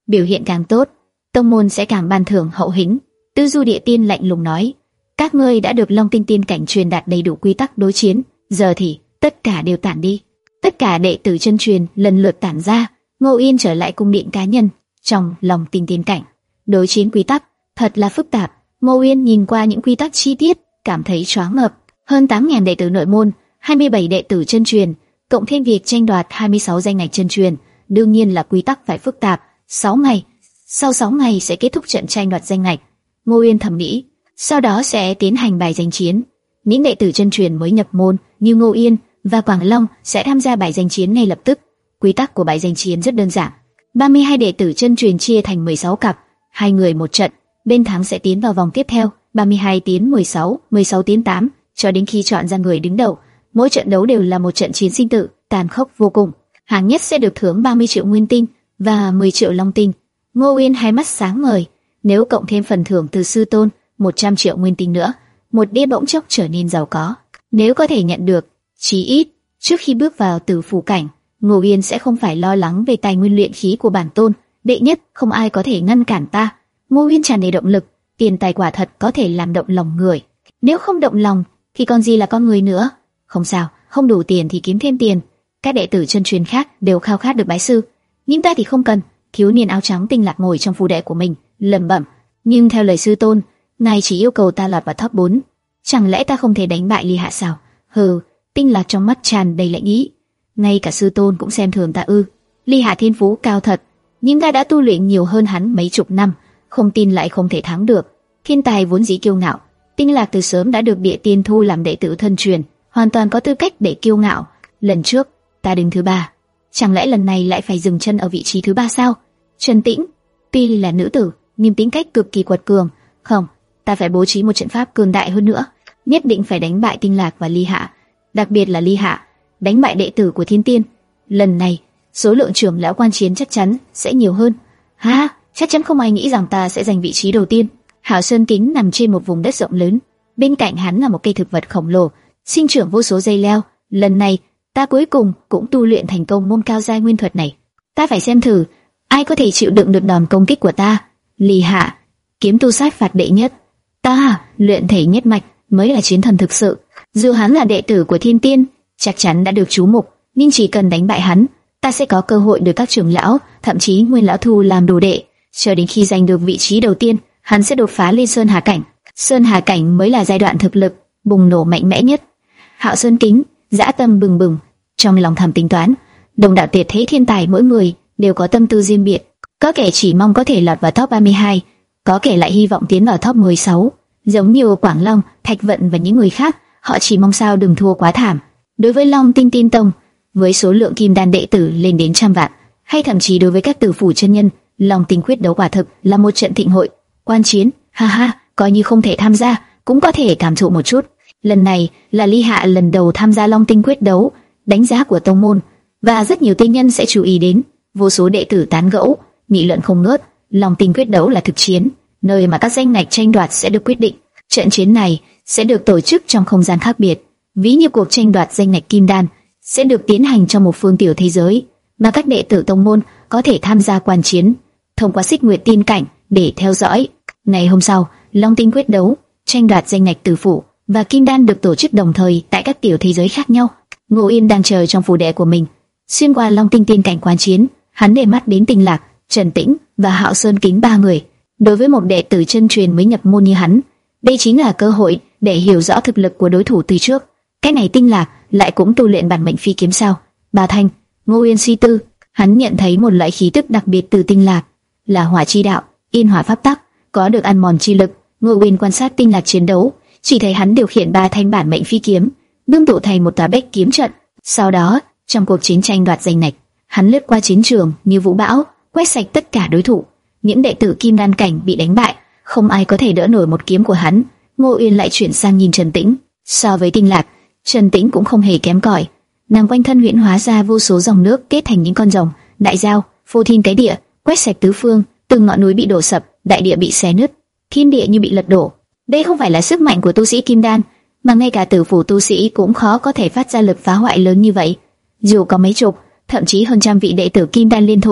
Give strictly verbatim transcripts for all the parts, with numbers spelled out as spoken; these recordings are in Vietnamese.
biểu hiện càng tốt, tông môn sẽ càng ban thưởng hậu hĩnh. Tư Du Địa Tiên lạnh lùng nói, các ngươi đã được Long Tinh Tiên cảnh truyền đạt đầy đủ quy tắc đối chiến, giờ thì tất cả đều tản đi. Tất cả đệ tử chân truyền lần lượt tản ra. Ngô Yên trở lại cung điện cá nhân trong Long Tinh Tiên cảnh. Đối chiến quy tắc thật là phức tạp. Ngô Yên nhìn qua những quy tắc chi tiết, cảm thấy choáng ngợp. Hơn tám nghìn đệ tử nội môn, hai mươi bảy đệ tử chân truyền, cộng thêm việc tranh đoạt hai mươi sáu danh ngạch chân truyền, đương nhiên là quy tắc phải phức tạp. sáu ngày, sau sáu ngày sẽ kết thúc trận tranh đoạt danh ngạch. Ngô Yên thầm nghĩ, sau đó sẽ tiến hành bài danh chiến. Những đệ tử chân truyền mới nhập môn như Ngô Yên và Quảng Long sẽ tham gia bài danh chiến ngay lập tức. Quy tắc của bài danh chiến rất đơn giản. ba mươi hai đệ tử chân truyền chia thành mười sáu cặp, hai người một trận, bên thắng sẽ tiến vào vòng tiếp theo, ba mươi hai tiến mười sáu, mười sáu tiến tám, cho đến khi chọn ra người đứng đầu. Mỗi trận đấu đều là một trận chiến sinh tử, tàn khốc vô cùng. Hạng nhất sẽ được thưởng ba mươi triệu nguyên tinh và mười triệu long tinh. Ngô Uyên hai mắt sáng ngời, nếu cộng thêm phần thưởng từ sư tôn, một trăm triệu nguyên tinh nữa, một đêm bỗng chốc trở nên giàu có. Nếu có thể nhận được, chí ít trước khi bước vào Tử Phủ cảnh, Ngô Uyên sẽ không phải lo lắng về tài nguyên luyện khí của bản tôn. Đệ nhất, không ai có thể ngăn cản ta. Ngô Uyên tràn đầy động lực, tiền tài quả thật có thể làm động lòng người. Nếu không động lòng, thì còn gì là con người nữa? Không sao, không đủ tiền thì kiếm thêm tiền. Các đệ tử chân truyền khác đều khao khát được bái sư, nhưng ta thì không cần. Thiếu niên áo trắng Tinh Lạc ngồi trong phù đệ của mình, lẩm bẩm. Nhưng theo lời sư tôn, ngài chỉ yêu cầu ta lọt vào top bốn. Chẳng lẽ ta không thể đánh bại Ly Hạ sao? Hừ, Tinh Lạc trong mắt tràn đầy lạnh ý. Ngay cả sư tôn cũng xem thường ta ư? Ly Hạ thiên phú cao thật, nhưng ta đã tu luyện nhiều hơn hắn mấy chục năm, không tin lại không thể thắng được. Thiên tài vốn dĩ kiêu ngạo, Tinh Lạc từ sớm đã được Địa Tiên thu làm đệ tử thân truyền, hoàn toàn có tư cách để kiêu ngạo. Lần trước ta đứng thứ ba, chẳng lẽ lần này lại phải dừng chân ở vị trí thứ ba sao? Trần Tĩnh, tuy là nữ tử, nhưng tính cách cực kỳ quật cường. Không, ta phải bố trí một trận pháp cường đại hơn nữa, nhất định phải đánh bại Tinh Lạc và Ly Hạ, đặc biệt là Ly Hạ, đánh bại đệ tử của Thiên Tiên. Lần này, số lượng trưởng lão quan chiến chắc chắn sẽ nhiều hơn. Ha, chắc chắn không ai nghĩ rằng ta sẽ giành vị trí đầu tiên. Hạo Sơn Kính nằm trên một vùng đất rộng lớn, bên cạnh hắn là một cây thực vật khổng lồ, sinh trưởng vô số dây leo. Lần này, ta cuối cùng cũng tu luyện thành công môn cao giai nguyên thuật này. Ta phải xem thử ai có thể chịu đựng được đòn công kích của ta. Ly Hạ, kiếm tu sát phạt đệ nhất. Ta, luyện thể nhất mạch mới là chiến thần thực sự. Dù hắn là đệ tử của Thiên Tiên, chắc chắn đã được chú mục, nhưng chỉ cần đánh bại hắn, ta sẽ có cơ hội được các trưởng lão, thậm chí Nguyên lão thu làm đồ đệ. Chờ đến khi giành được vị trí đầu tiên, hắn sẽ đột phá lên Sơn Hà cảnh. Sơn Hà cảnh mới là giai đoạn thực lực bùng nổ mạnh mẽ nhất. Hạo Sơn Kính dã tâm bừng bừng, trong lòng thầm tính toán, đồng đạo tuyệt thế thiên tài mỗi người đều có tâm tư riêng biệt. Có kẻ chỉ mong có thể lọt vào top ba mươi hai, có kẻ lại hy vọng tiến vào top mười sáu. Giống như Quảng Long, Thạch Vận và những người khác, họ chỉ mong sao đừng thua quá thảm. Đối với Long Tinh Tiên Tông, với số lượng kim đan đệ tử lên đến trăm vạn, hay thậm chí đối với các tử phủ chân nhân, Long Tinh quyết đấu quả thực là một trận thịnh hội. Quan chiến, ha ha, coi như không thể tham gia, cũng có thể cảm thụ một chút. Lần này là Ly Hạ lần đầu tham gia Long Tinh quyết đấu, đánh giá của tông môn và rất nhiều tiên nhân sẽ chú ý đến. Vô số đệ tử tán gẫu, nghị luận không ngớt. Long Tinh quyết đấu là thực chiến, nơi mà các danh ngạch tranh đoạt sẽ được quyết định. Trận chiến này sẽ được tổ chức trong không gian khác biệt, ví như cuộc tranh đoạt danh ngạch kim đan sẽ được tiến hành trong một phương tiểu thế giới, mà các đệ tử tông môn có thể tham gia quan chiến thông qua Xích Nguyệt Tiên cảnh để theo dõi. Ngày hôm sau, Long Tinh quyết đấu, tranh đoạt danh ngạch tử phủ và kim đan được tổ chức đồng thời tại các tiểu thế giới khác nhau. Ngô Yên đang chờ trong phủ đệ của mình, xuyên qua Long Tinh tiên cảnh quan chiến, hắn để mắt đến Tinh Lạc, Trần Tĩnh và Hạo Sơn Kính ba người. Đối với một đệ tử chân truyền mới nhập môn như hắn, đây chính là cơ hội để hiểu rõ thực lực của đối thủ từ trước. Cái này Tinh Lạc lại cũng tu luyện bản mệnh phi kiếm sao? Bà Thanh, Ngô Yên suy tư, hắn nhận thấy một loại khí tức đặc biệt từ Tinh Lạc, là hỏa chi đạo, yên hỏa pháp tắc, có được ăn mòn chi lực. Ngô Yên quan sát Tinh Lạc chiến đấu, chỉ thấy hắn điều khiển ba thanh bản mệnh phi kiếm, ngưng tụ thành một tòa bách kiếm trận. Sau đó, trong cuộc chiến tranh đoạt danh ngạch, hắn lướt qua chiến trường như vũ bão, quét sạch tất cả đối thủ. Những đệ tử kim đan cảnh bị đánh bại, không ai có thể đỡ nổi một kiếm của hắn. Ngô Yên lại chuyển sang nhìn Trần Tĩnh. So với Tinh Lạc, Trần Tĩnh cũng không hề kém cỏi. Nàng quanh thân huyễn hóa ra vô số dòng nước kết thành những con rồng, đại giao, phô thiên cái địa, quét sạch tứ phương. Từng ngọn núi bị đổ sập, đại địa bị xé nứt, thiên địa như bị lật đổ. Đây không phải là sức mạnh của tu sĩ kim đan, mà ngay cả tử phủ tu sĩ cũng khó có thể phát ra lực phá hoại lớn như vậy. Dù có mấy chục, thậm chí hơn trăm vị đệ tử kim đan liên thủ,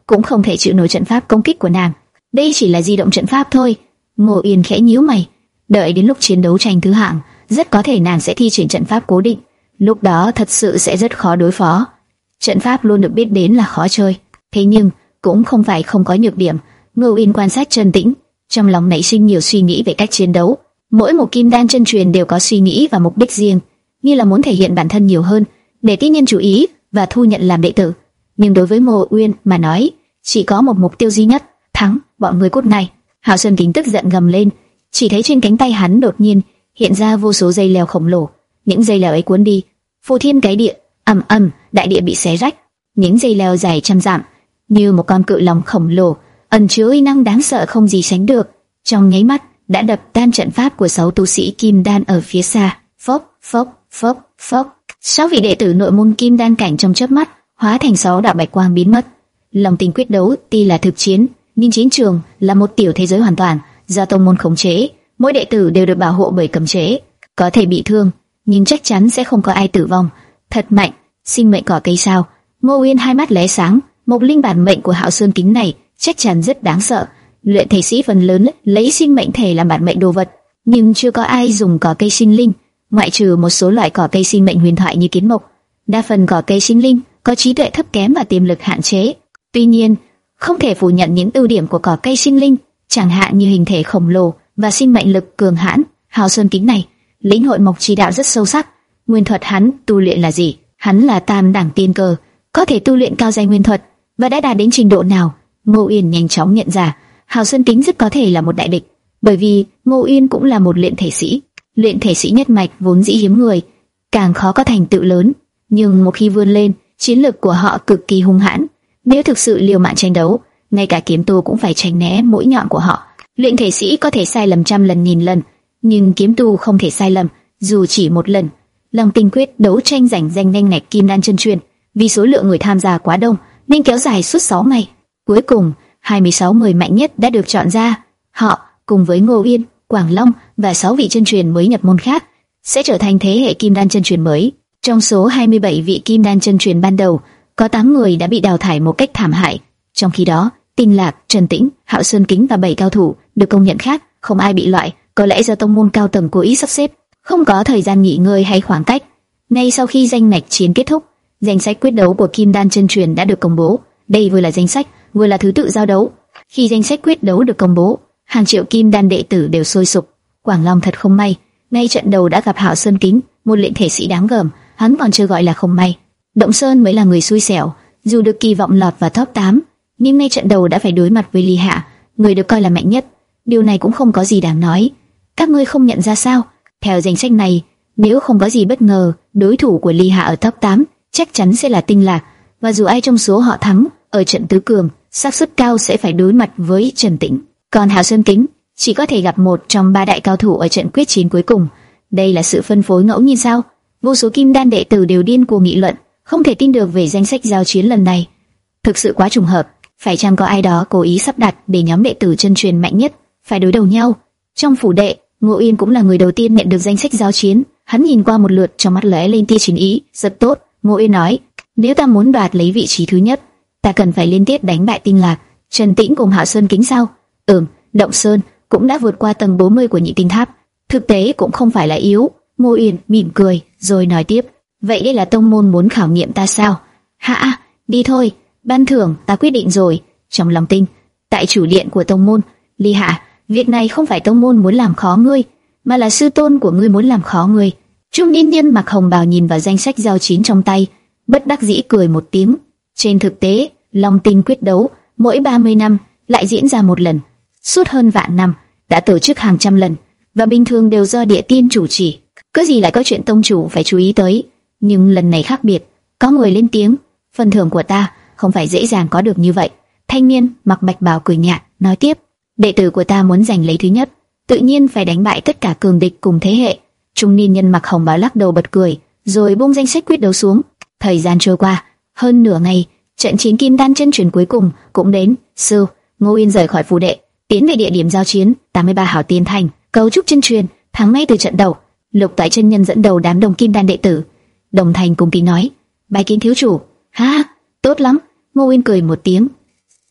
cũng không thể chịu nổi trận pháp công kích của nàng. Đây chỉ là di động trận pháp thôi. Ngô Uyên khẽ nhíu mày, đợi đến lúc chiến đấu tranh thứ hạng, rất có thể nàng sẽ thi triển trận pháp cố định. Lúc đó thật sự sẽ rất khó đối phó. Trận pháp luôn được biết đến là khó chơi, thế nhưng cũng không phải không có nhược điểm. Ngô Uyên quan sát Trần Tĩnh, trong lòng nảy sinh nhiều suy nghĩ về cách chiến đấu. Mỗi một kim đan chân truyền đều có suy nghĩ và mục đích riêng, như là muốn thể hiện bản thân nhiều hơn, để tiên nhân chú ý và thu nhận làm đệ tử. Nhưng đối với Ngô Uyên mà nói, chỉ có một mục tiêu duy nhất: thắng. Bọn người cút này! Hạo Sơn Kính tức giận gầm lên, chỉ thấy trên cánh tay hắn đột nhiên hiện ra vô số dây leo khổng lồ. Những dây leo ấy cuốn đi, phô thiên cái địa, ầm ầm, đại địa bị xé rách. Những dây leo dài trăm dặm, như một con cự long khổng lồ, ẩn chứa uy năng đáng sợ không gì sánh được, trong nháy mắt đã đập tan trận pháp của sáu tu sĩ kim đan ở phía xa. Phốc, phốc, phốc, phốc. Sáu vị đệ tử nội môn kim đan cảnh trong chớp mắt hóa thành sáu đạo bạch quang biến mất. Long Tinh quyết đấu tuy là thực chiến, nhưng chiến trường là một tiểu thế giới hoàn toàn do tông môn khống chế, mỗi đệ tử đều được bảo hộ bởi cấm chế, có thể bị thương, nhưng chắc chắn sẽ không có ai tử vong. Thật mạnh, sinh mệnh cỏ cây sao? Ngô Uyên hai mắt lóe sáng, một linh bản mệnh của Hạo Sơn Kính này chắc chắn rất đáng sợ. Luyện thể sĩ phần lớn lấy sinh mệnh thể làm bản mệnh đồ vật, nhưng chưa có ai dùng cỏ cây sinh linh, ngoại trừ một số loại cỏ cây sinh mệnh huyền thoại như kiến mộc. Đa phần cỏ cây sinh linh có trí tuệ thấp kém và tiềm lực hạn chế. Tuy nhiên, không thể phủ nhận những ưu điểm của cỏ cây sinh linh, chẳng hạn như hình thể khổng lồ và sinh mệnh lực cường hãn. Hạo Sơn Kính này lĩnh hội mộc chi đạo rất sâu sắc. Nguyên thuật hắn tu luyện là gì? Hắn là tam đẳng tiên cơ, có thể tu luyện cao giai nguyên thuật, và đã đạt đến trình độ nào? Ngô Uyên nhanh chóng nhận ra, Hạo Sơn Kính rất có thể là một đại địch, bởi vì Ngô Uyên cũng là một luyện thể sĩ. Luyện thể sĩ nhất mạch vốn dĩ hiếm người, càng khó có thành tựu lớn, nhưng một khi vươn lên, chiến lực của họ cực kỳ hung hãn. Nếu thực sự liều mạng tranh đấu, ngay cả kiếm tu cũng phải tránh né mũi nhọn của họ. Luyện thể sĩ có thể sai lầm trăm lần nghìn lần, nhưng kiếm tu không thể sai lầm dù chỉ một lần. Long Tinh quyết đấu tranh giành danh nhanh ngạch kim đan chân truyền, vì số lượng người tham gia quá đông nên kéo dài suốt sáu ngày. Cuối cùng, hai mươi sáu người mạnh nhất đã được chọn ra. Họ, cùng với Ngô Uyên, Quảng Long và sáu vị chân truyền mới nhập môn khác, sẽ trở thành thế hệ kim đan chân truyền mới. Trong số hai mươi bảy vị kim đan chân truyền ban đầu, có tám người đã bị đào thải một cách thảm hại. Trong khi đó, Tinh Lạc, Trần Tĩnh, Hạo Sơn Kính và bảy cao thủ được công nhận khác, không ai bị loại, có lẽ do tông môn cao tầng cố ý sắp xếp, không có thời gian nghỉ ngơi hay khoảng cách. Ngay sau khi danh ngạch chiến kết thúc, danh sách quyết đấu của kim đan chân truyền đã được công bố. Đây vừa là danh sách, vừa là thứ tự giao đấu. Khi danh sách quyết đấu được công bố, hàng triệu kim đan đệ tử đều sôi sục. Quảng Long thật không may, ngay trận đầu đã gặp Hạo Sơn Kính, một luyện thể sĩ đáng gờm. Hắn còn chưa gọi là không may. Động Sơn mới là người xui xẻo, dù được kỳ vọng lọt vào top tám, nhưng ngay trận đầu đã phải đối mặt với Ly Hạ, người được coi là mạnh nhất. Điều này cũng không có gì đáng nói. Các ngươi không nhận ra sao? Theo danh sách này, nếu không có gì bất ngờ, đối thủ của Ly Hạ ở top tám chắc chắn sẽ là Tinh Lạc, và dù ai trong số họ thắng ở trận tứ cường, xác suất cao sẽ phải đối mặt với Trần Tĩnh. Còn Hạo Sơn Kính chỉ có thể gặp một trong ba đại cao thủ ở trận quyết chiến cuối cùng. Đây là sự phân phối ngẫu nhiên sao? Vô số kim đan đệ tử đều điên cuồng nghị luận, không thể tin được về danh sách giao chiến lần này. Thực sự quá trùng hợp, phải chăng có ai đó cố ý sắp đặt để nhóm đệ tử chân truyền mạnh nhất phải đối đầu nhau? Trong phủ đệ, Ngô Uyên cũng là người đầu tiên nhận được danh sách giao chiến. Hắn nhìn qua một lượt, trong mắt lóe lên tia chiến ý. Rất tốt, Ngô Uyên nói, nếu ta muốn đoạt lấy vị trí thứ nhất, ta cần phải liên tiếp đánh bại Tinh Lạc, Trần Tĩnh cùng Hạo Sơn Kính sao? Ừm, Động Sơn cũng đã vượt qua tầng bốn mươi của nhị tinh tháp, thực tế cũng không phải là yếu. Ngô Uyên mỉm cười, rồi nói tiếp, vậy đây là tông môn muốn khảo nghiệm ta sao? Hả? Đi thôi, ban thưởng ta quyết định rồi. Trong lòng Tinh, tại chủ điện của tông môn, Ly Hạ, việc này không phải tông môn muốn làm khó ngươi, mà là sư tôn của ngươi muốn làm khó ngươi. Trung niên nhân mặc hồng bào nhìn vào danh sách giao chiến trong tay, bất đắc dĩ cười một tiếng. Trên thực tế, Long Tinh quyết đấu mỗi ba mươi năm lại diễn ra một lần, suốt hơn vạn năm đã tổ chức hàng trăm lần, và bình thường đều do địa tiên chủ trì. Cứ gì lại có chuyện tông chủ phải chú ý tới, nhưng lần này khác biệt. Có người lên tiếng, phần thưởng của ta không phải dễ dàng có được như vậy. Thanh niên mặc bạch bào cười nhạt, nói tiếp, đệ tử của ta muốn giành lấy thứ nhất, tự nhiên phải đánh bại tất cả cường địch cùng thế hệ. Trung niên nhân mặc hồng bào lắc đầu bật cười, rồi buông danh sách quyết đấu xuống. Thời gian trôi qua, hơn nửa ngày, trận chiến kim đan chân truyền cuối cùng cũng đến. Sư, Ngô Uyên rời khỏi phủ đệ, tiến về địa điểm giao chiến tám mươi ba hảo tiên thành, cấu trúc chân truyền, thắng ngay từ trận đầu. Lục Toại chân nhân dẫn đầu đám đồng kim đan đệ tử. Đồng Thành cung kính nói, bái kiến thiếu chủ. Ha, tốt lắm. Ngô Uyên cười một tiếng.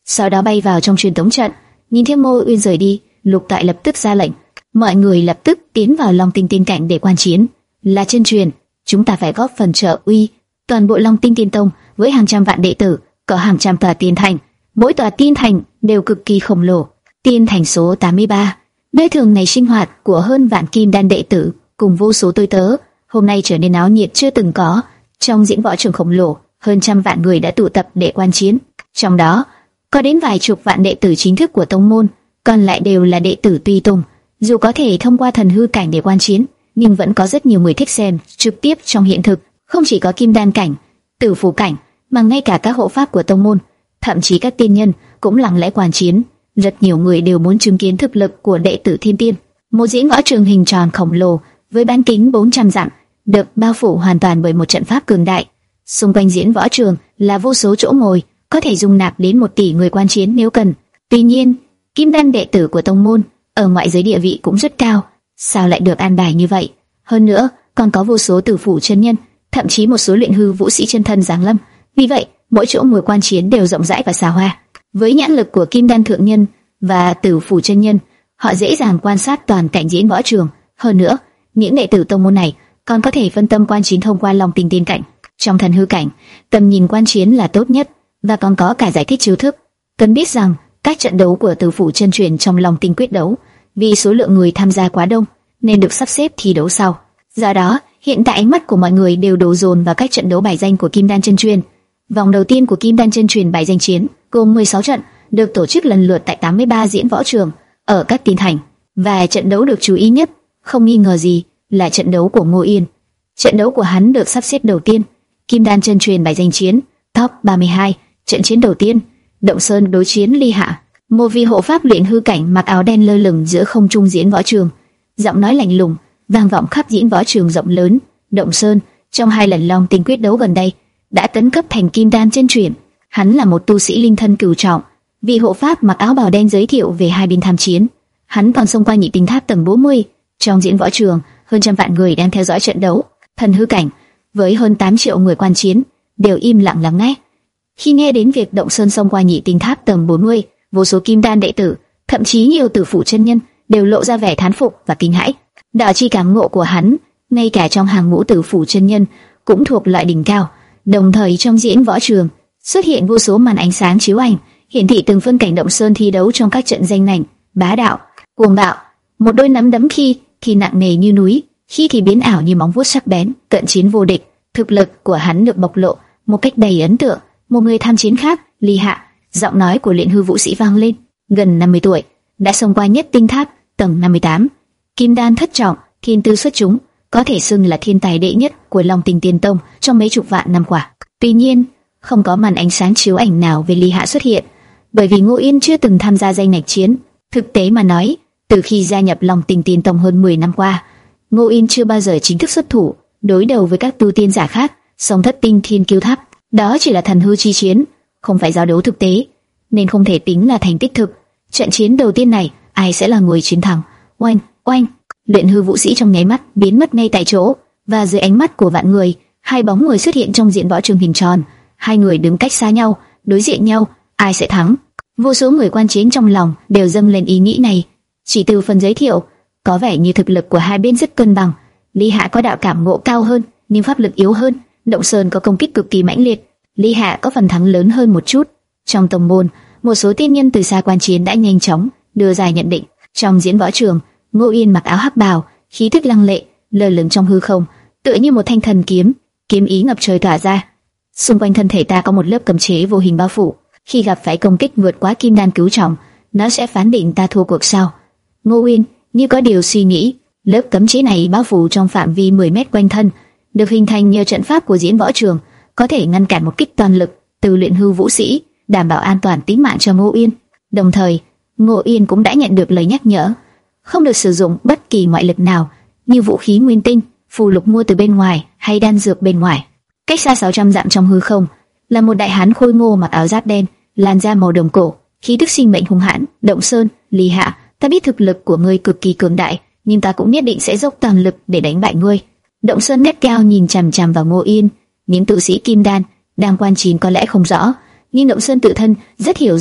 sau đó bay vào trong truyền tống trận. Nhìn thấy Ngô Uyên rời đi, Lục Tại lập tức ra lệnh, mọi người lập tức tiến vào Long Tinh Tiên cảnh để quan chiến. Là chân truyền, chúng ta phải góp phần trợ uy toàn bộ Long Tinh Tiên Tông với hàng trăm vạn đệ tử, có hàng trăm tòa tiên thành, mỗi tòa tiên thành đều cực kỳ khổng lồ. Tiên thành số tám mươi ba, nơi thường ngày sinh hoạt của hơn vạn kim đan đệ tử cùng vô số tôi tớ, hôm nay trở nên náo nhiệt chưa từng có. Trong diễn võ trường khổng lồ, hơn trăm vạn người đã tụ tập để quan chiến, trong đó có đến vài chục vạn đệ tử chính thức của tông môn, còn lại đều là đệ tử tùy tùng. Dù có thể thông qua thần hư cảnh để quan chiến, nhưng vẫn có rất nhiều người thích xem trực tiếp trong hiện thực. Không chỉ có kim đan cảnh, tử phủ cảnh, mà ngay cả các hộ pháp của tông môn, thậm chí các tiên nhân cũng lặng lẽ quan chiến. Rất nhiều người đều muốn chứng kiến thực lực của đệ tử thiên tiên. Một diễn võ trường hình tròn khổng lồ với bán kính bốn trăm dặm, được bao phủ hoàn toàn bởi một trận pháp cường đại. Xung quanh diễn võ trường là vô số chỗ ngồi, có thể dung nạp đến một tỷ người quan chiến nếu cần. Tuy nhiên, kim đan đệ tử của tông môn ở ngoại giới địa vị cũng rất cao, sao lại được an bài như vậy? Hơn nữa, còn có vô số tử phủ chân nhân, thậm chí một số luyện hư vũ sĩ chân thân giáng lâm. Vì vậy, mỗi chỗ ngồi quan chiến đều rộng rãi và xa hoa. Với nhãn lực của kim đan thượng nhân và tử phủ chân nhân, họ dễ dàng quan sát toàn cảnh diễn võ trường. Hơn nữa, những đệ tử tông môn này còn có thể phân tâm quan chiến thông qua Long Tinh Tiên cảnh. Trong thần hư cảnh, tầm nhìn quan chiến là tốt nhất, và còn có cả giải thích chiêu thức. Cần biết rằng các trận đấu của tử phủ chân truyền trong Long Tinh quyết đấu, vì số lượng người tham gia quá đông nên được sắp xếp thi đấu sau. Do đó, hiện tại ánh mắt của mọi người đều đổ dồn vào các trận đấu bài danh của kim đan chân truyền. Vòng đầu tiên của kim đan chân truyền bài danh chiến gồm mười sáu trận, được tổ chức lần lượt tại tám mươi ba diễn võ trường ở các tiên thành. Và trận đấu được chú ý nhất, không nghi ngờ gì, là trận đấu của Ngô Yên. Trận đấu của hắn được sắp xếp đầu tiên, kim đan chân truyền bài danh chiến top ba mươi hai. Trận chiến đầu tiên, Động Sơn đối chiến Ly Hạ. Một vị hộ pháp luyện hư cảnh mặc áo đen lơ lửng giữa không trung diễn võ trường, giọng nói lạnh lùng vang vọng khắp diễn võ trường rộng lớn. Động Sơn trong hai lần Long Tinh quyết đấu gần đây đã tấn cấp thành kim đan chân truyền. Hắn là một tu sĩ linh thân cửu trọng. Vị hộ pháp mặc áo bào đen giới thiệu về hai bên tham chiến. Hắn còn xông qua nhị tinh tháp tầng bốn mươi. Trong diễn võ trường, hơn trăm vạn người đang theo dõi trận đấu. Thần hư cảnh với hơn tám triệu người quan chiến đều im lặng lắng nghe. Khi nghe đến việc Động Sơn xông qua nhị tinh tháp tầng bốn mươi, vô số kim đan đệ tử, thậm chí nhiều tử phụ chân nhân đều lộ ra vẻ thán phục và kinh hãi. Đạo chi cảm ngộ của hắn, ngay cả trong hàng ngũ tử phụ chân nhân cũng thuộc loại đỉnh cao. Đồng thời trong diễn võ trường xuất hiện vô số màn ánh sáng chiếu ảnh, hiển thị từng phân cảnh Động Sơn thi đấu trong các trận danh lành, bá đạo, cuồng bạo. Một đôi nắm đấm khi thì nặng nề như núi, khi thì biến ảo như móng vuốt sắc bén, cận chiến vô địch. Thực lực của hắn được bộc lộ một cách đầy ấn tượng. Một người tham chiến khác, Ly Hạ, giọng nói của luyện hư vũ sĩ vang lên, gần năm mươi tuổi, đã xông qua nhất tinh tháp tầng năm mươi tám, kim đan thất trọng, thiên tư xuất chúng, có thể xưng là thiên tài đệ nhất của Long Tinh Tiên Tông trong mấy chục vạn năm qua. Tuy nhiên, không có màn ánh sáng chiếu ảnh nào về Ly Hạ xuất hiện, bởi vì Ngô Yên chưa từng tham gia danh ngạch chiến. Thực tế mà nói, từ khi gia nhập Long Tinh Tiên Tông hơn mười năm qua, Ngô Yên chưa bao giờ chính thức xuất thủ đối đầu với các tu tiên giả khác. Song thất tinh thiên kiêu tháp, đó chỉ là thần hư chi chiến, không phải giao đấu thực tế, nên không thể tính là thành tích thực. Trận chiến đầu tiên này, ai sẽ là người chiến thắng? Oanh, oanh! Luyện hư vũ sĩ trong nháy mắt biến mất ngay tại chỗ, và dưới ánh mắt của vạn người, hai bóng người xuất hiện trong diễn võ trường hình tròn. Hai người đứng cách xa nhau, đối diện nhau, ai sẽ thắng? Vô số người quan chiến trong lòng đều dâng lên ý nghĩ này. Chỉ từ phần giới thiệu, có vẻ như thực lực của hai bên rất cân bằng. Ly Hạ có đạo cảm ngộ cao hơn, nhưng pháp lực yếu hơn. Động Sơn có công kích cực kỳ mãnh liệt, Ly Hạ có phần thắng lớn hơn một chút. Trong tông môn, một số tiên nhân từ xa quan chiến đã nhanh chóng đưa ra nhận định. Trong diễn võ trường, Ngô Yên mặc áo hắc bào, khí tức lăng lệ, lơ lửng trong hư không, tựa như một thanh thần kiếm, kiếm ý ngập trời tỏa ra. Xung quanh thân thể ta có một lớp cấm chế vô hình bao phủ, khi gặp phải công kích vượt quá kim đan cứu trọng, nó sẽ phán định ta thua cuộc sau. Ngô Yên như có điều suy nghĩ, lớp cấm chế này bao phủ trong phạm vi mười mét quanh thân, được hình thành nhờ trận pháp của diễn võ trường, có thể ngăn cản một kích toàn lực từ luyện hư vũ sĩ, đảm bảo an toàn tính mạng cho Ngô Yên. Đồng thời, Ngô Yên cũng đã nhận được lời nhắc nhở, không được sử dụng bất kỳ ngoại lực nào, như vũ khí nguyên tinh, phù lục mua từ bên ngoài hay đan dược bên ngoài. Cách xa sáu trăm dặm trong hư không, là một đại hán khôi ngô mặc áo giáp đen, làn da màu đồng cổ, khí tức sinh mệnh hung hãn. Động Sơn, Ly Hạ, ta biết thực lực của ngươi cực kỳ cường đại, nhưng ta cũng nhất định sẽ dốc toàn lực để đánh bại ngươi. Động Sơn nét cao nhìn chằm chằm vào Ngô Yên. Những tu sĩ kim đan đang quan chiến có lẽ không rõ, nhưng Động Sơn tự thân rất hiểu rằng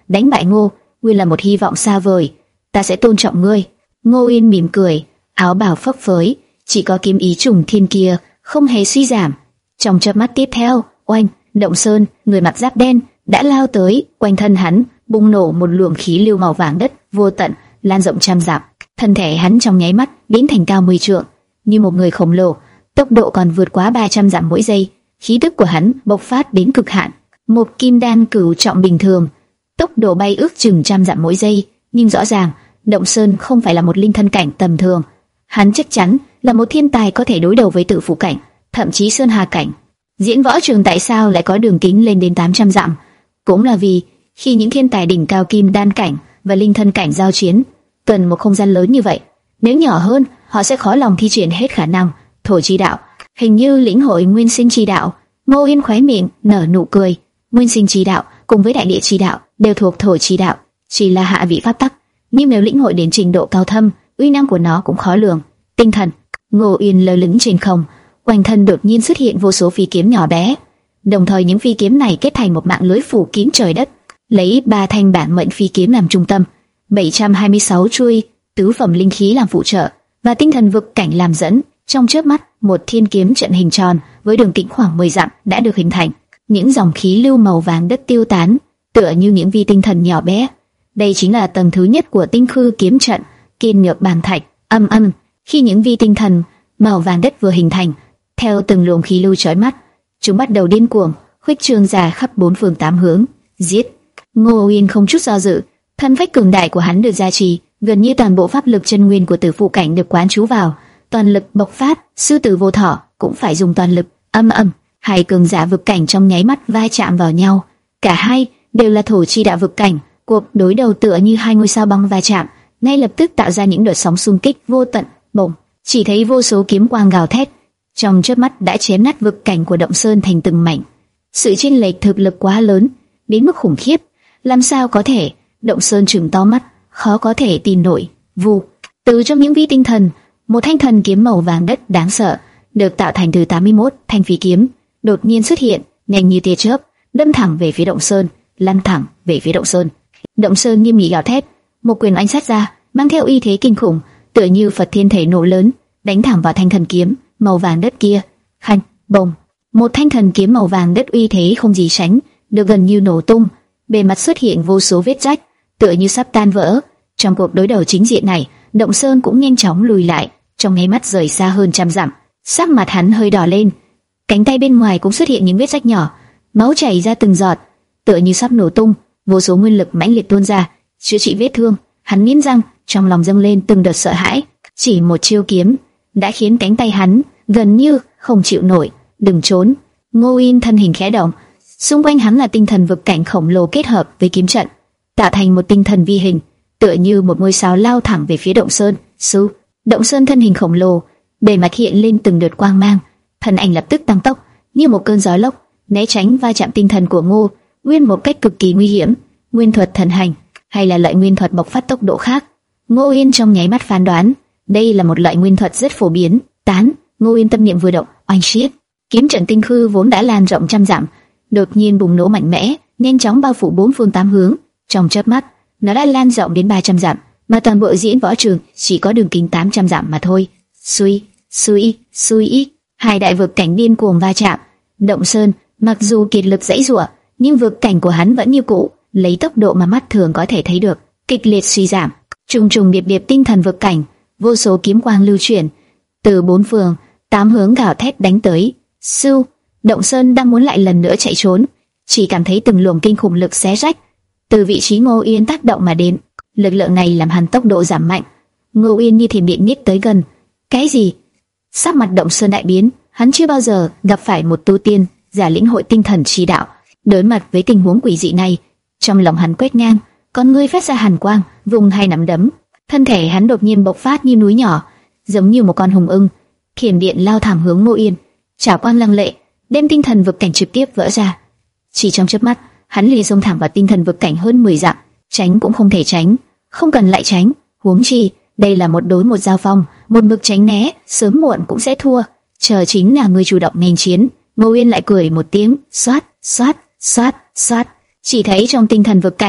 đánh bại Ngô Uyên là một hy vọng xa vời. Ta sẽ tôn trọng ngươi. Ngô Uyên mỉm cười, áo bào phấp phới, chỉ có kiếm ý trùng thiên kia không hề suy giảm. Trong chớp mắt tiếp theo, oanh, Động Sơn, người mặc giáp đen, đã lao tới, quanh thân hắn bùng nổ một luồng khí lưu màu vàng đất vô tận, lan rộng trăm dặm. Thân thể hắn trong nháy mắt biến thành cao mười trượng, như một người khổng lồ, tốc độ còn vượt quá ba trăm dặm mỗi giây. Khí tức của hắn bộc phát đến cực hạn, một kim đan cửu trọng bình thường, tốc độ bay ước chừng trăm dặm mỗi giây. Nhưng rõ ràng, Động Sơn không phải là một linh thân cảnh tầm thường, hắn chắc chắn là một thiên tài có thể đối đầu với Tử Phủ cảnh, thậm chí Sơn Hà cảnh. Diễn võ trường tại sao lại có đường kính lên đến tám trăm dặm? Cũng là vì khi những thiên tài đỉnh cao kim đan cảnh và linh thân cảnh giao chiến, cần một không gian lớn như vậy. Nếu nhỏ hơn, họ sẽ khó lòng thi triển hết khả năng. Thổ chi đạo, hình như lĩnh hội nguyên sinh chi đạo. Ngô Yên khóe miệng nở nụ cười. Nguyên sinh chi đạo cùng với đại địa chi đạo đều thuộc thổ chi đạo, chỉ là hạ vị pháp tắc, nhưng nếu lĩnh hội đến trình độ cao thâm, uy năng của nó cũng khó lường. Tinh thần. Ngô Yên lơ lửng trên không, quanh thân đột nhiên xuất hiện vô số phi kiếm nhỏ bé, đồng thời những phi kiếm này kết thành một mạng lưới phủ kín trời đất, lấy ba thanh bản mệnh phi kiếm làm trung tâm, bảy trăm hai mươi sáu chuôi tứ phẩm linh khí làm phụ trợ và tinh thần vực cảnh làm dẫn. Trong chớp mắt, một thiên kiếm trận hình tròn với đường kính khoảng mười dặm đã được hình thành. Những dòng khí lưu màu vàng đất tiêu tán, tựa như những vi tinh thần nhỏ bé. Đây chính là tầng thứ nhất của tinh khư kiếm trận. Kiên nhược bàn thạch, âm âm. Khi những vi tinh thần màu vàng đất vừa hình thành, theo từng luồng khí lưu chói mắt, chúng bắt đầu điên cuồng khuếch trương ra khắp bốn phương tám hướng. Giết! Ngô Uyên không chút do dự, thân phách cường đại của hắn được gia trì, gần như toàn bộ pháp lực chân nguyên của Tử Phụ cảnh được quán trú vào, toàn lực bộc phát. Sư tử vô thọ cũng phải dùng toàn lực. Âm âm, hai cường giả vực cảnh trong nháy mắt va chạm vào nhau. Cả hai đều là thổ chi đạo vực cảnh, cuộc đối đầu tựa như hai ngôi sao băng va chạm, ngay lập tức tạo ra những đợt sóng xung kích vô tận. Bùng! Chỉ thấy vô số kiếm quang gào thét, trong chớp mắt đã chém nát vực cảnh của Động Sơn thành từng mảnh. Sự chênh lệch thực lực quá lớn, đến mức khủng khiếp. Làm sao có thể? Động Sơn trừng to mắt, khó có thể tin nổi. Vù! Từ trong những vi tinh thần, một thanh thần kiếm màu vàng đất đáng sợ, được tạo thành từ tám mươi mốt thanh phi kiếm, đột nhiên xuất hiện, nhanh như tia chớp, đâm thẳng về phía Động Sơn, lăn thẳng về phía Động Sơn. Động Sơn nghiêm nghị gào thét, một quyền oanh sát ra, mang theo uy thế kinh khủng, tựa như Phật thiên thể nổ lớn, đánh thẳng vào thanh thần kiếm màu vàng đất kia. Khanh, bồng, một thanh thần kiếm màu vàng đất uy thế không gì sánh, được gần như nổ tung, bề mặt xuất hiện vô số vết rách, tựa như sắp tan vỡ. Trong cuộc đối đầu chính diện này, Động Sơn cũng nhanh chóng lùi lại, trong nháy mắt rời xa hơn trăm dặm. Sắc mặt hắn hơi đỏ lên, cánh tay bên ngoài cũng xuất hiện những vết rách nhỏ, máu chảy ra từng giọt, tựa như sắp nổ tung. Vô số nguyên lực mãnh liệt tuôn ra, chữa trị vết thương. Hắn nghiến răng, trong lòng dâng lên từng đợt sợ hãi. Chỉ một chiêu kiếm đã khiến cánh tay hắn gần như không chịu nổi. Đừng trốn! Ngô Uyên thân hình khẽ động, xung quanh hắn là tinh thần vực cảnh khổng lồ kết hợp với kiếm trận, tạo thành một tinh thần vi hình, tựa như một ngôi sao lao thẳng về phía Động Sơn. Sư, Động Sơn thân hình khổng lồ, bề mặt hiện lên từng đợt quang mang, thân ảnh lập tức tăng tốc, như một cơn gió lốc, né tránh va chạm tinh thần của Ngô Uyên một cách cực kỳ nguy hiểm. Nguyên thuật thần hành, hay là loại nguyên thuật bộc phát tốc độ khác? Ngô Uyên trong nháy mắt phán đoán, đây là một loại nguyên thuật rất phổ biến. Tán! Ngô Uyên tâm niệm vừa động, oanh shiết, kiếm trận tinh khư vốn đã lan rộng trăm dặm, đột nhiên bùng nổ mạnh mẽ, nhanh chóng bao phủ bốn phương tám hướng. Trong chớp mắt, nó đã lan rộng đến ba trăm dặm, mà toàn bộ diễn võ trường chỉ có đường kính tám trăm dặm mà thôi. Suy, suy, suy, hai đại vực cảnh điên cuồng va chạm. Động Sơn mặc dù kiệt lực giãy giụa, nhưng vực cảnh của hắn vẫn như cũ, lấy tốc độ mà mắt thường có thể thấy được, kịch liệt suy giảm. Trùng trùng điệp điệp tinh thần vực cảnh, vô số kiếm quang lưu chuyển, từ bốn phương tám hướng gào thét đánh tới. Sư, Động Sơn đang muốn lại lần nữa chạy trốn, chỉ cảm thấy từng luồng kinh khủng lực xé rách từ vị trí Ngô Uyên tác động mà đến. Lực lượng này làm hắn tốc độ giảm mạnh. Ngô Uyên như thiểm điện nhích tới gần. Cái gì? Sắc mặt Động Sơn đại biến, hắn chưa bao giờ gặp phải một tu tiên giả lĩnh hội tinh thần chi đạo. Đối mặt với tình huống quỷ dị này, trong lòng hắn quét ngang, con ngươi phát ra hàn quang, vùng hai nắm đấm, thân thể hắn đột nhiên bộc phát như núi nhỏ, giống như một con hùng ưng, thiểm điện lao thẳng hướng Ngô Uyên, chảo quang lăng lệ, đem tinh thần vực cảnh trực tiếp vỡ ra. Chỉ trong chớp mắt, hắn liền xông thẳng vào tinh thần vực cảnh hơn mười dặm, tránh cũng không thể tránh, không cần lại tránh, huống chi đây là một đối một giao phong, một mực tránh né, sớm muộn cũng sẽ thua. Chờ chính là người chủ động nên chiến. Ngô Uyên lại cười một tiếng, xoát, xoát, xoát, xoát. Chỉ thấy trong tinh thần vực cảnh,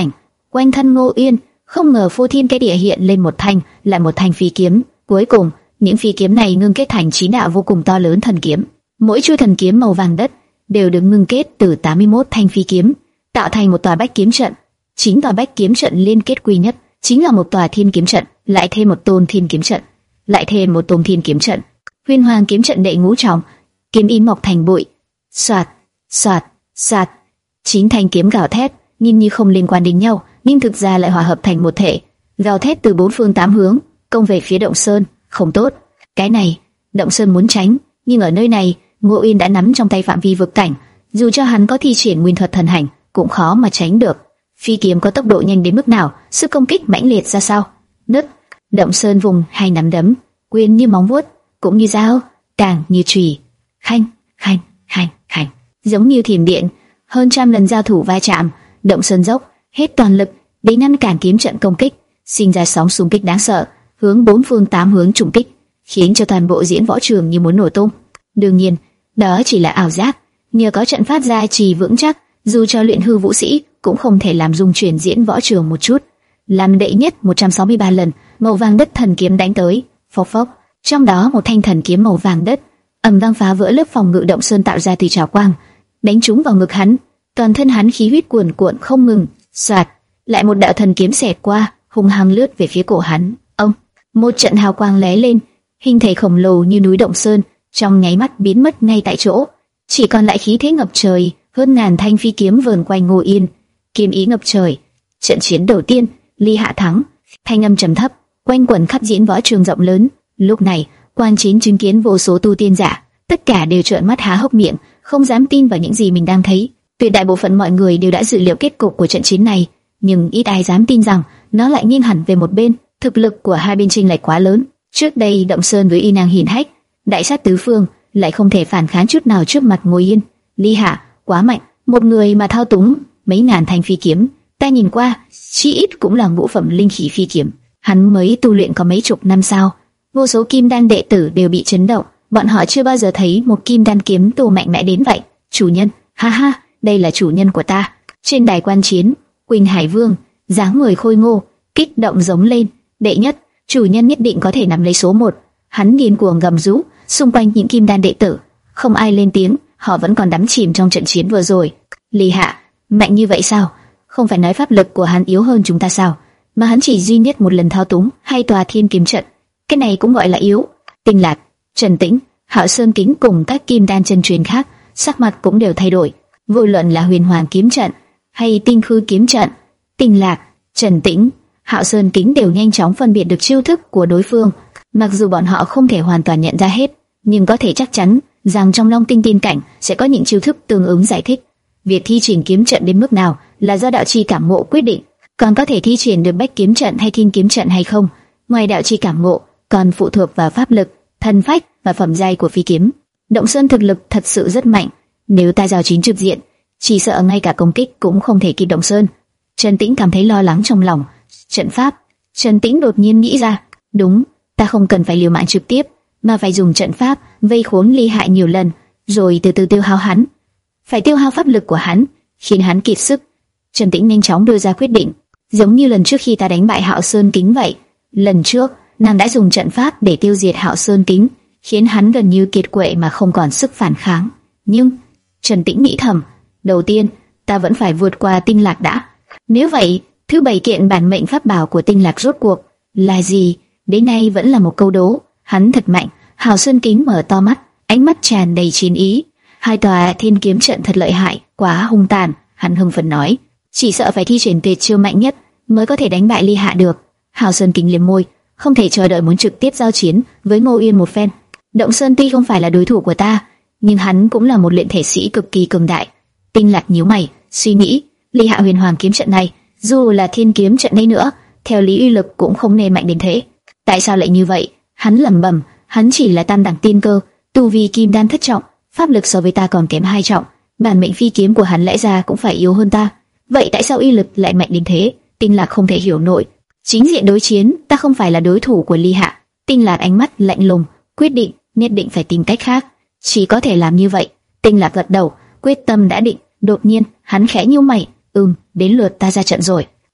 quanh thân Ngô Uyên. Không ngờ phô thiên cái địa hiện lên một thanh, lại một thanh phi kiếm. Cuối cùng, những phi kiếm này ngưng kết thành chín đạo vô cùng to lớn thần kiếm. Mỗi chuôi thần kiếm màu vàng đất đều được ngưng kết từ tám mươi mốt thanh phi kiếm, tạo thành một tòa bách kiếm trận. Chín tòa bách kiếm trận liên kết quy nhất chính là một tòa thiên kiếm trận, lại thêm một tôn thiên kiếm trận, lại thêm một tôn thiên kiếm trận. Huyền Hoàng kiếm trận đệ ngũ trọng, kiếm ý mọc thành bụi. Soạt, soạt, soạt. Chín thanh kiếm gào thét, nhìn như không liên quan đến nhau, nhưng thực ra lại hòa hợp thành một thể, gào thét từ bốn phương tám hướng, công về phía Động Sơn. Không tốt, cái này, Động Sơn muốn tránh, nhưng ở nơi này, Ngô Uyên đã nắm trong tay phạm vi vực cảnh, dù cho hắn có thi triển nguyên thuật thần hành, cũng khó mà tránh được. Phi kiếm có tốc độ nhanh đến mức nào, sức công kích mãnh liệt ra sao? Nứt. Động Sơn vùng hai nắm đấm, quyền như móng vuốt, cũng như dao, càng như chùy. Khanh, khanh, khanh, khanh, giống như thiểm điện, hơn trăm lần giao thủ va chạm, Động Sơn dốc hết toàn lực để ngăn cản kiếm trận công kích, sinh ra sóng xung kích đáng sợ, hướng bốn phương tám hướng trùng kích, khiến cho toàn bộ diễn võ trường như muốn nổ tung. Đương nhiên, đó chỉ là ảo giác, nhờ có trận pháp gia trì vững chắc, dù cho luyện hư vũ sĩ cũng không thể làm rung chuyển diễn võ trường một chút. Làm đệ nhất một trăm sáu mươi ba lần, màu vàng đất thần kiếm đánh tới, phốc phốc, trong đó một thanh thần kiếm màu vàng đất ầm vang phá vỡ lớp phòng ngự Động Sơn tạo ra từ trào quang, đánh trúng vào ngực hắn, toàn thân hắn khí huyết cuồn cuộn không ngừng. Soạt, lại một đạo thần kiếm xẹt qua, hung hăng lướt về phía cổ hắn. Ông, một trận hào quang lóe lên, hình thể khổng lồ như núi Động Sơn trong nháy mắt biến mất ngay tại chỗ, chỉ còn lại khí thế ngập trời, hơn ngàn thanh phi kiếm vờn quanh Ngô Yên, kiếm ý ngập trời. Trận chiến đầu tiên, Ly Hạ thắng. Thanh âm trầm thấp quanh quẩn khắp diễn võ trường rộng lớn. Lúc này, quan chiến chứng kiến vô số tu tiên giả, tất cả đều trợn mắt há hốc miệng, không dám tin vào những gì mình đang thấy. Tuyệt đại bộ phận mọi người đều đã dự liệu kết cục của trận chiến này, nhưng ít ai dám tin rằng nó lại nghiêng hẳn về một bên. Thực lực của hai bên chênh lệch quá lớn. Trước đây Động Sơn với y nàng hiển hách, đại sát tứ phương, lại không thể phản kháng chút nào trước mặt Ngô Yên. Ly Hạ quá mạnh, một người mà thao túng mấy ngàn thanh phi kiếm, ta nhìn qua, chỉ ít cũng là ngũ phẩm linh khí phi kiếm. Hắn mới tu luyện có mấy chục năm sao? Vô số kim đan đệ tử đều bị chấn động, bọn họ chưa bao giờ thấy một kim đan kiếm tu mạnh mẽ đến vậy. Chủ nhân, ha ha, đây là chủ nhân của ta. Trên đài quan chiến, Quỳnh Hải Vương dáng người khôi ngô, kích động giống lên, đệ nhất, chủ nhân nhất định có thể nắm lấy số một. Hắn điên cuồng gầm rú, xung quanh những kim đan đệ tử, không ai lên tiếng, họ vẫn còn đắm chìm trong trận chiến vừa rồi. Ly Hạ, mạnh như vậy sao? Không phải nói pháp lực của hắn yếu hơn chúng ta sao? Mà hắn chỉ duy nhất một lần thao túng hai tòa thiên kiếm trận, cái này cũng gọi là yếu. Tinh Lạc, Trần Tĩnh, Hạo Sơn Kính cùng các kim đan chân truyền khác, sắc mặt cũng đều thay đổi. Vô luận là Huyền Hoàng kiếm trận hay Tinh Khư kiếm trận, Tinh Lạc, Trần Tĩnh, Hạo Sơn Kính đều nhanh chóng phân biệt được chiêu thức của đối phương. Mặc dù bọn họ không thể hoàn toàn nhận ra hết, nhưng có thể chắc chắn rằng trong Long Tinh Tiên cảnh sẽ có những chiêu thức tương ứng giải thích. Việc thi triển kiếm trận đến mức nào là do đạo chi cảm ngộ quyết định, còn có thể thi triển được bách kiếm trận hay thiên kiếm trận hay không, ngoài đạo chi cảm ngộ còn phụ thuộc vào pháp lực, thần phách và phẩm giai của phi kiếm. Động Sơn thực lực thật sự rất mạnh, nếu ta giao chiến trực diện, chỉ sợ ngay cả công kích cũng không thể kịp Động Sơn. Trần Tĩnh cảm thấy lo lắng trong lòng. Trận pháp. Trần Tĩnh đột nhiên nghĩ ra, đúng, ta không cần phải liều mạng trực tiếp, mà phải dùng trận pháp vây khốn Ly Hạ nhiều lần, rồi từ từ tiêu hao hắn. Phải tiêu hao pháp lực của hắn, khiến hắn kiệt sức. Trần Tĩnh nhanh chóng đưa ra quyết định, giống như lần trước khi ta đánh bại Hạo Sơn Kính vậy. Lần trước, nàng đã dùng trận pháp để tiêu diệt Hạo Sơn Kính, khiến hắn gần như kiệt quệ mà không còn sức phản kháng. Nhưng, Trần Tĩnh nghĩ thầm, đầu tiên, ta vẫn phải vượt qua Tinh Lạc đã. Nếu vậy, thứ bảy kiện bản mệnh pháp bảo của Tinh Lạc rốt cuộc là gì? Đến nay vẫn là một câu đố. Hắn thật mạnh. Hạo Sơn Kính mở to mắt, ánh mắt tràn đầy chiến ý. Hai tòa thiên kiếm trận thật lợi hại, quá hung tàn. Hắn hưng phấn nói, chỉ sợ phải thi triển tuyệt chiêu mạnh nhất mới có thể đánh bại Ly Hạ được. Hạo Sơn Kính liếm môi, không thể chờ đợi muốn trực tiếp giao chiến với Ngô Yên một phen. Động Sơn tuy không phải là đối thủ của ta, nhưng hắn cũng là một luyện thể sĩ cực kỳ cường đại. Tinh Lạc nhíu mày, suy nghĩ, Ly Hạ Huyền Hoàng kiếm trận này, dù là thiên kiếm trận đây nữa, theo lý uy lực cũng không nên mạnh đến thế. Tại sao lại như vậy? Hắn lẩm bẩm, hắn chỉ là tam đẳng tiên cơ, tu vi kim đan thất trọng, pháp lực so với ta còn kém hai trọng, bản mệnh phi kiếm của hắn lẽ ra cũng phải yếu hơn ta. Vậy tại sao uy lực lại mạnh đến thế? Tinh Lạc không thể hiểu nổi. Chính diện đối chiến, ta không phải là đối thủ của Ly Hạ. Tinh Lạc ánh mắt lạnh lùng, quyết định nhất định phải tìm cách khác, chỉ có thể làm như vậy. Tinh Lạc gật đầu, quyết tâm đã định. Đột nhiên, hắn khẽ nhíu mày, "Ừm, đến lượt ta ra trận rồi."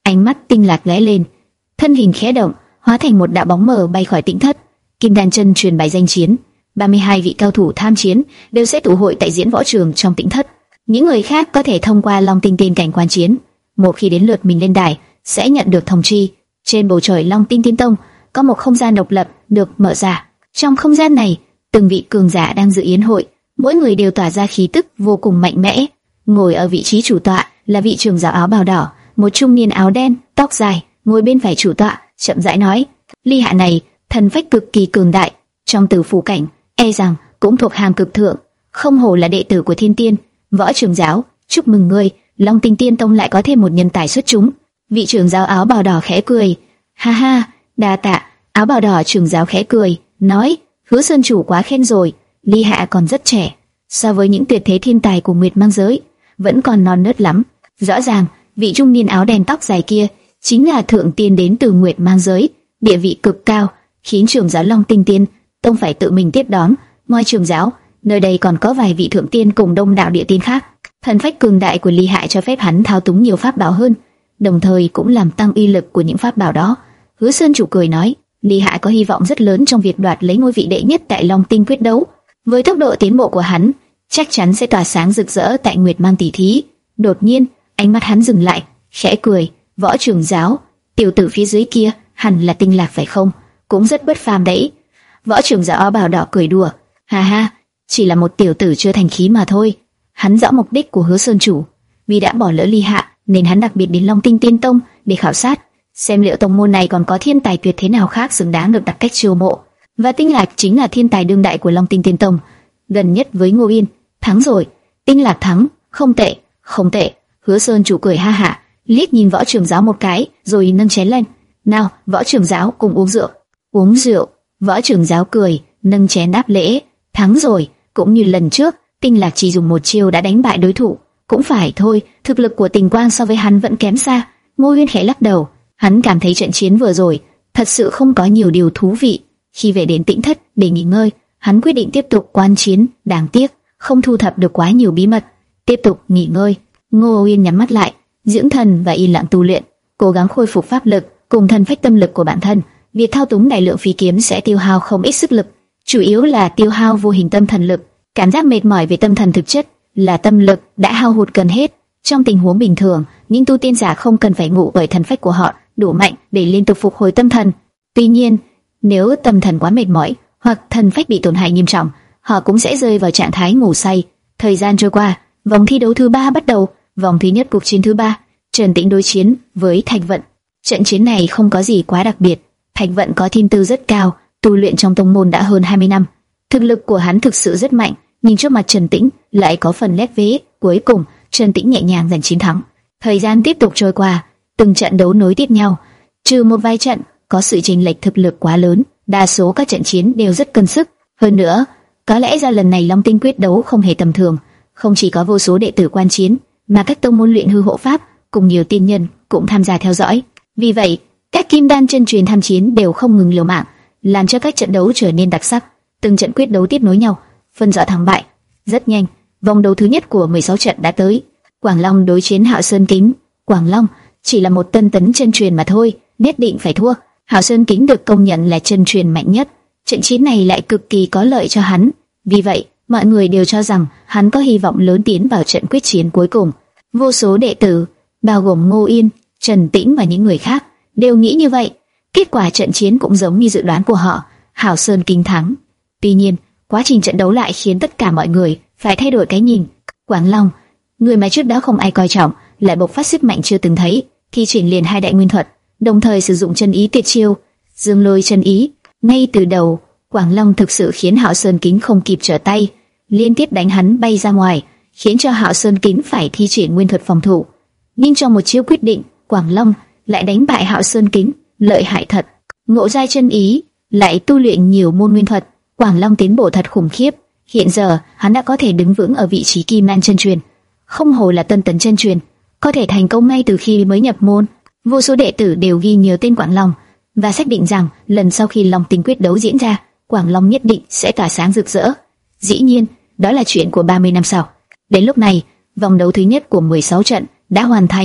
Ánh mắt Tinh Lạc lóe lên, thân hình khẽ động, hóa thành một đạo bóng mờ bay khỏi Tĩnh Thất. Kim Đan chân truyền bài danh chiến, ba mươi hai vị cao thủ tham chiến đều sẽ tụ hội tại diễn võ trường trong Tĩnh Thất. Những người khác có thể thông qua Long Tinh Tiên cảnh quan chiến. Một khi đến lượt mình lên đài, sẽ nhận được thông chi. Trên bầu trời Long Tinh Tiên Tông có một không gian độc lập được mở ra. Trong không gian này, từng vị cường giả đang dự yến hội, mỗi người đều tỏa ra khí tức vô cùng mạnh mẽ. Ngồi ở vị trí chủ tọa là vị trưởng giáo áo bào đỏ, một trung niên áo đen, tóc dài, ngồi bên phải chủ tọa, chậm rãi nói: Ly Hạ này, thần phách cực kỳ cường đại, trong tử phủ cảnh, e rằng cũng thuộc hàng cực thượng, không hổ là đệ tử của Thiên Tiên. Võ trưởng giáo, chúc mừng ngươi, Long Tinh Tiên Tông lại có thêm một nhân tài xuất chúng. Vị trưởng giáo áo bào đỏ khẽ cười, ha ha, đa tạ. Áo bào đỏ trưởng giáo khẽ cười, nói: Hứa Sơn chủ quá khen rồi, Ly Hạ còn rất trẻ, so với những tuyệt thế thiên tài của Nguyệt Mang giới, vẫn còn non nớt lắm. Rõ ràng, vị trung niên áo đen tóc dài kia chính là thượng tiên đến từ Nguyệt Mang giới, địa vị cực cao, khiến trưởng giáo Long Tinh Tiên Tông phải tự mình tiếp đón. Ngoài trưởng giáo, nơi đây còn có vài vị thượng tiên cùng đông đạo địa tiên khác. Thần phách cường đại của Ly Hạ cho phép hắn thao túng nhiều pháp bảo hơn, đồng thời cũng làm tăng uy lực của những pháp bảo đó. Hứa Sơn chủ cười nói: Ly Hạ có hy vọng rất lớn trong việc đoạt lấy ngôi vị đệ nhất tại Long Tinh quyết đấu. Với tốc độ tiến bộ của hắn, chắc chắn sẽ tỏa sáng rực rỡ tại Nguyệt Mang tỷ thí. Đột nhiên, ánh mắt hắn dừng lại, khẽ cười: Võ trưởng giáo, tiểu tử phía dưới kia hẳn là Tinh Lạc phải không? Cũng rất bất phàm đấy. Võ trưởng giáo áo bào đỏ cười đùa: Ha ha, chỉ là một tiểu tử chưa thành khí mà thôi. Hắn rõ mục đích của Hứa Sơn chủ, vì đã bỏ lỡ Ly Hạ nên hắn đặc biệt đến Long Tinh Tiên Tông để khảo sát, xem liệu tông môn này còn có thiên tài tuyệt thế nào khác xứng đáng được đặt cách chiêu mộ. Và Tinh Lạc chính là thiên tài đương đại của Long Tinh Tiên Tông, gần nhất với Ngô Yên. Thắng rồi. Tinh Lạc thắng, không tệ, không tệ. Hứa Sơn chủ cười ha hả, liếc nhìn võ trưởng giáo một cái, rồi nâng chén lên. Nào, võ trưởng giáo cùng uống rượu. Uống rượu. Võ trưởng giáo cười, nâng chén đáp lễ. Thắng rồi, cũng như lần trước, Tinh Lạc chỉ dùng một chiêu đã đánh bại đối thủ. Cũng phải thôi, thực lực của Tình Quang so với hắn vẫn kém xa. Ngô Uyên khẽ lắc đầu, hắn cảm thấy trận chiến vừa rồi thật sự không có nhiều điều thú vị. Khi về đến Tĩnh Thất để nghỉ ngơi, hắn quyết định tiếp tục quan chiến. Đáng tiếc không thu thập được quá nhiều bí mật. Tiếp tục nghỉ ngơi, Ngô Uyên nhắm mắt lại, dưỡng thần và yên lặng tu luyện, cố gắng khôi phục pháp lực cùng thần phách tâm lực của bản thân. Việc thao túng đại lượng phi kiếm sẽ tiêu hao không ít sức lực, chủ yếu là tiêu hao vô hình tâm thần lực. Cảm giác mệt mỏi về tâm thần thực chất là tâm lực đã hao hụt gần hết. Trong tình huống bình thường, những tu tiên giả không cần phải ngủ bởi thần phách của họ đủ mạnh để liên tục phục hồi tâm thần. Tuy nhiên, nếu tâm thần quá mệt mỏi hoặc thần phách bị tổn hại nghiêm trọng, họ cũng sẽ rơi vào trạng thái ngủ say. Thời gian trôi qua, vòng thi đấu thứ ba bắt đầu. Vòng thứ nhất, cuộc chiến thứ ba, Trần Tĩnh đối chiến với Thạch Vận. Trận chiến này không có gì quá đặc biệt. Thạch Vận có thiên tư rất cao, tu luyện trong tông môn đã hơn hai mươi năm. Thực lực của hắn thực sự rất mạnh, nhưng trước mặt Trần Tĩnh lại có phần lép vế. Cuối cùng, Trần Tĩnh nhẹ nhàng giành chiến thắng. Thời gian tiếp tục trôi qua, từng trận đấu nối tiếp nhau, trừ một vài trận có sự chênh lệch thực lực quá lớn, đa số các trận chiến đều rất cân sức. Hơn nữa, có lẽ do lần này Long Tinh quyết đấu không hề tầm thường, không chỉ có vô số đệ tử quan chiến, mà các tông môn luyện hư hộ pháp cùng nhiều tiên nhân cũng tham gia theo dõi. Vì vậy, các kim đan chân truyền tham chiến đều không ngừng liều mạng, làm cho các trận đấu trở nên đặc sắc. Từng trận quyết đấu tiếp nối nhau, phân rõ thắng bại. Rất nhanh, vòng đấu thứ nhất của mười sáu trận đã tới. Quảng Long đối chiến Hạo Sơn Kính. Quảng Long chỉ là một tân tấn chân truyền mà thôi, nhất định phải thua. Hạo Sơn Kính được công nhận là chân truyền mạnh nhất, trận chiến này lại cực kỳ có lợi cho hắn. Vì vậy, mọi người đều cho rằng hắn có hy vọng lớn tiến vào trận quyết chiến cuối cùng. Vô số đệ tử, bao gồm Ngô Yên, Trần Tĩnh và những người khác, đều nghĩ như vậy. Kết quả trận chiến cũng giống như dự đoán của họ, Hạo Sơn Kính thắng. Tuy nhiên, quá trình trận đấu lại khiến tất cả mọi người phải thay đổi cái nhìn. Quảng Long, người mà trước đó không ai coi trọng, lại bộc phát sức mạnh chưa từng thấy, thi triển liền hai đại nguyên thuật, đồng thời sử dụng chân ý tuyệt chiêu, Dương Lôi chân ý. Ngay từ đầu, Quảng Long thực sự khiến Hạo Sơn Kính không kịp trở tay, liên tiếp đánh hắn bay ra ngoài, khiến cho Hạo Sơn Kính phải thi triển nguyên thuật phòng thủ. Nhưng trong một chiêu quyết định, Quảng Long lại đánh bại Hạo Sơn Kính, lợi hại thật. Ngộ giai chân ý, lại tu luyện nhiều môn nguyên thuật, Quảng Long tiến bộ thật khủng khiếp. Hiện giờ, hắn đã có thể đứng vững ở vị trí kim đan chân truyền, không hổ là tân tấn chân truyền, có thể thành công ngay từ khi mới nhập môn. Vô số đệ tử đều ghi nhớ tên Quảng Long và xác định rằng lần sau khi Long Tinh quyết đấu diễn ra, Quảng Long nhất định sẽ tỏa sáng rực rỡ. Dĩ nhiên, đó là chuyện của ba mươi năm sau. Đến lúc này, vòng đấu thứ nhất của mười sáu trận đã hoàn thành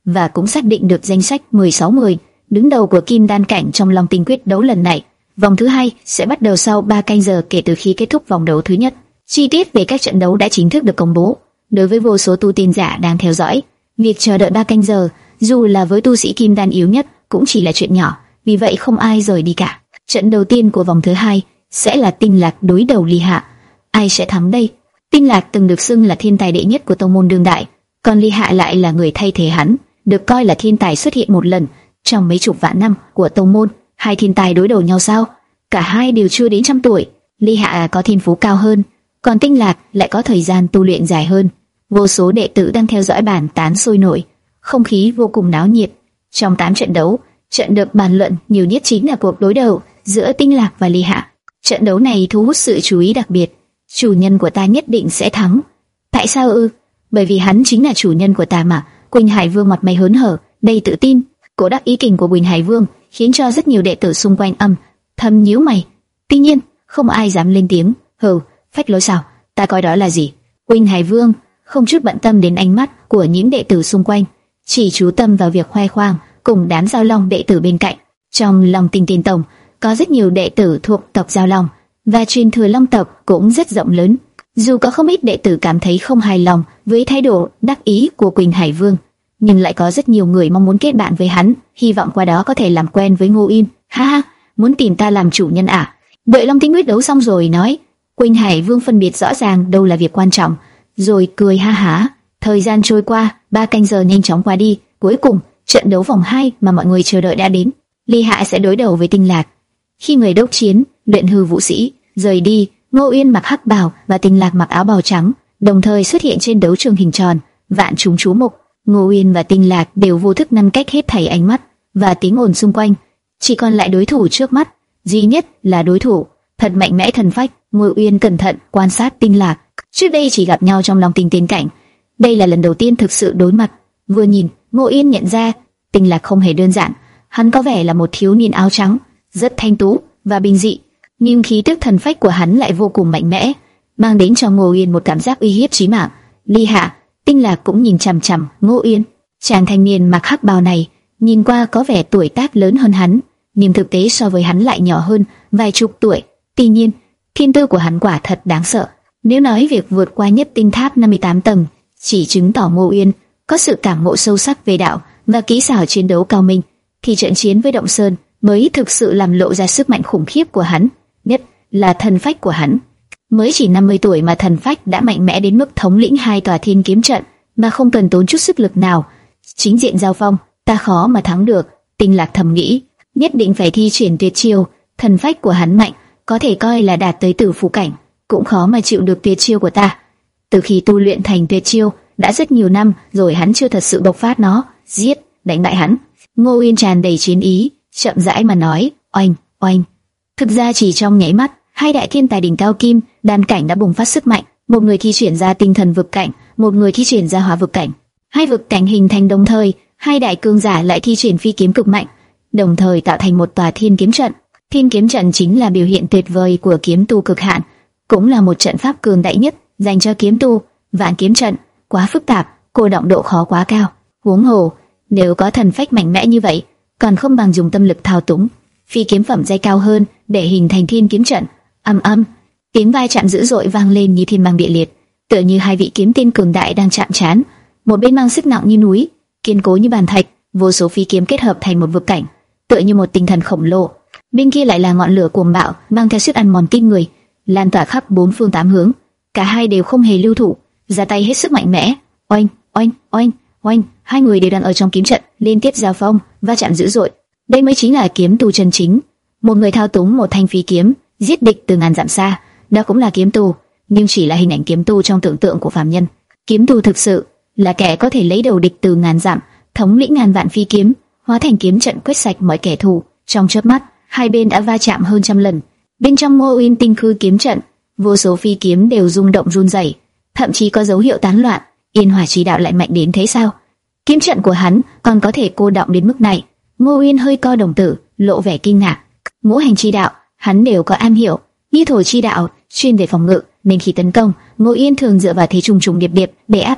và cũng xác định được danh sách mười sáu người đứng đầu của kim đan cảnh trong Long Tinh quyết đấu lần này. Vòng thứ hai sẽ bắt đầu sau ba canh giờ kể từ khi kết thúc vòng đấu thứ nhất. Chi tiết về các trận đấu đã chính thức được công bố. Đối với vô số tu tiên giả đang theo dõi, việc chờ đợi ba canh giờ, dù là với tu sĩ kim đan yếu nhất, cũng chỉ là chuyện nhỏ, vì vậy không ai rời đi cả. Trận đầu tiên của vòng thứ hai sẽ là Tinh Lạc đối đầu Ly Hạ. Ai sẽ thắng đây? Tinh Lạc từng được xưng là thiên tài đệ nhất của tông môn đương đại, còn Ly Hạ lại là người thay thế hắn, được coi là thiên tài xuất hiện một lần trong mấy chục vạn năm của tông môn. Hai thiên tài đối đầu nhau sao? Cả hai đều chưa đến trăm tuổi. Ly Hạ có thiên phú cao hơn, còn Tinh Lạc lại có thời gian tu luyện dài hơn. Vô số đệ tử đang theo dõi bàn tán sôi nổi, không khí vô cùng náo nhiệt. Trong tám trận đấu, trận được bàn luận nhiều nhất chính là cuộc đối đầu giữa Tinh Lạc và Ly Hạ. Trận đấu này thu hút sự chú ý đặc biệt. Chủ nhân của ta nhất định sẽ thắng. Tại sao ư? Bởi vì hắn chính là chủ nhân của ta mà. Quỳnh Hải Vương mặt mày hớn hở, đầy tự tin. Cố đắc ý kình của Quỳnh Hải Vương khiến cho rất nhiều đệ tử xung quanh âm thầm nhíu mày. Tuy nhiên, không ai dám lên tiếng. Hừ, phách lối sao? Ta coi đó là gì? Quỳnh Hải Vương không chút bận tâm đến ánh mắt của những đệ tử xung quanh, chỉ chú tâm vào việc khoe khoang cùng đám Giao Long đệ tử bên cạnh. Trong Long Tinh Tiên Tông có rất nhiều đệ tử thuộc tộc Giao Long, và truyền thừa Long tộc cũng rất rộng lớn. Dù có không ít đệ tử cảm thấy không hài lòng với thái độ đắc ý của Quỳnh Hải Vương, nhưng lại có rất nhiều người mong muốn kết bạn với hắn, hy vọng qua đó có thể làm quen với Ngô Yên. Ha ha, muốn tìm ta làm chủ nhân à? Đợi Long Tinh quyết đấu xong rồi nói. Quỳnh Hải Vương phân biệt rõ ràng đâu là việc quan trọng, rồi cười ha hả. Thời gian trôi qua, ba canh giờ nhanh chóng qua đi. Cuối cùng, trận đấu vòng hai mà mọi người chờ đợi đã đến. Ly Hạ sẽ đối đầu với Tinh Lạc. Khi người đốc chiến, luyện hư vũ sĩ rời đi, Ngô Uyên mặc hắc bào và Tinh Lạc mặc áo bào trắng, đồng thời xuất hiện trên đấu trường hình tròn. Vạn chúng chú mục. Ngô Uyên và Tinh Lạc đều vô thức ngăn cách hết thảy ánh mắt và tiếng ồn xung quanh, chỉ còn lại đối thủ trước mắt, duy nhất là đối thủ thật mạnh mẽ thần phách. Ngô Uyên cẩn thận quan sát Tinh Lạc. Trước đây chỉ gặp nhau trong Long Tinh tiên cảnh, đây là lần đầu tiên thực sự đối mặt. Vừa nhìn, Ngô Uyên nhận ra Tinh Lạc không hề đơn giản. Hắn có vẻ là một thiếu niên áo trắng, rất thanh tú và bình dị, nhưng khí tức thần phách của hắn lại vô cùng mạnh mẽ, mang đến cho Ngô Uyên một cảm giác uy hiếp chí mạng. Ly Hạ, Tinh Lạc cũng nhìn chằm chằm Ngô Uyên. Chàng thanh niên mặc hắc bào này nhìn qua có vẻ tuổi tác lớn hơn hắn, nhưng thực tế so với hắn lại nhỏ hơn vài chục tuổi. Tuy nhiên, thiên tư của hắn quả thật đáng sợ. Nếu nói việc vượt qua nhất tinh tháp năm mươi tám tầng chỉ chứng tỏ Ngô Uyên có sự cảm ngộ sâu sắc về đạo và kỹ xảo chiến đấu cao minh, thì trận chiến với Động Sơn mới thực sự làm lộ ra sức mạnh khủng khiếp của hắn, nhất là thần phách của hắn. Mới chỉ năm mươi tuổi mà thần phách đã mạnh mẽ đến mức thống lĩnh hai tòa thiên kiếm trận mà không cần tốn chút sức lực nào. Chính diện giao phong, ta khó mà thắng được. Tinh Lạc thầm nghĩ, nhất định phải thi triển tuyệt chiêu. Thần phách của hắn mạnh, có thể coi là đạt tới tử phủ cảnh, cũng khó mà chịu được tuyệt chiêu của ta. Từ khi tu luyện thành tuyệt chiêu đã rất nhiều năm rồi, hắn chưa thật sự bộc phát nó. Giết, đánh bại hắn. Ngô Uyên tràn đầy chiến ý, chậm rãi mà nói, oanh, oanh. Thực ra chỉ trong nháy mắt, hai đại thiên tài đỉnh cao kim đan cảnh đã bùng phát sức mạnh. Một người thi triển ra tinh thần vực cảnh, một người thi triển ra hóa vực cảnh. Hai vực cảnh hình thành đồng thời, hai đại cường giả lại thi triển phi kiếm cực mạnh, đồng thời tạo thành một tòa thiên kiếm trận. Thiên kiếm trận chính là biểu hiện tuyệt vời của kiếm tu cực hạn, cũng là một trận pháp cường đại nhất dành cho kiếm tu. Vạn kiếm trận quá phức tạp, cô động độ khó quá cao. Huống hồ, nếu có thần phách mạnh mẽ như vậy, còn không bằng dùng tâm lực thao túng phi kiếm phẩm giai cao hơn để hình thành thiên kiếm trận. Âm âm, tiếng vai chạm dữ dội vang lên như thiên băng địa liệt, tựa như hai vị kiếm tiên cường đại đang chạm trán. Một bên mang sức nặng như núi, kiên cố như bàn thạch, vô số phi kiếm kết hợp thành một vực cảnh, tựa như một tinh thần khổng lồ. Bên kia lại là ngọn lửa cuồng bạo, mang theo sức ăn mòn kinh người, lan tỏa khắp bốn phương tám hướng. Cả hai đều không hề lưu thủ, ra tay hết sức mạnh mẽ. Oanh, oanh, oanh, oanh, hai người đều đang ở trong kiếm trận, liên tiếp giao phong, va chạm dữ dội. Đây mới chính là kiếm tu chân chính. Một người thao túng một thanh phi kiếm, giết địch từ ngàn dặm xa, đó cũng là kiếm tu, nhưng chỉ là hình ảnh kiếm tu trong tưởng tượng của phàm nhân. Kiếm tu thực sự là kẻ có thể lấy đầu địch từ ngàn dặm, thống lĩnh ngàn vạn phi kiếm, hóa thành kiếm trận quét sạch mọi kẻ thù. Trong chớp mắt, hai bên đã va chạm hơn trăm lần. Bên trong Ngô Uyên tinh khư kiếm trận, vô số phi kiếm đều rung động run rẩy, thậm chí có dấu hiệu tán loạn. Yên Hỏa Chi đạo lại mạnh đến thế sao? Kiếm trận của hắn còn có thể cô động đến mức này? Ngô Uyên hơi co đồng tử, lộ vẻ kinh ngạc. Ngũ hành chi đạo hắn đều có am hiểu, như thổ chi đạo chuyên về phòng ngự, nên khi tấn công, Ngô Uyên thường dựa vào thế trùng trùng điệp điệp để áp đảo,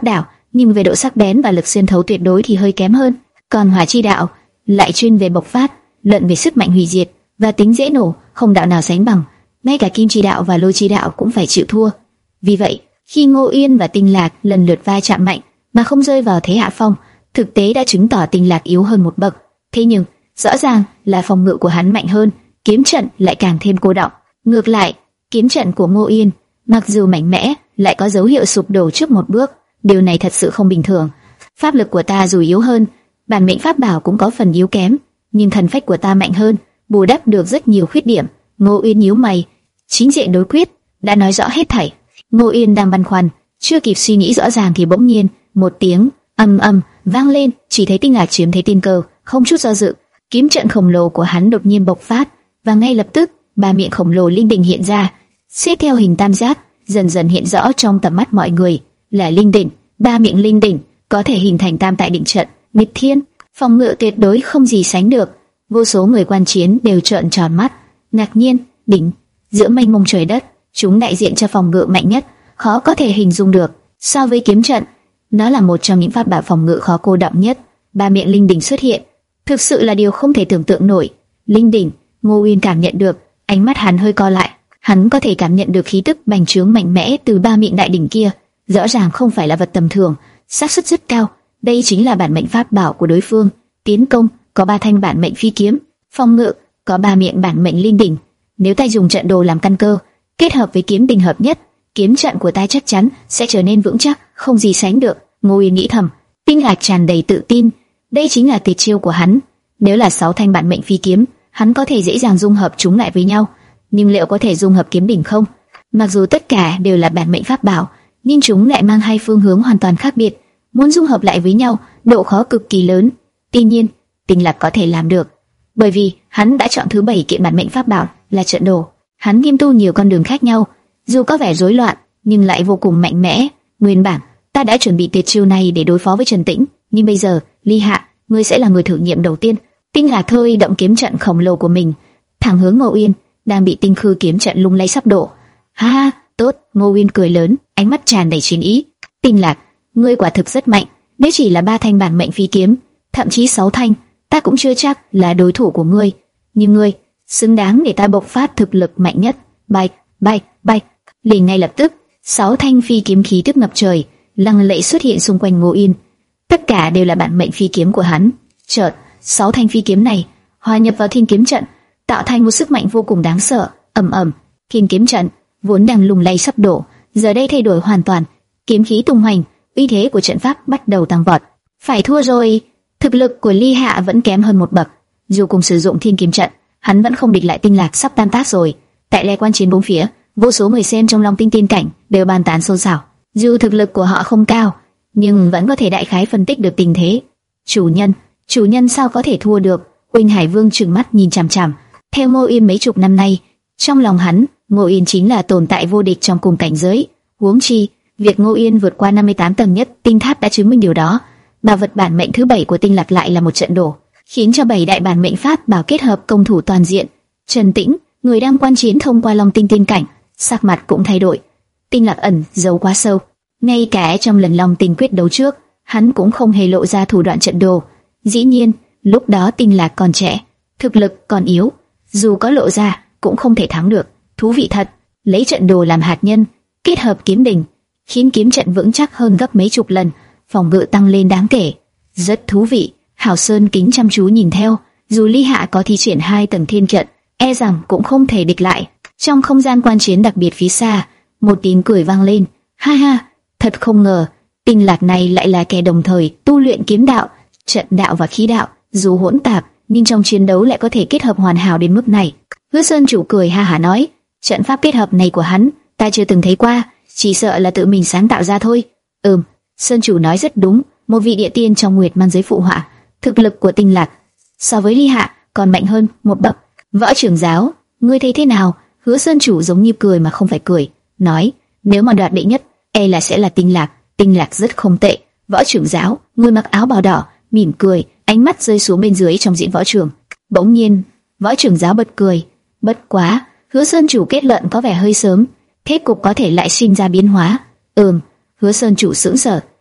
nhưng về độ sắc bén và lực xuyên thấu tuyệt đối thì hơi kém hơn. Còn hỏa chi đạo lại chuyên về bộc phát, luận về sức mạnh hủy diệt và tính dễ nổ, không đạo nào sánh bằng. Ngay cả kim chi đạo và lôi chi đạo cũng phải chịu thua. Vì vậy, khi Ngô Uyên và Tinh Lạc lần lượt va chạm mạnh mà không rơi vào thế hạ phong, thực tế đã chứng tỏ Tinh Lạc yếu hơn một bậc. Thế nhưng rõ ràng là phòng ngự của hắn mạnh hơn, kiếm trận lại càng thêm cô đọng. Ngược lại, kiếm trận của Ngô Uyên mặc dù mạnh mẽ, lại có dấu hiệu sụp đổ trước một bước. Điều này thật sự không bình thường. Pháp lực của ta dù yếu hơn, bản mệnh pháp bảo cũng có phần yếu kém, nhưng thần phách của ta mạnh hơn, bù đắp được rất nhiều khuyết điểm. Ngô Uyên nhíu mày, chính diện đối quyết đã nói rõ hết thảy. Ngô Uyên đang băn khoăn, chưa kịp suy nghĩ rõ ràng thì bỗng nhiên một tiếng ầm ầm vang lên, chỉ thấy Tinh Lạc chiếm thấy tiên cơ, không chút do dự, kiếm trận khổng lồ của hắn đột nhiên bộc phát, và ngay lập tức ba miệng khổng lồ linh đỉnh hiện ra, xếp theo hình tam giác, dần dần hiện rõ trong tầm mắt mọi người. Là linh đỉnh, ba miệng linh đỉnh có thể hình thành tam tại đỉnh trận, nghịch thiên, phòng ngự tuyệt đối không gì sánh được. Vô số người quan chiến đều trợn tròn mắt, ngạc nhiên. Đỉnh giữa mênh mông trời đất, chúng đại diện cho phòng ngự mạnh nhất, khó có thể hình dung được. So với kiếm trận, nó là một trong những pháp bảo phòng ngự khó cô đọng nhất. Ba miệng linh đỉnh xuất hiện, thực sự là điều không thể tưởng tượng nổi. Linh đỉnh, Ngô Uyên cảm nhận được, ánh mắt hắn hơi co lại. Hắn có thể cảm nhận được khí tức bành trướng mạnh mẽ từ ba miệng đại đỉnh kia, rõ ràng không phải là vật tầm thường, xác suất rất cao. Đây chính là bản mệnh pháp bảo của đối phương. Tiến công có ba thanh bản mệnh phi kiếm, phòng ngự có ba miệng bản mệnh linh đỉnh. Nếu ta dùng trận đồ làm căn cơ, kết hợp với kiếm đỉnh hợp nhất, kiếm trận của ta chắc chắn sẽ trở nên vững chắc, không gì sánh được. Ngô Uyên nghĩ thầm. Tinh Lạc tràn đầy tự tin, đây chính là tuyệt chiêu của hắn. Nếu là sáu thanh bản mệnh phi kiếm, hắn có thể dễ dàng dung hợp chúng lại với nhau. Nhưng liệu có thể dung hợp kiếm đỉnh không? Mặc dù tất cả đều là bản mệnh pháp bảo, nhưng chúng lại mang hai phương hướng hoàn toàn khác biệt. Muốn dung hợp lại với nhau, độ khó cực kỳ lớn. Tuy nhiên, Tinh Lạc có thể làm được, bởi vì hắn đã chọn thứ bảy kiện bản mệnh pháp bảo là trận đồ. Hắn nghiêm tu nhiều con đường khác nhau, dù có vẻ rối loạn nhưng lại vô cùng mạnh mẽ. Nguyên bản ta đã chuẩn bị tuyệt chiêu này để đối phó với Trần Tĩnh, nhưng bây giờ Ly Hạ, ngươi sẽ là người thử nghiệm đầu tiên. Tinh Lạc thôi động kiếm trận khổng lồ của mình, thẳng hướng Ngô Uyên đang bị tinh khư kiếm trận lung lay sắp đổ. Ha ha, tốt. Ngô Uyên cười lớn, ánh mắt tràn đầy chiến ý. Tinh Lạc, ngươi quả thực rất mạnh. Nếu chỉ là ba thanh bản mệnh phi kiếm, thậm chí sáu thanh, ta cũng chưa chắc là đối thủ của ngươi. Nhưng ngươi xứng đáng để ta bộc phát thực lực mạnh nhất. Bay, bay, bay. Liền ngay lập tức, sáu thanh phi kiếm khí tức ngập trời, lăng lệ xuất hiện xung quanh Ngô Uyên. Tất cả đều là bản mệnh phi kiếm của hắn. Chợt, sáu thanh phi kiếm này hòa nhập vào thiên kiếm trận, tạo thành một sức mạnh vô cùng đáng sợ. Ầm ầm, thiên kiếm trận vốn đang lung lay sắp đổ, giờ đây thay đổi hoàn toàn, kiếm khí tung hoành, uy thế của trận pháp bắt đầu tăng vọt. Phải thua rồi, thực lực của Ly Hạ vẫn kém hơn một bậc. Dù cùng sử dụng thiên kiếm trận, hắn vẫn không địch lại Tinh Lạc sắp tan tác rồi. Tại lề quan chiến bốn phía, vô số người xem trong Long Tinh tiên cảnh đều bàn tán xôn xao. Dù thực lực của họ không cao, nhưng vẫn có thể đại khái phân tích được tình thế. Chủ nhân, chủ nhân sao có thể thua được? Uyên Hải Vương trừng mắt nhìn chằm chằm. Theo Ngô Uyên mấy chục năm nay, trong lòng hắn, Ngô Uyên chính là tồn tại vô địch trong cùng cảnh giới. Huống chi, việc Ngô Uyên vượt qua năm mươi tám tầng nhất tinh tháp đã chứng minh điều đó. Bảo vật bản mệnh thứ bảy của Tinh Lạc lại là một trận đồ, khiến cho bảy đại bản mệnh pháp bảo kết hợp công thủ toàn diện. Trần Tĩnh, người đang quan chiến thông qua Long Tinh tiên cảnh, sắc mặt cũng thay đổi. Tinh Lạc ẩn giấu quá sâu, ngay cả trong lần Long Tinh quyết đấu trước, hắn cũng không hề lộ ra thủ đoạn trận đồ. Dĩ nhiên, lúc đó Tinh Lạc còn trẻ, thực lực còn yếu, dù có lộ ra cũng không thể thắng được. Thú vị thật, lấy trận đồ làm hạt nhân, kết hợp kiếm đỉnh, khiến kiếm trận vững chắc hơn gấp mấy chục lần, phòng ngự tăng lên đáng kể. Rất thú vị. Hảo Sơn kính chăm chú nhìn theo, dù Ly Hạ có thi triển hai tầng thiên trận, e rằng cũng không thể địch lại. Trong không gian quan chiến đặc biệt phía xa, một tiếng cười vang lên. Ha ha, thật không ngờ, Tinh Lạc này lại là kẻ đồng thời tu luyện kiếm đạo, trận đạo và khí đạo, dù hỗn tạp, nhưng trong chiến đấu lại có thể kết hợp hoàn hảo đến mức này. Hứa Sơn chủ cười ha hả nói, trận pháp kết hợp này của hắn, ta chưa từng thấy qua, chỉ sợ là tự mình sáng tạo ra thôi. Ừm, Sơn chủ nói rất đúng, một vị địa tiên trong Nguyệt Man giới phụ họa, thực lực của Tinh Lạc so với Ly Hạ còn mạnh hơn một bậc. Võ trưởng giáo, ngươi thấy thế nào? Hứa Sơn chủ giống như cười mà không phải cười, nói, nếu mà đoạt đệ nhất, e là sẽ là Tinh Lạc. Tinh Lạc rất không tệ. Võ trưởng giáo, người mặc áo bào đỏ, mỉm cười, ánh mắt rơi xuống bên dưới trong diễn võ trường. Bỗng nhiên, võ trưởng giáo bật cười. Bất quá, Hứa Sơn chủ kết luận có vẻ hơi sớm, thế cục có thể lại sinh ra biến hóa. Ừm, Hứa Sơn chủ sững sờ,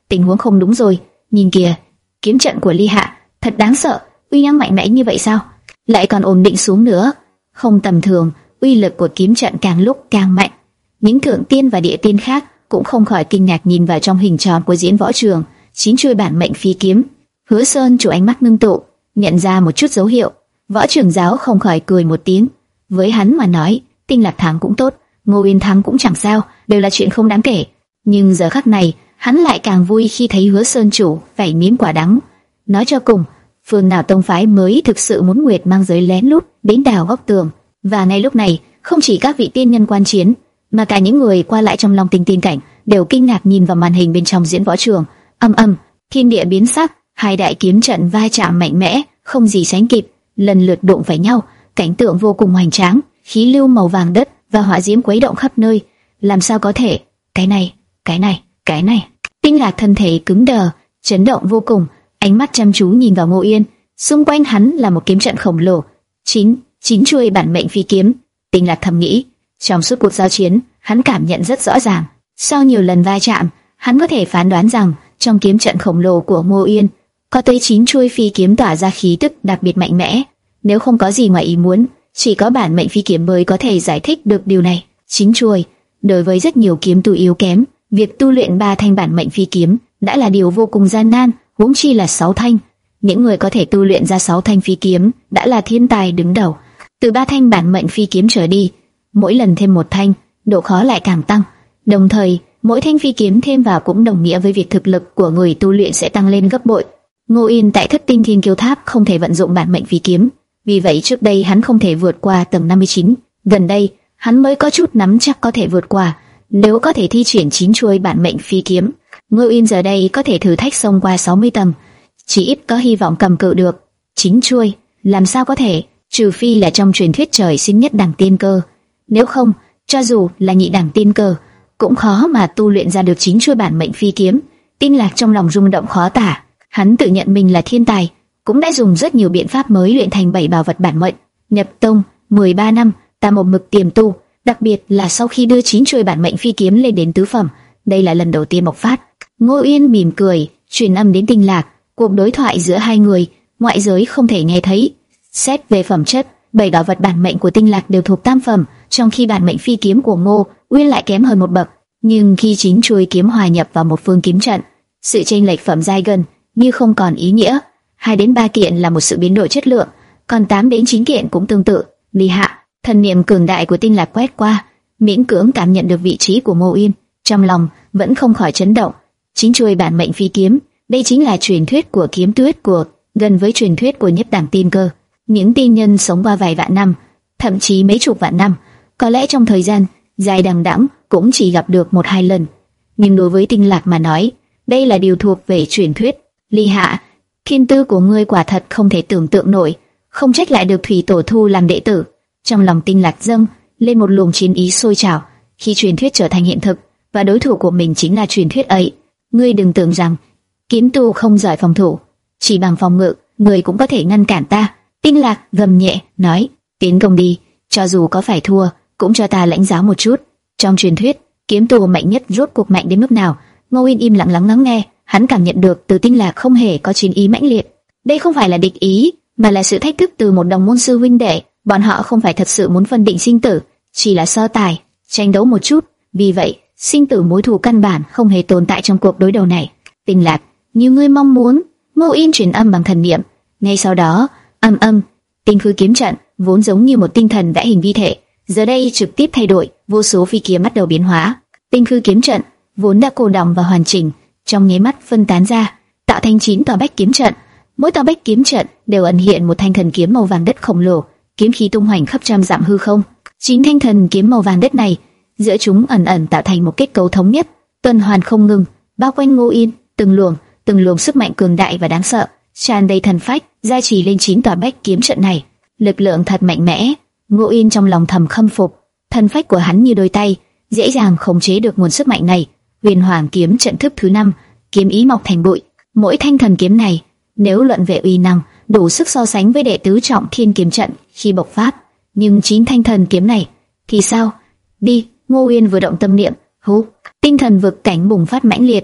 tình huống không đúng rồi. Nhìn kìa, kiếm trận của Ly Hạ thật đáng sợ, uy năng mạnh mẽ như vậy sao? Lại còn ổn định xuống nữa, không tầm thường. Uy lực của kiếm trận càng lúc càng mạnh. Những thượng tiên và địa tiên khác cũng không khỏi kinh ngạc nhìn vào trong hình tròn của diễn võ trường. Chín chuôi bản mệnh phi kiếm. Hứa Sơn chủ ánh mắt ngưng tụ, nhận ra một chút dấu hiệu. Võ trưởng giáo không khỏi cười một tiếng. Với hắn mà nói, Tinh Lạc thắng cũng tốt, Ngô Uyên thắng cũng chẳng sao, đều là chuyện không đáng kể. Nhưng giờ khắc này, hắn lại càng vui khi thấy Hứa Sơn chủ phải nếm quả đắng. Nói cho cùng, phương nào tông phái mới thực sự muốn Nguyệt mang giới lén lút đến đào góc tường? Và ngay lúc này, không chỉ các vị tiên nhân quan chiến, mà cả những người qua lại trong Long Tinh Tiên cảnh đều kinh ngạc nhìn vào màn hình bên trong diễn võ trường. Âm âm, thiên địa biến sắc, hai đại kiếm trận va chạm mạnh mẽ, không gì sánh kịp, lần lượt đụng phải nhau, cảnh tượng vô cùng hoành tráng, khí lưu màu vàng đất và hỏa diễm quấy động khắp nơi. Làm sao có thể? Cái này, cái này, cái này. Tinh Lạc thân thể cứng đờ, chấn động vô cùng, ánh mắt chăm chú nhìn vào Ngô Uyên. Xung quanh hắn là một kiếm trận khổng lồ, chín chín chuôi bản mệnh phi kiếm. Tinh Lạc thầm nghĩ, trong suốt cuộc giao chiến, hắn cảm nhận rất rõ ràng. Sau nhiều lần va chạm, hắn có thể phán đoán rằng trong kiếm trận khổng lồ của Ngô Uyên có tới chín chuôi phi kiếm tỏa ra khí tức đặc biệt mạnh mẽ. Nếu không có gì ngoài ý muốn, chỉ có bản mệnh phi kiếm mới có thể giải thích được điều này. Chín chuôi, đối với rất nhiều kiếm tu yếu kém, việc tu luyện ba thanh bản mệnh phi kiếm đã là điều vô cùng gian nan, huống chi là sáu thanh. Những người có thể tu luyện ra sáu thanh phi kiếm đã là thiên tài đứng đầu. Từ ba thanh bản mệnh phi kiếm trở đi, mỗi lần thêm một thanh, độ khó lại càng tăng. Đồng thời, mỗi thanh phi kiếm thêm vào cũng đồng nghĩa với việc thực lực của người tu luyện sẽ tăng lên gấp bội. Ngô Uyên tại Thất Tinh Thiên Kiêu Tháp không thể vận dụng bản mệnh phi kiếm, vì vậy trước đây hắn không thể vượt qua tầng năm mươi chín. Gần đây, hắn mới có chút nắm chắc có thể vượt qua, nếu có thể thi triển chín chuôi bản mệnh phi kiếm. Ngô Uyên giờ đây có thể thử thách xông qua sáu mươi tầng, chỉ ít có hy vọng cầm cự được. Chín chuôi, làm sao có thể? Trừ phi là trong truyền thuyết trời sinh nhất đẳng tiên cơ, nếu không, cho dù là nhị đẳng tiên cơ, cũng khó mà tu luyện ra được chín chuôi bản mệnh phi kiếm. Tinh Lạc trong lòng rung động khó tả. Hắn tự nhận mình là thiên tài, cũng đã dùng rất nhiều biện pháp mới luyện thành bảy bảo vật bản mệnh. Nhập tông mười ba năm, ta một mực tiềm tu, đặc biệt là sau khi đưa chín chuôi bản mệnh phi kiếm lên đến tứ phẩm, đây là lần đầu tiên bộc phát. Ngô Uyên mỉm cười, truyền âm đến Tinh Lạc. Cuộc đối thoại giữa hai người, ngoại giới không thể nghe thấy. Xét về phẩm chất, bảy bảo vật bản mệnh của Tinh Lạc đều thuộc tam phẩm, trong khi bản mệnh phi kiếm của Ngô Uyên lại kém hơn một bậc. Nhưng khi chín chuôi kiếm hòa nhập vào một phương kiếm trận, sự chênh lệch phẩm giai gần như không còn ý nghĩa. Hai đến ba kiện là một sự biến đổi chất lượng, còn tám đến chín kiện cũng tương tự. Ly Hạ, thần niệm cường đại của Tinh Lạc quét qua, miễn cưỡng cảm nhận được vị trí của Ngô Uyên, trong lòng vẫn không khỏi chấn động. Chín chuôi bản mệnh phi kiếm, đây chính là truyền thuyết của kiếm tuyết của, gần với truyền thuyết của nhất đẳng tiên cơ. Những tiên nhân sống qua vài vạn năm, thậm chí mấy chục vạn năm, có lẽ trong thời gian dài đằng đẵng cũng chỉ gặp được một hai lần. Nhưng đối với Tinh Lạc mà nói, đây là điều thuộc về truyền thuyết. Ly Hạ, thiên tư của ngươi quả thật không thể tưởng tượng nổi, không trách lại được Thủy Tổ thu làm đệ tử. Trong lòng Tinh Lạc dâng lên một luồng chiến ý sôi trào khi truyền thuyết trở thành hiện thực, và đối thủ của mình chính là truyền thuyết ấy. Ngươi đừng tưởng rằng kiếm tu không giỏi phòng thủ, chỉ bằng phòng ngự, ngươi cũng có thể ngăn cản ta. Tinh Lạc gầm nhẹ nói, tiến công đi, cho dù có phải thua, cũng cho ta lãnh giáo một chút. Trong truyền thuyết, kiếm tu mạnh nhất rốt cuộc mạnh đến mức nào? Ngô Uyên im lặng lắng lắng nghe, hắn cảm nhận được từ Tinh Lạc không hề có chiến ý mãnh liệt. Đây không phải là địch ý, mà là sự thách thức từ một đồng môn sư huynh đệ. Bọn họ không phải thật sự muốn phân định sinh tử, chỉ là so tài, tranh đấu một chút. Vì vậy, sinh tử mối thù căn bản không hề tồn tại trong cuộc đối đầu này. Tinh Lạc, như ngươi mong muốn. Ngô Uyên truyền âm bằng thần niệm. Ngay sau đó, âm âm, tinh khư kiếm trận vốn giống như một tinh thần vẽ hình vi thể, giờ đây trực tiếp thay đổi, vô số phi kiếm bắt đầu biến hóa. Tinh khư kiếm trận vốn đã cô đọng và hoàn chỉnh, trong nháy mắt phân tán ra, tạo thành chín tòa bách kiếm trận. Mỗi tòa bách kiếm trận đều ẩn hiện một thanh thần kiếm màu vàng đất khổng lồ, kiếm khí tung hoành khắp trăm dặm hư không. Chín thanh thần kiếm màu vàng đất này, giữa chúng ẩn ẩn tạo thành một kết cấu thống nhất, tuần hoàn không ngừng, bao quanh Ngô Uyên, từng luồng, từng luồng sức mạnh cường đại và đáng sợ, tràn đầy thần phách, gia trì lên chín tòa bách kiếm trận này. Lực lượng thật mạnh mẽ. Ngô Uyên trong lòng thầm khâm phục, thần phách của hắn như đôi tay, dễ dàng khống chế được nguồn sức mạnh này. Huyền Hoàng kiếm trận thức thứ năm, kiếm ý mọc thành bụi. Mỗi thanh thần kiếm này, nếu luận về uy năng, đủ sức so sánh với đệ tứ trọng thiên kiếm trận khi bộc phát. Nhưng chín thanh thần kiếm này thì sao? Đi. Ngô Uyên vừa động tâm niệm, hú, tinh thần vực cảnh bùng phát mãnh liệt,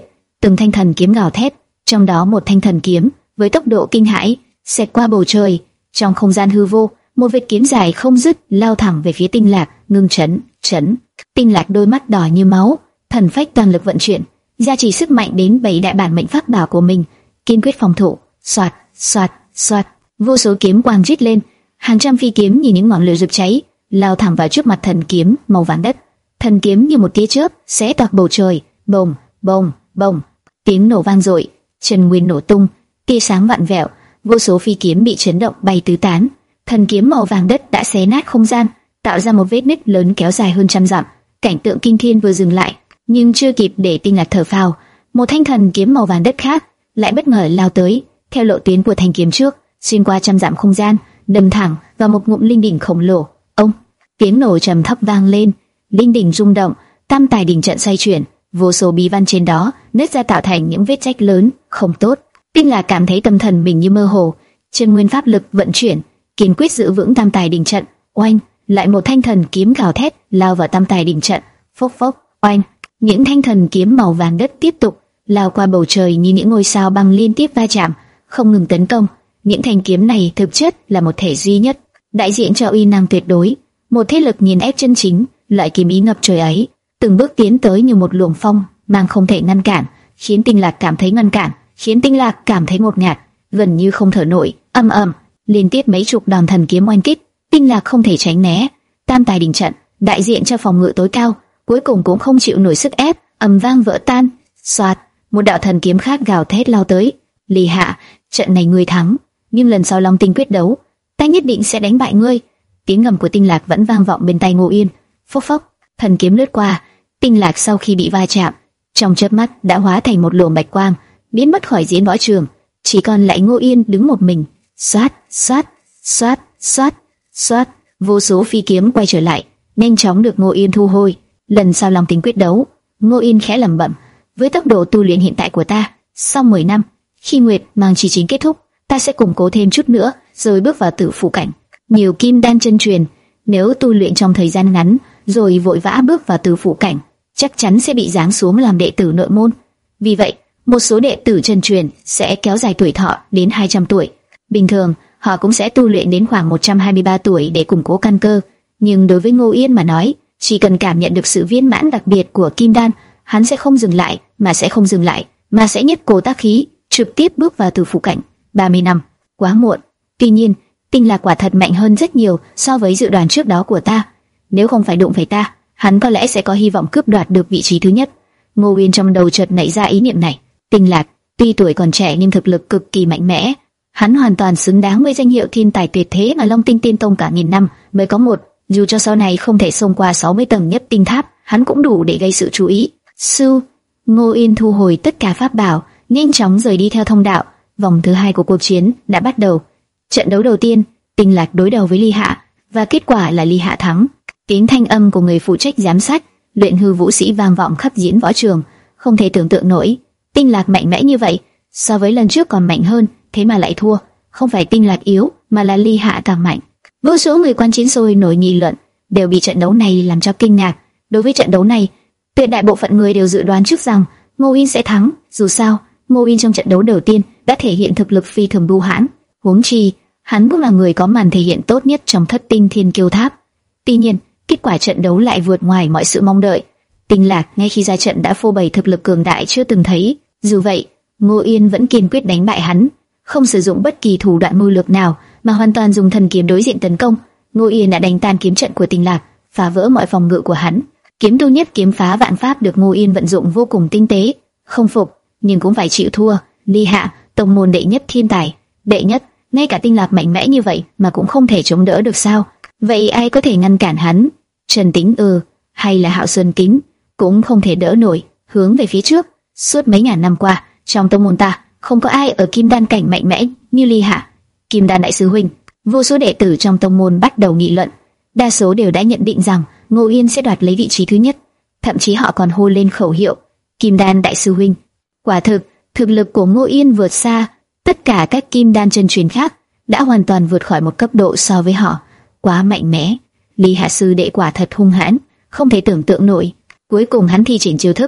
từng thanh thần kiếm gào thét, trong đó một thanh thần kiếm với tốc độ kinh hãi xẹt qua bầu trời, trong không gian hư vô, một vệt kiếm dài không dứt lao thẳng về phía Tinh Lạc. Ngưng chấn, chấn. Tinh Lạc đôi mắt đỏ như máu, thần phách toàn lực vận chuyển, gia trì sức mạnh đến bảy đại bản mệnh pháp bảo của mình, kiên quyết phòng thủ. Soạt, soạt, soạt, vô số kiếm quang rít lên, hàng trăm phi kiếm như những ngọn lửa rực cháy, lao thẳng vào trước mặt thần kiếm màu vàng đất. Thần kiếm như một tia chớp xé toạc bầu trời, bồng, bồng, bồng, tiếng nổ vang dội, chân nguyên nổ tung, tia sáng vặn vẹo, vô số phi kiếm bị chấn động bay tứ tán. Thần kiếm màu vàng đất đã xé nát không gian, tạo ra một vết nứt lớn kéo dài hơn trăm dặm. Cảnh tượng kinh thiên vừa dừng lại, nhưng chưa kịp để Tinh Lạc thở phào, một thanh thần kiếm màu vàng đất khác lại bất ngờ lao tới, theo lộ tuyến của thanh kiếm trước, xuyên qua trăm dặm không gian, đâm thẳng vào một ngụm linh đỉnh khổng lồ. Ông, tiếng nổ trầm thấp vang lên, linh đỉnh rung động, tam tài đỉnh trận xoay chuyển, vô số bí văn trên đó nứt ra tạo thành những vết rách lớn, không tốt. Tinh Lạc cảm thấy tâm thần mình như mơ hồ, chân nguyên pháp lực vận chuyển, kiên quyết giữ vững tam tài đỉnh trận. Oanh, lại một thanh thần kiếm gào thét lao vào tam tài đỉnh trận. Phốc phốc, oanh, những thanh thần kiếm màu vàng đất tiếp tục lao qua bầu trời như những ngôi sao băng liên tiếp va chạm, không ngừng tấn công. Những thanh kiếm này thực chất là một thể duy nhất, đại diện cho uy năng tuyệt đối, một thế lực nghiền ép chân chính. Loại kiếm ý ngập trời ấy từng bước tiến tới như một luồng phong mang không thể ngăn cản, khiến Tinh Lạc cảm thấy ngăn cản, khiến Tinh Lạc cảm thấy ngột ngạt, gần như không thở nổi. Âm ầm, liên tiếp mấy chục đòn thần kiếm oanh kích, Tinh Lạc không thể tránh né. Tam tài đỉnh trận, đại diện cho phòng ngự tối cao, cuối cùng cũng không chịu nổi sức ép, ầm vang vỡ tan. Soạt, một đạo thần kiếm khác gào thét lao tới. Ly Hạ, trận này ngươi thắng, nhưng lần sau Long Tinh quyết đấu, ta nhất định sẽ đánh bại ngươi. Tiếng ngầm của Tinh Lạc vẫn vang vọng bên tai Ngô Yên. Phốc phốc, thần kiếm lướt qua, Tinh Lạc sau khi bị va chạm, trong chớp mắt đã hóa thành một luồng bạch quang, biến mất khỏi diễn võ trường, chỉ còn lại Ngô Yên đứng một mình. Xoát, xoát, xoát, xoát, xoát, vô số phi kiếm quay trở lại, nhanh chóng được Ngô Yên thu hồi. Lần sau Long Tinh quyết đấu, Ngô Yên khẽ lẩm bẩm, với tốc độ tu luyện hiện tại của ta, sau mười năm, khi Nguyệt Mang Chi Chính kết thúc, ta sẽ củng cố thêm chút nữa, rồi bước vào tử phụ cảnh. Nhiều kim đan chân truyền, nếu tu luyện trong thời gian ngắn, rồi vội vã bước vào tử phụ cảnh, chắc chắn sẽ bị giáng xuống làm đệ tử nội môn. Vì vậy, một số đệ tử chân truyền sẽ kéo dài tuổi thọ đến hai trăm tuổi. Bình thường, họ cũng sẽ tu luyện đến khoảng một trăm hai mươi ba tuổi để củng cố căn cơ. Nhưng đối với Ngô Yên mà nói, chỉ cần cảm nhận được sự viên mãn đặc biệt của kim đan, hắn sẽ không dừng lại, mà sẽ không dừng lại, mà sẽ nhất cổ tác khí, trực tiếp bước vào tử phụ cảnh. ba mươi năm, quá muộn. Tuy nhiên, Tinh Lạc quả thật mạnh hơn rất nhiều so với dự đoán trước đó của ta. Nếu không phải đụng phải ta, hắn có lẽ sẽ có hy vọng cướp đoạt được vị trí thứ nhất. Ngô Uyên trong đầu chợt nảy ra ý niệm này. Tinh Lạc tuy tuổi còn trẻ nhưng thực lực cực kỳ mạnh mẽ, hắn hoàn toàn xứng đáng với danh hiệu thiên tài tuyệt thế mà Long Tinh Tiên Tông cả nghìn năm mới có một. Dù cho sau này không thể xông qua sáu mươi tầng nhất tinh tháp, hắn cũng đủ để gây sự chú ý. Sư, Ngô Uyên thu hồi tất cả pháp bảo, nhanh chóng rời đi theo thông đạo. Vòng thứ hai của cuộc chiến đã bắt đầu. Trận đấu đầu tiên, Tinh Lạc đối đầu với Ly Hạ, và kết quả là Ly Hạ thắng. Tiếng thanh âm của người phụ trách giám sát luyện hư vũ sĩ vang vọng khắp diễn võ trường. Không thể tưởng tượng nổi, Tinh Lạc mạnh mẽ như vậy, so với lần trước còn mạnh hơn, thế mà lại thua. Không phải Tinh Lạc yếu, mà là Ly Hạ càng mạnh. Vô số người quan chiến sôi nổi nghị luận, đều bị trận đấu này làm cho kinh ngạc. Đối với trận đấu này, tuyệt đại bộ phận người đều dự đoán trước rằng Ngô Uyên sẽ thắng. Dù sao, Ngô Uyên trong trận đấu đầu tiên đã thể hiện thực lực phi thường bưu hãn. Huống chi, hắn cũng là người có màn thể hiện tốt nhất trong Thất Tinh Thiên Kiêu Tháp. Tuy nhiên, kết quả trận đấu lại vượt ngoài mọi sự mong đợi. Tinh Lạc ngay khi ra trận đã phô bày thực lực cường đại chưa từng thấy. Dù vậy, Ngô Uyên vẫn kiên quyết đánh bại hắn, không sử dụng bất kỳ thủ đoạn mưu lược nào, mà hoàn toàn dùng thần kiếm đối diện tấn công. Ngô Uyên đã đánh tan kiếm trận của Tinh Lạc, phá vỡ mọi phòng ngự của hắn. Kiếm tu nhất kiếm phá vạn pháp được Ngô Uyên vận dụng vô cùng tinh tế. Không phục, nhưng cũng phải chịu thua. Ly Hạ, tông môn đệ nhất thiên tài, đệ nhất, ngay cả Tinh Lạc mạnh mẽ như vậy mà cũng không thể chống đỡ được sao? Vậy ai có thể ngăn cản hắn? Trần Tính ư, hay là Hạo Sơn Kính, cũng không thể đỡ nổi. Hướng về phía trước, suốt mấy ngàn năm qua, trong tông môn ta không có ai ở kim đan cảnh mạnh mẽ như Ly Hạ. Kim đan đại sư huynh, vô số đệ tử trong tông môn bắt đầu nghị luận. Đa số đều đã nhận định rằng Ngô Uyên sẽ đoạt lấy vị trí thứ nhất, thậm chí họ còn hô lên khẩu hiệu Kim đan đại sư huynh. Quả thực, thực lực của Ngô Uyên vượt xa tất cả các kim đan chân truyền khác, đã hoàn toàn vượt khỏi một cấp độ so với họ. Quá mạnh mẽ. Ly Hạ sư đệ quả thật hung hãn, không thể tưởng tượng nổi. Cuối cùng hắn thi triển chiêu thức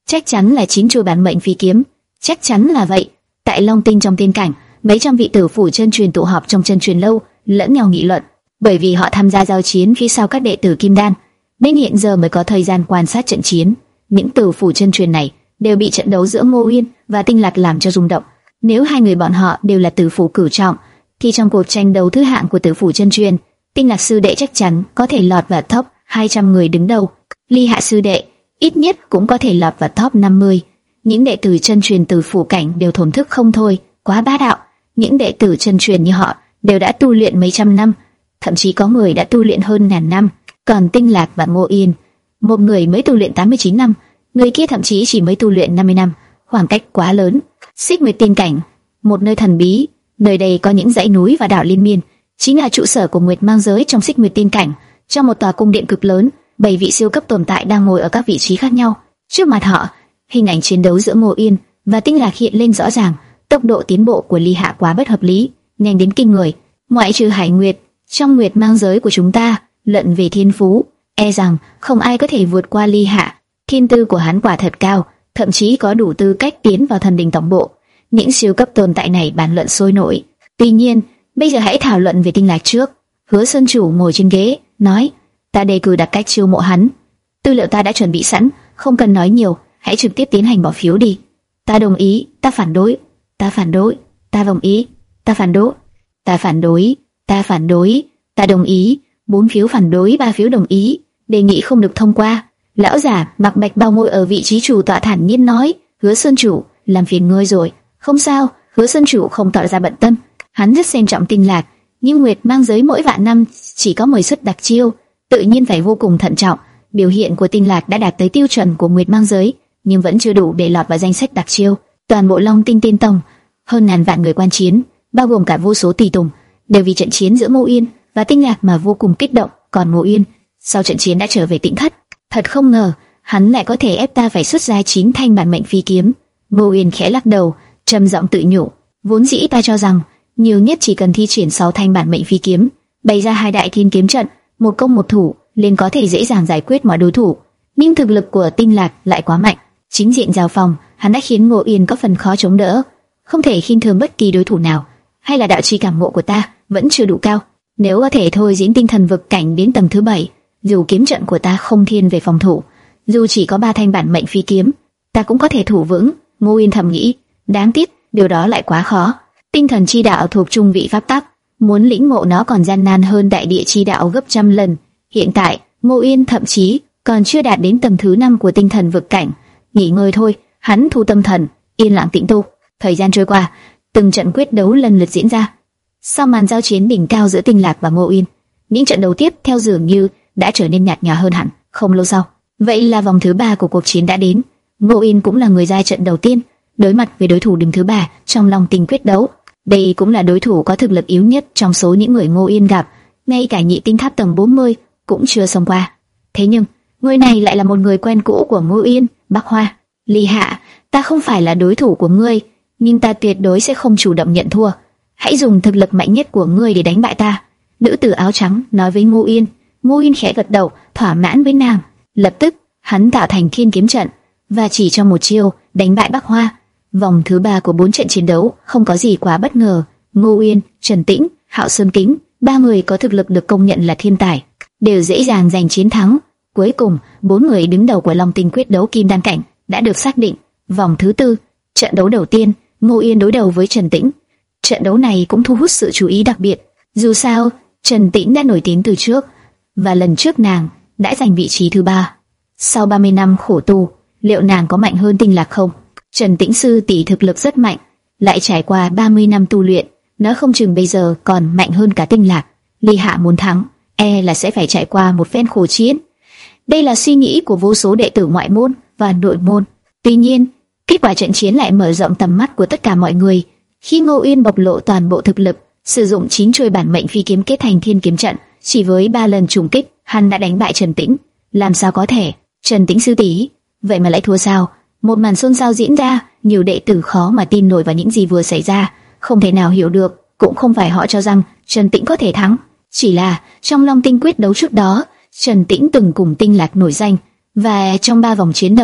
chắc chắn là chín chuôi bản mệnh phi kiếm. Chắc chắn là vậy. Tại Long Tinh trong tiên cảnh, mấy trăm vị tử phủ chân truyền tụ họp trong chân truyền lâu, lẫn nhau nghị luận, bởi vì họ tham gia giao chiến phía sau các đệ tử Kim Đan, nên hiện giờ mới có thời gian quan sát trận chiến. Những tử phủ chân truyền này đều bị trận đấu giữa Ngô Uyên và Tinh Lạc làm cho rung động. Nếu hai người bọn họ đều là tử phủ cửu trọng, thì trong cuộc tranh đấu thứ hạng của tử phủ chân truyền, Tinh Lạc sư đệ chắc chắn có thể lọt vào top hai trăm người đứng đầu. Ly Hạ sư đệ ít nhất cũng có thể lọt vào top năm mươi. Những đệ tử chân truyền tử phủ cảnh đều thổn thức không thôi, quá bá đạo. Những đệ tử chân truyền như họ đều đã tu luyện mấy trăm năm, thậm chí có người đã tu luyện hơn ngàn năm. Còn Tinh Lạc và Ngô Uyên, một người mới tu luyện tám mươi chín năm, người kia thậm chí chỉ mới tu luyện năm mươi năm, khoảng cách quá lớn. Xích Nguyệt Tiên cảnh, một nơi thần bí, nơi đây có những dãy núi và đảo liên miên, chính là trụ sở của Nguyệt Mang giới trong Xích Nguyệt Tiên cảnh. Trong một tòa cung điện cực lớn, bảy vị siêu cấp tồn tại đang ngồi ở các vị trí khác nhau. Trước mặt họ, hình ảnh chiến đấu giữa Ngô Uyên và Tinh Lạc hiện lên rõ ràng. Tốc độ tiến bộ của Ly Hạ quá bất hợp lý, nhanh đến kinh người. Ngoại trừ Hải Nguyệt, trong Nguyệt Mang giới của chúng ta, luận về thiên phú, e rằng không ai có thể vượt qua Ly Hạ. Thiên tư của hắn quả thật cao, thậm chí có đủ tư cách tiến vào thần đình tổng bộ. Những siêu cấp tồn tại này bàn luận sôi nổi. Tuy nhiên, bây giờ hãy thảo luận về Tinh Lạc trước. Hứa Sơn chủ ngồi trên ghế, nói: ta đề cử đặt cách chiêu mộ hắn. Tư liệu ta đã chuẩn bị sẵn, không cần nói nhiều, hãy trực tiếp tiến hành bỏ phiếu đi. Ta đồng ý, ta phản đối, ta phản đối, ta đồng ý, ta phản đối, ta phản đối, ta phản đối, ta đồng ý. Bốn phiếu phản đối, ba phiếu đồng ý. Đề nghị không được thông qua. Lão giả mặc bạch bào ngồi ở vị trí chủ tọa thản nhiên nói: Hứa Sơn chủ, làm phiền ngươi rồi. Không sao. Hứa Sơn chủ không tỏ ra bận tâm. Hắn rất xem trọng Tinh Lạc, nhưng Nguyệt Mang giới mỗi vạn năm chỉ có mười suất đặc chiêu, tự nhiên phải vô cùng thận trọng. Biểu hiện của Tinh Lạc đã đạt tới tiêu chuẩn của Nguyệt Mang giới, nhưng vẫn chưa đủ để lọt vào danh sách đặc chiêu. Toàn bộ Long Tinh Tiên Tông, hơn ngàn vạn người quan chiến, bao gồm cả vô số tùy tùng, đều vì trận chiến giữa Ngô Uyên và Tinh Lạc mà vô cùng kích động. Còn Ngô Uyên, sau trận chiến đã trở về Tĩnh Thất. Thật không ngờ, hắn lại có thể ép ta phải xuất ra chín thanh bản mệnh phi kiếm. Ngô Uyên khẽ lắc đầu, trầm giọng tự nhủ: vốn dĩ ta cho rằng nhiều nhất chỉ cần thi triển sáu thanh bản mệnh phi kiếm, bày ra hai đại thiên kiếm trận, một công một thủ, liền có thể dễ dàng giải quyết mọi đối thủ. Nhưng thực lực của Tinh Lạc lại quá mạnh, chính diện giao phòng, hắn đã khiến Ngô Uyên có phần khó chống đỡ, không thể khinh thường bất kỳ đối thủ nào. Hay là đạo chi cảm ngộ của ta vẫn chưa đủ cao? Nếu có thể thôi diễn tinh thần vực cảnh đến tầng thứ bảy, dù kiếm trận của ta không thiên về phòng thủ, dù chỉ có ba thanh bản mệnh phi kiếm, ta cũng có thể thủ vững. Ngô Uyên thầm nghĩ. Đáng tiếc, điều đó lại quá khó. Tinh thần chi đạo thuộc trung vị pháp tắc, muốn lĩnh ngộ nó còn gian nan hơn đại địa chi đạo gấp trăm lần. Hiện tại, Ngô Uyên thậm chí còn chưa đạt đến tầng thứ năm của tinh thần vực cảnh. Nghỉ ngơi thôi, hắn thu tâm thần, yên lặng tĩnh tu. Thời gian trôi qua, từng trận quyết đấu lần lượt diễn ra. Sau màn giao chiến đỉnh cao giữa Tinh Lạc và Ngô Uyên, những trận đấu tiếp theo dường như đã trở nên nhạt nhòa hơn hẳn. Không lâu sau, vậy là vòng thứ ba của cuộc chiến đã đến. Ngô Uyên cũng là người ra trận đầu tiên, đối mặt với đối thủ đứng thứ ba trong Long Tinh quyết đấu. Đây cũng là đối thủ có thực lực yếu nhất trong số những người Ngô Uyên gặp, ngay cả nhị tinh tháp tầng bốn mươi cũng chưa xông qua. Thế nhưng, người này lại là một người quen cũ của Ngô Uyên, Bắc Hoa. Ly Hạ, ta không phải là đối thủ của ngươi, nhưng ta tuyệt đối sẽ không chủ động nhận thua. Hãy dùng thực lực mạnh nhất của ngươi để đánh bại ta. Nữ tử áo trắng nói với Ngô Uyên. Ngô Uyên khẽ gật đầu, thỏa mãn với nàng. Lập tức, hắn tạo thành thiên kiếm trận và chỉ trong một chiêu đánh bại Bắc Hoa. Vòng thứ ba của bốn trận chiến đấu không có gì quá bất ngờ. Ngô Uyên, Trần Tĩnh, Hạo Sơn Kính, ba người có thực lực được công nhận là thiên tài, đều dễ dàng giành chiến thắng. Cuối cùng, bốn người đứng đầu của Long Tinh quyết đấu kim đan cảnh đã được xác định. Vòng thứ tư, trận đấu đầu tiên, Ngô Uyên đối đầu với Trần Tĩnh. Trận đấu này cũng thu hút sự chú ý đặc biệt. Dù sao, Trần Tĩnh đã nổi tiếng từ trước, và lần trước nàng đã giành vị trí thứ ba. Sau ba mươi năm khổ tu, liệu nàng có mạnh hơn Tinh Lạc không? Trần Tĩnh sư tỷ thực lực rất mạnh, lại trải qua ba mươi năm tu luyện, nó không chừng bây giờ còn mạnh hơn cả Tinh Lạc. Ly Hạ muốn thắng, e là sẽ phải trải qua một phen khổ chiến. Đây là suy nghĩ của vô số đệ tử ngoại môn và nội môn. Tuy nhiên, kết quả trận chiến lại mở rộng tầm mắt của tất cả mọi người. Khi Ngô Uyên bộc lộ toàn bộ thực lực, sử dụng chín chuôi bản mệnh phi kiếm kết thành thiên kiếm trận, chỉ với ba lần trùng kích, hắn đã đánh bại Trần Tĩnh. Làm sao có thể? Trần Tĩnh sư tỷ, vậy mà lại thua sao? Một màn xôn xao diễn ra, nhiều đệ tử khó mà tin nổi vào những gì vừa xảy ra, không thể nào hiểu được. Cũng không phải họ cho rằng Trần Tĩnh có thể thắng, chỉ là trong Long Tinh quyết đấu trước đó, Trần Tĩnh từng cùng Tinh Lạc nổi danh, và trong ba vòng chiến đầu,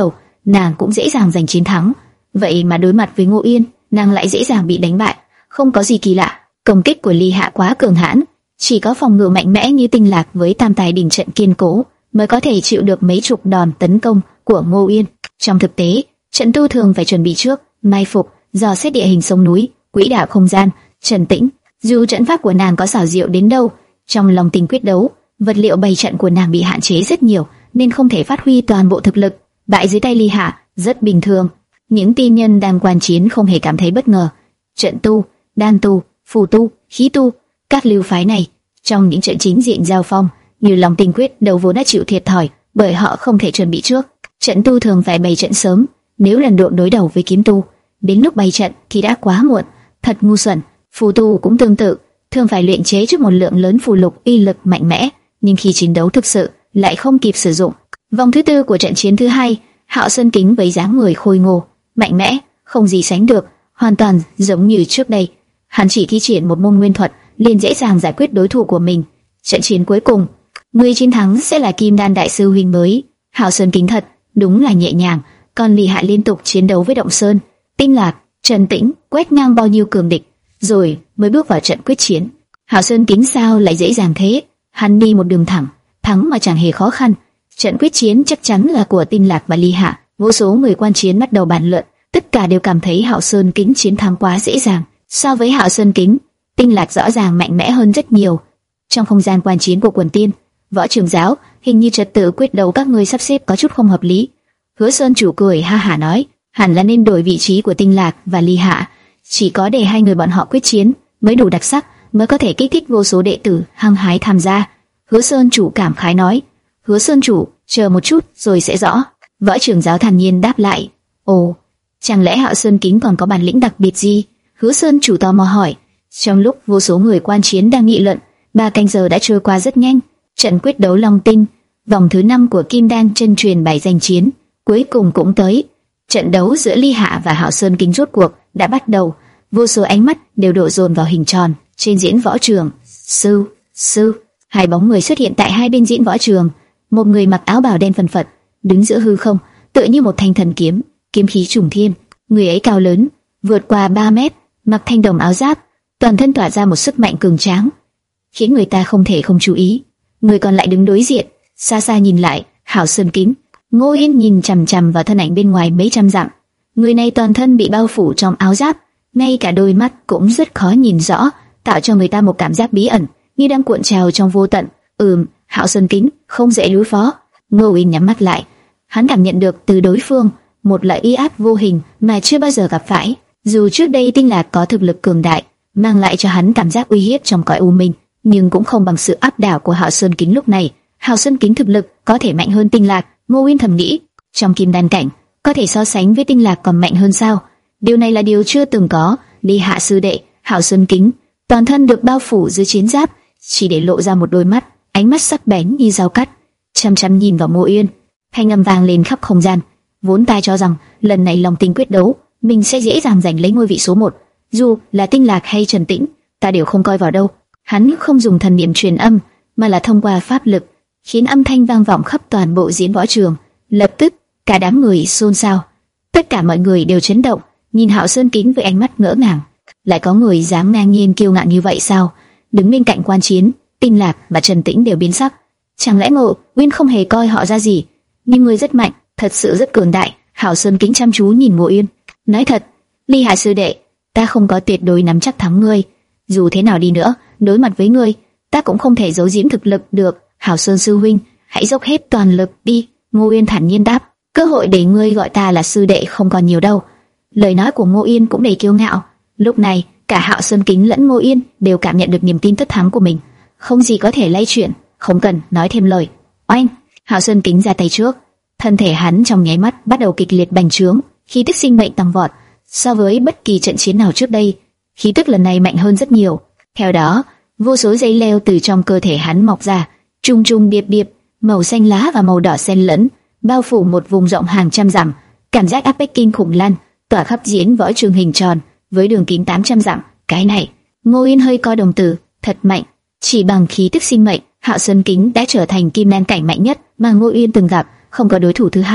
nàng cũng dễ dàng giành chiến thắng. Vậy mà đối mặt với Ngô Yên, nàng lại dễ dàng bị đánh bại. Không có gì kỳ lạ, công kích của Ly Hạ quá cường hãn, chỉ có phòng ngự mạnh mẽ như Tinh Lạc với tam tài đỉnh trận kiên cố mới có thể chịu được mấy chục đòn tấn công của Ngô Yên. Trong thực tế, trận tu thường phải chuẩn bị trước, mai phục, dò xét địa hình sông núi, quỹ đạo không gian. Trần Tĩnh, dù trận pháp của nàng có xảo diệu đến đâu, trong lòng tình quyết đấu, vật liệu bày trận của nàng bị hạn chế rất nhiều, nên không thể phát huy toàn bộ thực lực. Bại dưới tay Ly Hạ rất bình thường. Những tiên nhân đang quan chiến không hề cảm thấy bất ngờ. Trận tu, đan tu, phù tu, khí tu, các lưu phái này trong những trận chính diện giao phong như lòng tình quyết đấu vốn đã chịu thiệt thòi bởi họ không thể chuẩn bị trước. Trận tu thường phải bày trận sớm, nếu lần độn đối đầu với kiếm tu, đến lúc bày trận thì đã quá muộn, thật ngu xuẩn. Phù tu cũng tương tự, thường phải luyện chế trước một lượng lớn phù lục uy lực mạnh mẽ, nhưng khi chiến đấu thực sự lại không kịp sử dụng. Vòng thứ tư của trận chiến thứ hai, Hạo Sơn Kính với dáng người khôi ngô, mạnh mẽ, không gì sánh được, hoàn toàn giống như trước đây. Hắn chỉ thi triển một môn nguyên thuật, liền dễ dàng giải quyết đối thủ của mình. Trận chiến cuối cùng, người chiến thắng sẽ là Kim Đan đại sư huynh mới. Hạo Sơn Kính thật đúng là nhẹ nhàng, còn Ly Hạ liên tục chiến đấu với Động Sơn, Tinh Lạc, Trần Tĩnh, quét ngang bao nhiêu cường địch, rồi mới bước vào trận quyết chiến. Hạo Sơn Kính sao lại dễ dàng thế? Hắn đi một đường thẳng, thắng mà chẳng hề khó khăn. Trận quyết chiến chắc chắn là của Tinh Lạc và Ly Hạ. Vô số người quan chiến bắt đầu bàn luận, tất cả đều cảm thấy Hạo Sơn Kính chiến thắng quá dễ dàng. So với Hạo Sơn Kính, Tinh Lạc rõ ràng mạnh mẽ hơn rất nhiều. Trong không gian quan chiến của quần tiên, Võ Trường Giáo, hình như trật tự quyết đấu các ngươi sắp xếp có chút không hợp lý. Hứa Sơn chủ cười ha hả nói, hẳn là nên đổi vị trí của Tinh Lạc và Ly Hạ, chỉ có để hai người bọn họ quyết chiến mới đủ đặc sắc, mới có thể kích thích vô số đệ tử hăng hái tham gia. Hứa Sơn chủ cảm khái nói. Hứa Sơn chủ, chờ một chút rồi sẽ rõ. Võ Trường Giáo thản nhiên đáp lại. Ồ, chẳng lẽ Hạo Sơn Kính còn có bản lĩnh đặc biệt gì? Hứa Sơn chủ tò mò hỏi. Trong lúc vô số người quan chiến đang nghị luận, ba canh giờ đã trôi qua rất nhanh. Trận quyết đấu Long Tinh, vòng thứ năm của Kim Đan chân truyền bài danh chiến, cuối cùng cũng tới. Trận đấu giữa Ly Hạ và Hạo Sơn Kính rốt cuộc đã bắt đầu. Vô số ánh mắt đều đổ dồn vào hình tròn trên diễn võ trường. Sư, sư, hai bóng người xuất hiện tại hai bên diễn võ trường. Một người mặc áo bào đen phần phật, đứng giữa hư không, tựa như một thanh thần kiếm, kiếm khí trùng thiên. Người ấy cao lớn, vượt qua ba mét, mặc thanh đồng áo giáp, toàn thân tỏa ra một sức mạnh cường tráng, khiến người ta không thể không chú ý. Người còn lại đứng đối diện, xa xa nhìn lại, Hạo Sơn Kính. Ngô Yên nhìn chằm chằm vào thân ảnh bên ngoài mấy trăm dặm. Người này toàn thân bị bao phủ trong áo giáp, ngay cả đôi mắt cũng rất khó nhìn rõ, tạo cho người ta một cảm giác bí ẩn, như đang cuộn trào trong vô tận. Ừm, Hạo Sơn Kính không dễ đối phó. Ngô Yên nhắm mắt lại, hắn cảm nhận được từ đối phương một loại uy áp vô hình mà chưa bao giờ gặp phải. Dù trước đây Tinh Lạc có thực lực cường đại, mang lại cho hắn cảm giác uy hiếp trong cõi u minh, nhưng cũng không bằng sự áp đảo của Hạo Sơn Kính lúc này. Hạo Sơn Kính thực lực có thể mạnh hơn Tinh Lạc. Ngô Yên thầm nghĩ, trong Kim Đan cảnh có thể so sánh với Tinh Lạc còn mạnh hơn sao? Điều này là điều chưa từng có. Ly Hạ sư đệ, Hạo Sơn Kính, toàn thân được bao phủ dưới chiến giáp, chỉ để lộ ra một đôi mắt, ánh mắt sắc bén như dao cắt, chăm chăm nhìn vào Ngô Yên. Thanh âm vang lên khắp không gian. Vốn ta cho rằng lần này Long Tinh quyết đấu mình sẽ dễ dàng giành lấy ngôi vị số một, dù là Tinh Lạc hay Trần Tĩnh, ta đều không coi vào đâu. Hắn không dùng thần niệm truyền âm, mà là thông qua pháp lực, khiến âm thanh vang vọng khắp toàn bộ diễn võ trường. Lập tức, cả đám người xôn xao, tất cả mọi người đều chấn động, nhìn Hạo Sơn Kính với ánh mắt ngỡ ngàng. Lại có người dám ngang nhiên kiêu ngạo như vậy sao? Đứng bên cạnh quan chiến, Tinh Lạc và Trần Tĩnh đều biến sắc. Chẳng lẽ Ngô Uyên không hề coi họ ra gì? Nhưng người rất mạnh, thật sự rất cường đại. Hạo Sơn Kính chăm chú nhìn Ngô Uyên, nói thật, Ly Hạ sư đệ, ta không có tuyệt đối nắm chắc thắng ngươi. Dù thế nào đi nữa, đối mặt với ngươi, ta cũng không thể giấu giếm thực lực được. Hạo Sơn sư huynh, hãy dốc hết toàn lực đi. Ngô Uyên thản nhiên đáp. Cơ hội để ngươi gọi ta là sư đệ không còn nhiều đâu. Lời nói của Ngô Uyên cũng đầy kiêu ngạo. Lúc này, cả Hạo Sơn Kính lẫn Ngô Uyên đều cảm nhận được niềm tin tất thắng của mình, không gì có thể lay chuyển. Không cần nói thêm lời. Oanh! Hạo Sơn Kính ra tay trước, thân thể hắn trong nháy mắt bắt đầu kịch liệt bành trướng, khí tức sinh mệnh tăng vọt. So với bất kỳ trận chiến nào trước đây, khí tức lần này mạnh hơn rất nhiều. Theo đó, vô số dây leo từ trong cơ thể hắn mọc ra, trùng trùng điệp điệp, màu xanh lá và màu đỏ xen lẫn, bao phủ một vùng rộng hàng trăm dặm. Cảm giác áp bách kinh khủng lan tỏa khắp diễn võ trường hình tròn với đường kính tám trăm dặm. Cái này, Ngô Yên hơi co đồng tử, thật mạnh. Chỉ bằng khí tức sinh mệnh, Hạo Sơn Kính đã trở thành Kim Đan cảnh mạnh nhất mà Ngô Yên từng gặp, không có đối thủ thứ hai.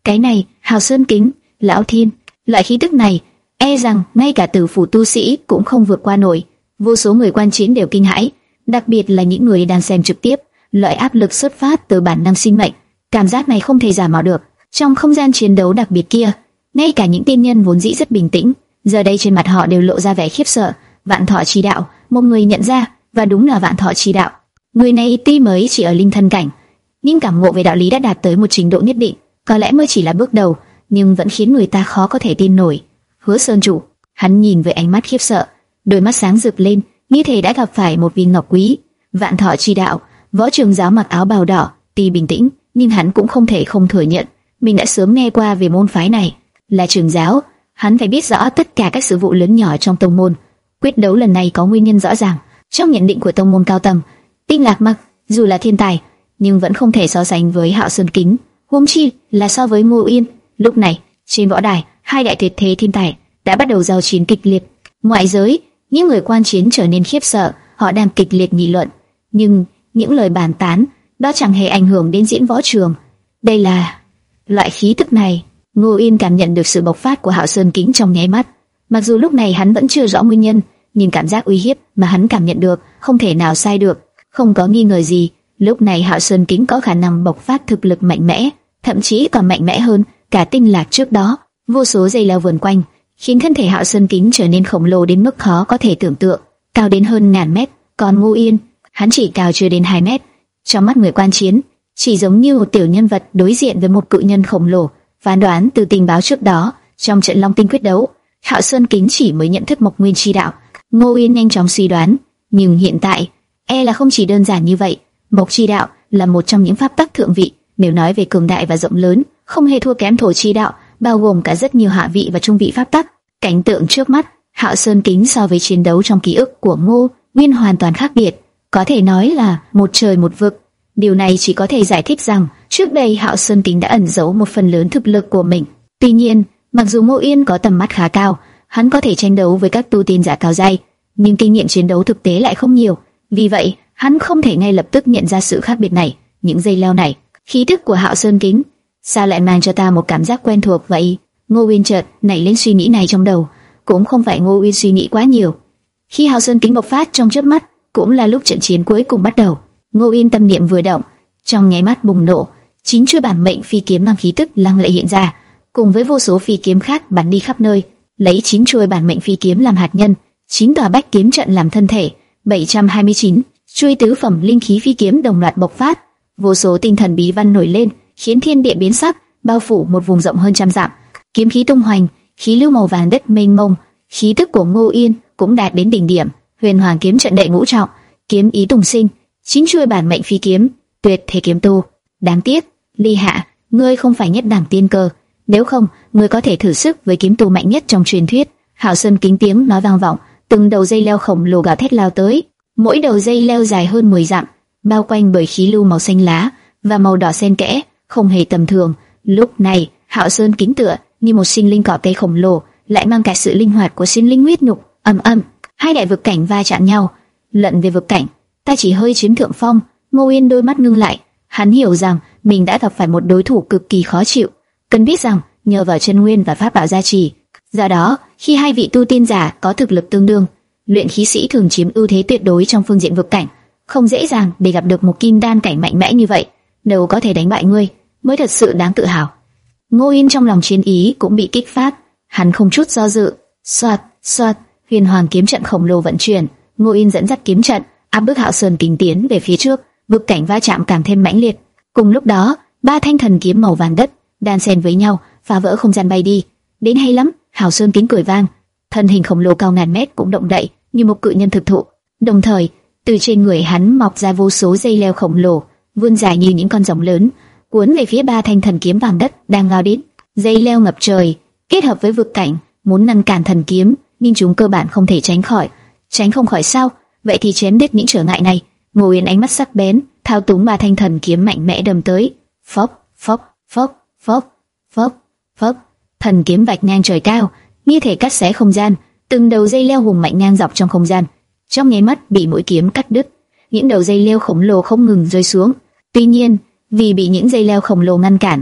Cái này, Hào Sơn Kính, Lão Thiên, loại khí tức này, e rằng ngay cả tử phủ tu sĩ cũng không vượt qua nổi. Vô số người quan chiến đều kinh hãi, đặc biệt là những người đang xem trực tiếp. Loại áp lực xuất phát từ bản năng sinh mệnh, cảm giác này không thể giả mạo được. Trong không gian chiến đấu đặc biệt kia, ngay cả những tiên nhân vốn dĩ rất bình tĩnh, giờ đây trên mặt họ đều lộ ra vẻ khiếp sợ. Vạn Thọ Chi Đạo, một người nhận ra, và đúng là Vạn Thọ Chi Đạo. Người này tuy mới chỉ ở linh thân cảnh, nhưng cảm ngộ về đạo lý đã đạt tới một trình độ nhất định, có lẽ mới chỉ là bước đầu, nhưng vẫn khiến người ta khó có thể tin nổi. Hứa Sơn chủ, hắn nhìn với ánh mắt khiếp sợ, đôi mắt sáng rực lên, như thể đã gặp phải một viên ngọc quý. Vạn Thọ Chi Đạo, Võ Trường Giáo mặc áo bào đỏ, tuy bình tĩnh, nhưng hắn cũng không thể không thừa nhận, mình đã sớm nghe qua về môn phái này. Là trưởng giáo, hắn phải biết rõ tất cả các sự vụ lớn nhỏ trong tông môn. Quyết đấu lần này có nguyên nhân rõ ràng. Trong nhận định của tông môn cao tầng, Tinh Lạc mặc dù là thiên tài, nhưng vẫn không thể so sánh với Hạo Sơn Kính, huống chi là so với Ngô Yên. Lúc này, trên võ đài, hai đại tuyệt thế thiên tài đã bắt đầu giao chiến kịch liệt. Ngoại giới, những người quan chiến trở nên khiếp sợ, họ đang kịch liệt nghị luận, nhưng những lời bàn tán đó chẳng hề ảnh hưởng đến diễn võ trường. Đây là loại khí tức này. Ngô Yên cảm nhận được sự bộc phát của Hạo Sơn Kính trong nháy mắt. Mặc dù lúc này hắn vẫn chưa rõ nguyên nhân, nhưng cảm giác uy hiếp mà hắn cảm nhận được không thể nào sai được. Không có nghi ngờ gì, lúc này Hạo Sơn Kính có khả năng bộc phát thực lực mạnh mẽ, thậm chí còn mạnh mẽ hơn cả Tinh Lạc trước đó. Vô số dây leo vần quanh, khiến thân thể Hạo Sơn Kính trở nên khổng lồ đến mức khó có thể tưởng tượng, cao đến hơn ngàn mét. Còn Ngô Yên, hắn chỉ cao chưa đến hai mét. Trong mắt người quan chiến, chỉ giống như một tiểu nhân vật đối diện với một cự nhân khổng lồ. Phán đoán từ tình báo trước đó, trong trận Long Tinh quyết đấu, Hạo Sơn Kính chỉ mới nhận thức Mộc Nguyên Chi Đạo. Ngô Yên nhanh chóng suy đoán, nhưng hiện tại, e là không chỉ đơn giản như vậy. Mộc Chi Đạo là một trong những pháp tắc thượng vị, nếu nói về cường đại và rộng lớn, không hề thua kém Thổ Chi Đạo, bao gồm cả rất nhiều hạ vị và trung vị pháp tắc. Cảnh tượng trước mắt, Hạo Sơn Kính so với chiến đấu trong ký ức của Ngô Nguyên hoàn toàn khác biệt, có thể nói là một trời một vực. Điều này chỉ có thể giải thích rằng trước đây Hạo Sơn Kính đã ẩn giấu một phần lớn thực lực của mình. Tuy nhiên, mặc dù Ngô Yên có tầm mắt khá cao, hắn có thể tranh đấu với các tu tiên giả cao giai, nhưng kinh nghiệm chiến đấu thực tế lại không nhiều. Vì vậy, hắn không thể ngay lập tức nhận ra sự khác biệt này. Những dây leo này, khí tức của Hạo Sơn Kính, sao lại mang cho ta một cảm giác quen thuộc vậy? Ngô Uyên chợt nảy lên suy nghĩ này trong đầu. Cũng không phải Ngô Uyên suy nghĩ quá nhiều. Khi Hạo Sơn Kính bộc phát trong chớp mắt, cũng là lúc trận chiến cuối cùng bắt đầu. Ngô Uyên tâm niệm vừa động, trong nháy mắt bùng nổ, chín chuôi bản mệnh phi kiếm mang khí tức lăng lệ hiện ra, cùng với vô số phi kiếm khác bắn đi khắp nơi. Lấy chín chuôi bản mệnh phi kiếm làm hạt nhân, chín tòa bách kiếm trận làm thân thể, bảy trăm hai mươi chín chuôi tứ phẩm linh khí phi kiếm đồng loạt bộc phát. Vô số tinh thần bí văn nổi lên, khiến thiên địa biến sắc, bao phủ một vùng rộng hơn trăm dặm. Kiếm khí tung hoành, khí lưu màu vàng đất mênh mông. Khí tức của Ngô Yên cũng đạt đến đỉnh điểm. Huyền Hoàng kiếm trận đệ ngũ trọng, kiếm ý tùng sinh, chín chuôi bản mệnh phi kiếm, tuyệt thế kiếm tu. Đáng tiếc, Ly Hạ, ngươi không phải nhất đẳng tiên cơ, nếu không, ngươi có thể thử sức với kiếm tu mạnh nhất trong truyền thuyết. Hạo Sơn Kính tiếng nói vang vọng, từng đầu dây leo khổng lồ gào thét lao tới, mỗi đầu dây leo dài hơn mười dặm, bao quanh bởi khí lưu màu xanh lá và màu đỏ xen kẽ, không hề tầm thường. Lúc này, Hạo Sơn Kính tựa như một sinh linh cỏ cây khổng lồ, lại mang cả sự linh hoạt của sinh linh huyết nhục. Ầm ầm, hai đại vực cảnh va chạm nhau. Lận về vực cảnh, ta chỉ hơi chiếm thượng phong. Ngô Yên đôi mắt ngưng lại, hắn hiểu rằng mình đã gặp phải một đối thủ cực kỳ khó chịu. Cần biết rằng nhờ vào chân nguyên và pháp bảo gia trì, do đó khi hai vị tu tiên giả có thực lực tương đương, luyện khí sĩ thường chiếm ưu thế tuyệt đối trong phương diện vực cảnh, không dễ dàng để gặp được một kim đan cảnh mạnh mẽ như vậy. Nếu có thể đánh bại ngươi, mới thật sự đáng tự hào. Ngô Yên trong lòng chiến ý cũng bị kích phát, hắn không chút do dự, xoạt xoạt, huyền hoàng kiếm trận khổng lồ vận chuyển. Ngô Yên dẫn dắt kiếm trận, áp bức Hạo Sơn Kính tiến về phía trước, vực cảnh va chạm càng thêm mãnh liệt. Cùng lúc đó, ba thanh thần kiếm màu vàng đất đan xen với nhau, phá vỡ không gian bay đi. Đến hay lắm, Hạo Sơn Kính cười vang, thân hình khổng lồ cao ngàn mét cũng động đậy như một cự nhân thực thụ. Đồng thời, từ trên người hắn mọc ra vô số dây leo khổng lồ, vươn dài như những con rồng lớn, cuốn về phía ba thanh thần kiếm vàng đất đang lao đến. Dây leo ngập trời, kết hợp với vực cảnh, muốn ngăn cản thần kiếm, nhưng chúng cơ bản không thể tránh khỏi. Tránh không khỏi sao? Vậy thì chém đứt những trở ngại này. Ngô Yên ánh mắt sắc bén, thao túng ba thanh thần kiếm mạnh mẽ đâm tới. Phốc, phốc, phốc, phốc, phốc, phốc. Thần kiếm vạch ngang trời cao, như thể cắt xé không gian. Từng đầu dây leo hùng mạnh ngang dọc trong không gian, trong nháy mắt bị mũi kiếm cắt đứt. Những đầu dây leo khổng lồ không ngừng rơi xuống. Tuy nhiên, vì bị những dây leo khổng lồ ngăn cản,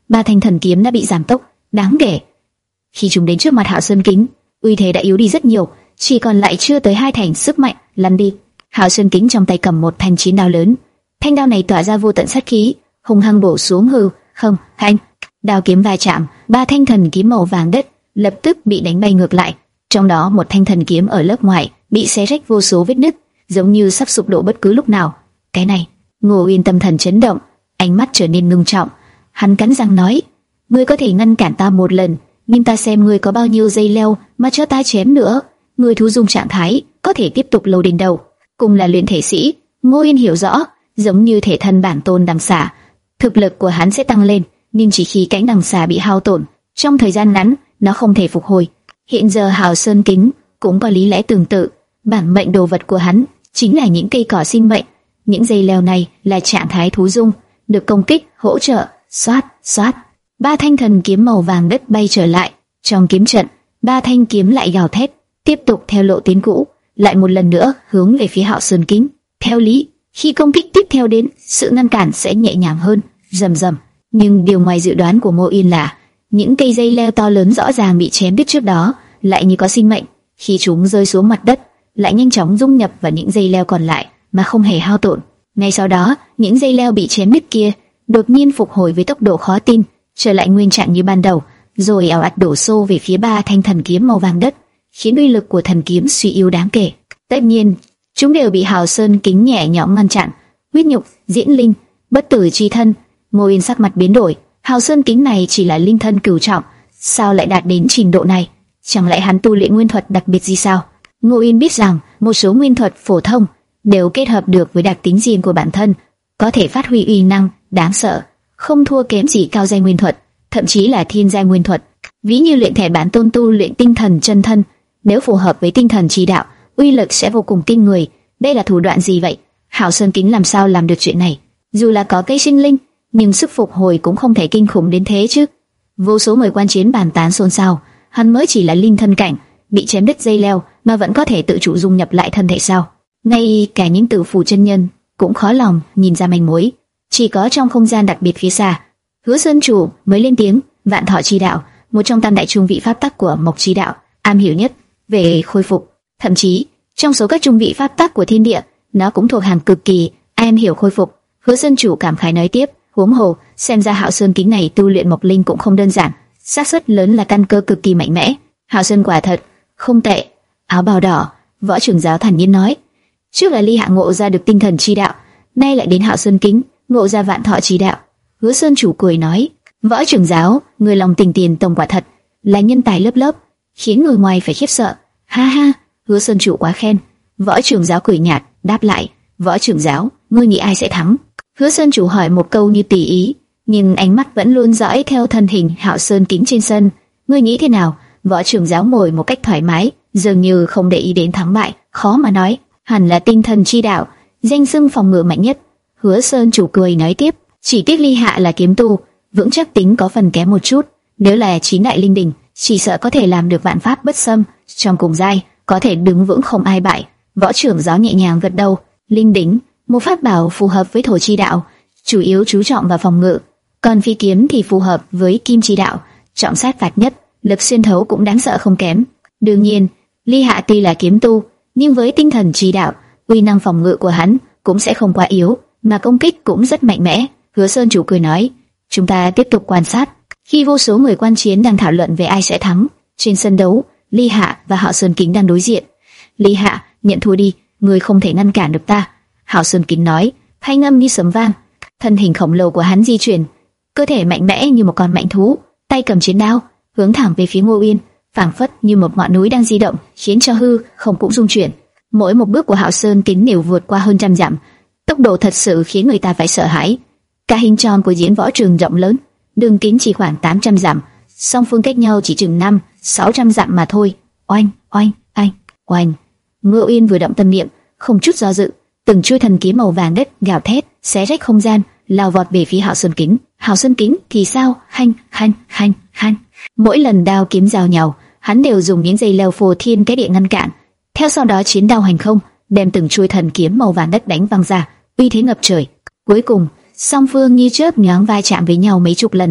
ba thanh thần kiếm đã bị giảm tốc đáng kể. Khi chúng đến trước mặt Hạo Sơn Kính, uy thế đã yếu đi rất nhiều, chỉ còn lại chưa tới hai thành sức mạnh. Lăn đi! Hạo Sơn Kính trong tay cầm một thanh chiến đao lớn, thanh đao này tỏa ra vô tận sát khí, hung hăng bổ xuống. Hừ, không, thanh đao kiếm va chạm, ba thanh thần kiếm màu vàng đất lập tức bị đánh bay ngược lại. Trong đó một thanh thần kiếm ở lớp ngoài bị xé rách vô số vết nứt, giống như sắp sụp đổ bất cứ lúc nào. Cái này, Ngô Uyên tâm thần chấn động, ánh mắt trở nên ngưng trọng. Hắn cắn răng nói: ngươi có thể ngăn cản ta một lần, nhưng ta xem ngươi có bao nhiêu dây leo mà cho ta chém nữa. Ngươi thú dung trạng thái có thể tiếp tục lâu đến đâu? Cùng là luyện thể sĩ, Ngô Uyên hiểu rõ, giống như thể thân bản tôn đằng xà, thực lực của hắn sẽ tăng lên, nhưng chỉ khi cánh đằng xà bị hao tổn, trong thời gian ngắn nó không thể phục hồi. Hiện giờ Hạo Sơn Kính cũng có lý lẽ tương tự, bản mệnh đồ vật của hắn chính là những cây cỏ sinh mệnh, những dây leo này là trạng thái thú dung, được công kích hỗ trợ. Xoát, xoát, ba thanh thần kiếm màu vàng đất bay trở lại. Trong kiếm trận, ba thanh kiếm lại gào thét, tiếp tục theo lộ tiến cũ, lại một lần nữa hướng về phía Hạo Sơn Kính. Theo lý, khi công kích tiếp theo đến, sự ngăn cản sẽ nhẹ nhàng hơn. Rầm rầm. Nhưng điều ngoài dự đoán của Ngô Uyên là những cây dây leo to lớn rõ ràng bị chém đứt trước đó lại như có sinh mệnh, khi chúng rơi xuống mặt đất lại nhanh chóng dung nhập vào những dây leo còn lại mà không hề hao tổn. Ngay sau đó, những dây leo bị chém đứt kia đột nhiên phục hồi với tốc độ khó tin, trở lại nguyên trạng như ban đầu, rồi ào ạt đổ xô về phía ba thanh thần kiếm màu vàng đất, khiến uy lực của thần kiếm suy yếu đáng kể. Tất nhiên, chúng đều bị Hạo Sơn Kính nhẹ nhõm ngăn chặn. Huyết nhục, diễn linh, bất tử chi thân. Ngô Uyên sắc mặt biến đổi. Hạo Sơn Kính này chỉ là linh thân cửu trọng, sao lại đạt đến trình độ này? Chẳng lẽ hắn tu luyện nguyên thuật đặc biệt gì sao? Ngô Uyên biết rằng một số nguyên thuật phổ thông đều kết hợp được với đặc tính riêng của bản thân, có thể phát huy uy năng đáng sợ, không thua kém gì cao giai nguyên thuật, thậm chí là thiên giai nguyên thuật. Ví như luyện thể bản tôn tu luyện tinh thần chân thân, nếu phù hợp với tinh thần chi đạo, uy lực sẽ vô cùng kinh người. Đây là thủ đoạn gì vậy? Hạo Sơn Kính làm sao làm được chuyện này? Dù là có cây sinh linh, nhưng sức phục hồi cũng không thể kinh khủng đến thế chứ. Vô số người quan chiến bàn tán xôn xao, hắn mới chỉ là linh thân cảnh, bị chém đứt dây leo mà vẫn có thể tự chủ dung nhập lại thân thể sao? Ngay cả những tử phù chân nhân cũng khó lòng nhìn ra manh mối. Chỉ có trong không gian đặc biệt phía xa, Hứa Sơn chủ mới lên tiếng. Vạn Thọ chi đạo, một trong tam đại trung vị pháp tắc của Mộc chi đạo, am hiểu nhất về khôi phục, thậm chí trong số các trung vị pháp tắc của thiên địa, nó cũng thuộc hàng cực kỳ am hiểu khôi phục. Hứa Sơn chủ cảm khái nói tiếp, huống hồ xem ra Hạo Sơn Kính này tu luyện Mộc linh cũng không đơn giản, xác suất lớn là căn cơ cực kỳ mạnh mẽ. Hạo Sơn quả thật không tệ. Áo bào đỏ, Võ trưởng giáo thản nhiên nói, trước là Ly Hạ ngộ ra được tinh thần chi đạo, nay lại đến Hạo Sơn Kính ngộ ra Vạn Thọ chi đạo. Hứa Sơn chủ cười nói, Võ trưởng giáo, người lòng tình tiền tổng quả thật là nhân tài lớp lớp, khiến người ngoài phải khiếp sợ. Ha ha, Hứa Sơn chủ quá khen. Võ trưởng giáo cười nhạt đáp lại, Võ trưởng giáo, ngươi nghĩ ai sẽ thắng? Hứa Sơn chủ hỏi một câu như tỉ ý, nhưng ánh mắt vẫn luôn dõi theo thân hình Hạo Sơn Kính trên sân. Ngươi nghĩ thế nào? Võ trưởng giáo ngồi một cách thoải mái, dường như không để ý đến thắng bại. Khó mà nói, hẳn là tinh thần chi đạo, danh xưng phòng ngự mạnh nhất. Hứa Sơn chủ cười nói tiếp, chỉ tiếc Ly Hạ là kiếm tu, vững chắc tính có phần kém một chút. Nếu là chín đại linh đình, chỉ sợ có thể làm được vạn pháp bất xâm, trong cùng giai có thể đứng vững không ai bại. Võ trưởng giáo nhẹ nhàng gật đầu. Linh đỉnh, một pháp bảo phù hợp với thổ chi đạo, chủ yếu chú trọng vào phòng ngự, còn phi kiếm thì phù hợp với kim chi đạo, trọng sát phạt nhất, lực xuyên thấu cũng đáng sợ không kém. Đương nhiên, Ly Hạ tuy là kiếm tu, nhưng với tinh thần chi đạo, uy năng phòng ngự của hắn cũng sẽ không quá yếu, mà công kích cũng rất mạnh mẽ. Hứa Sơn chủ cười nói, chúng ta tiếp tục quan sát. Khi vô số người quan chiến đang thảo luận về ai sẽ thắng, trên sân đấu, Ly Hạ và Hạo Sơn Kính đang đối diện. Ly Hạ, nhận thua đi, ngươi không thể ngăn cản được ta. Hạo Sơn Kính nói, thanh âm như sấm vang. Thân hình khổng lồ của hắn di chuyển, cơ thể mạnh mẽ như một con mạnh thú, tay cầm chiến đao, hướng thẳng về phía Ngô Uyên, phảng phất như một ngọn núi đang di động, khiến cho hư không cũng rung chuyển. Mỗi một bước của Hạo Sơn Kính đều vượt qua hơn trăm dặm, tốc độ thật sự khiến người ta phải sợ hãi. Cả hình tròn của diễn võ trường rộng lớn, đường kính chỉ khoảng tám trăm dặm, song phương cách nhau chỉ chừng năm, sáu trăm dặm mà thôi. Oanh, oanh, oanh, oanh. Ngô Uyên vừa động tâm niệm, không chút do dự, từng chuôi thần kiếm màu vàng đất gào thét, xé rách không gian, lao vọt về phía Hạo Sơn Kính. Hạo Sơn Kính thì sao? Hanh, hanh, hanh, hanh. Mỗi lần đao kiếm giao nhau, hắn đều dùng những dây leo phô thiên cái địa ngăn cản. Theo sau đó chiến đao hành không, đem từng chuôi thần kiếm màu vàng đất đánh văng ra, uy thế ngập trời. Cuối cùng, song phương như chớp nhoáng va chạm với nhau mấy chục lần,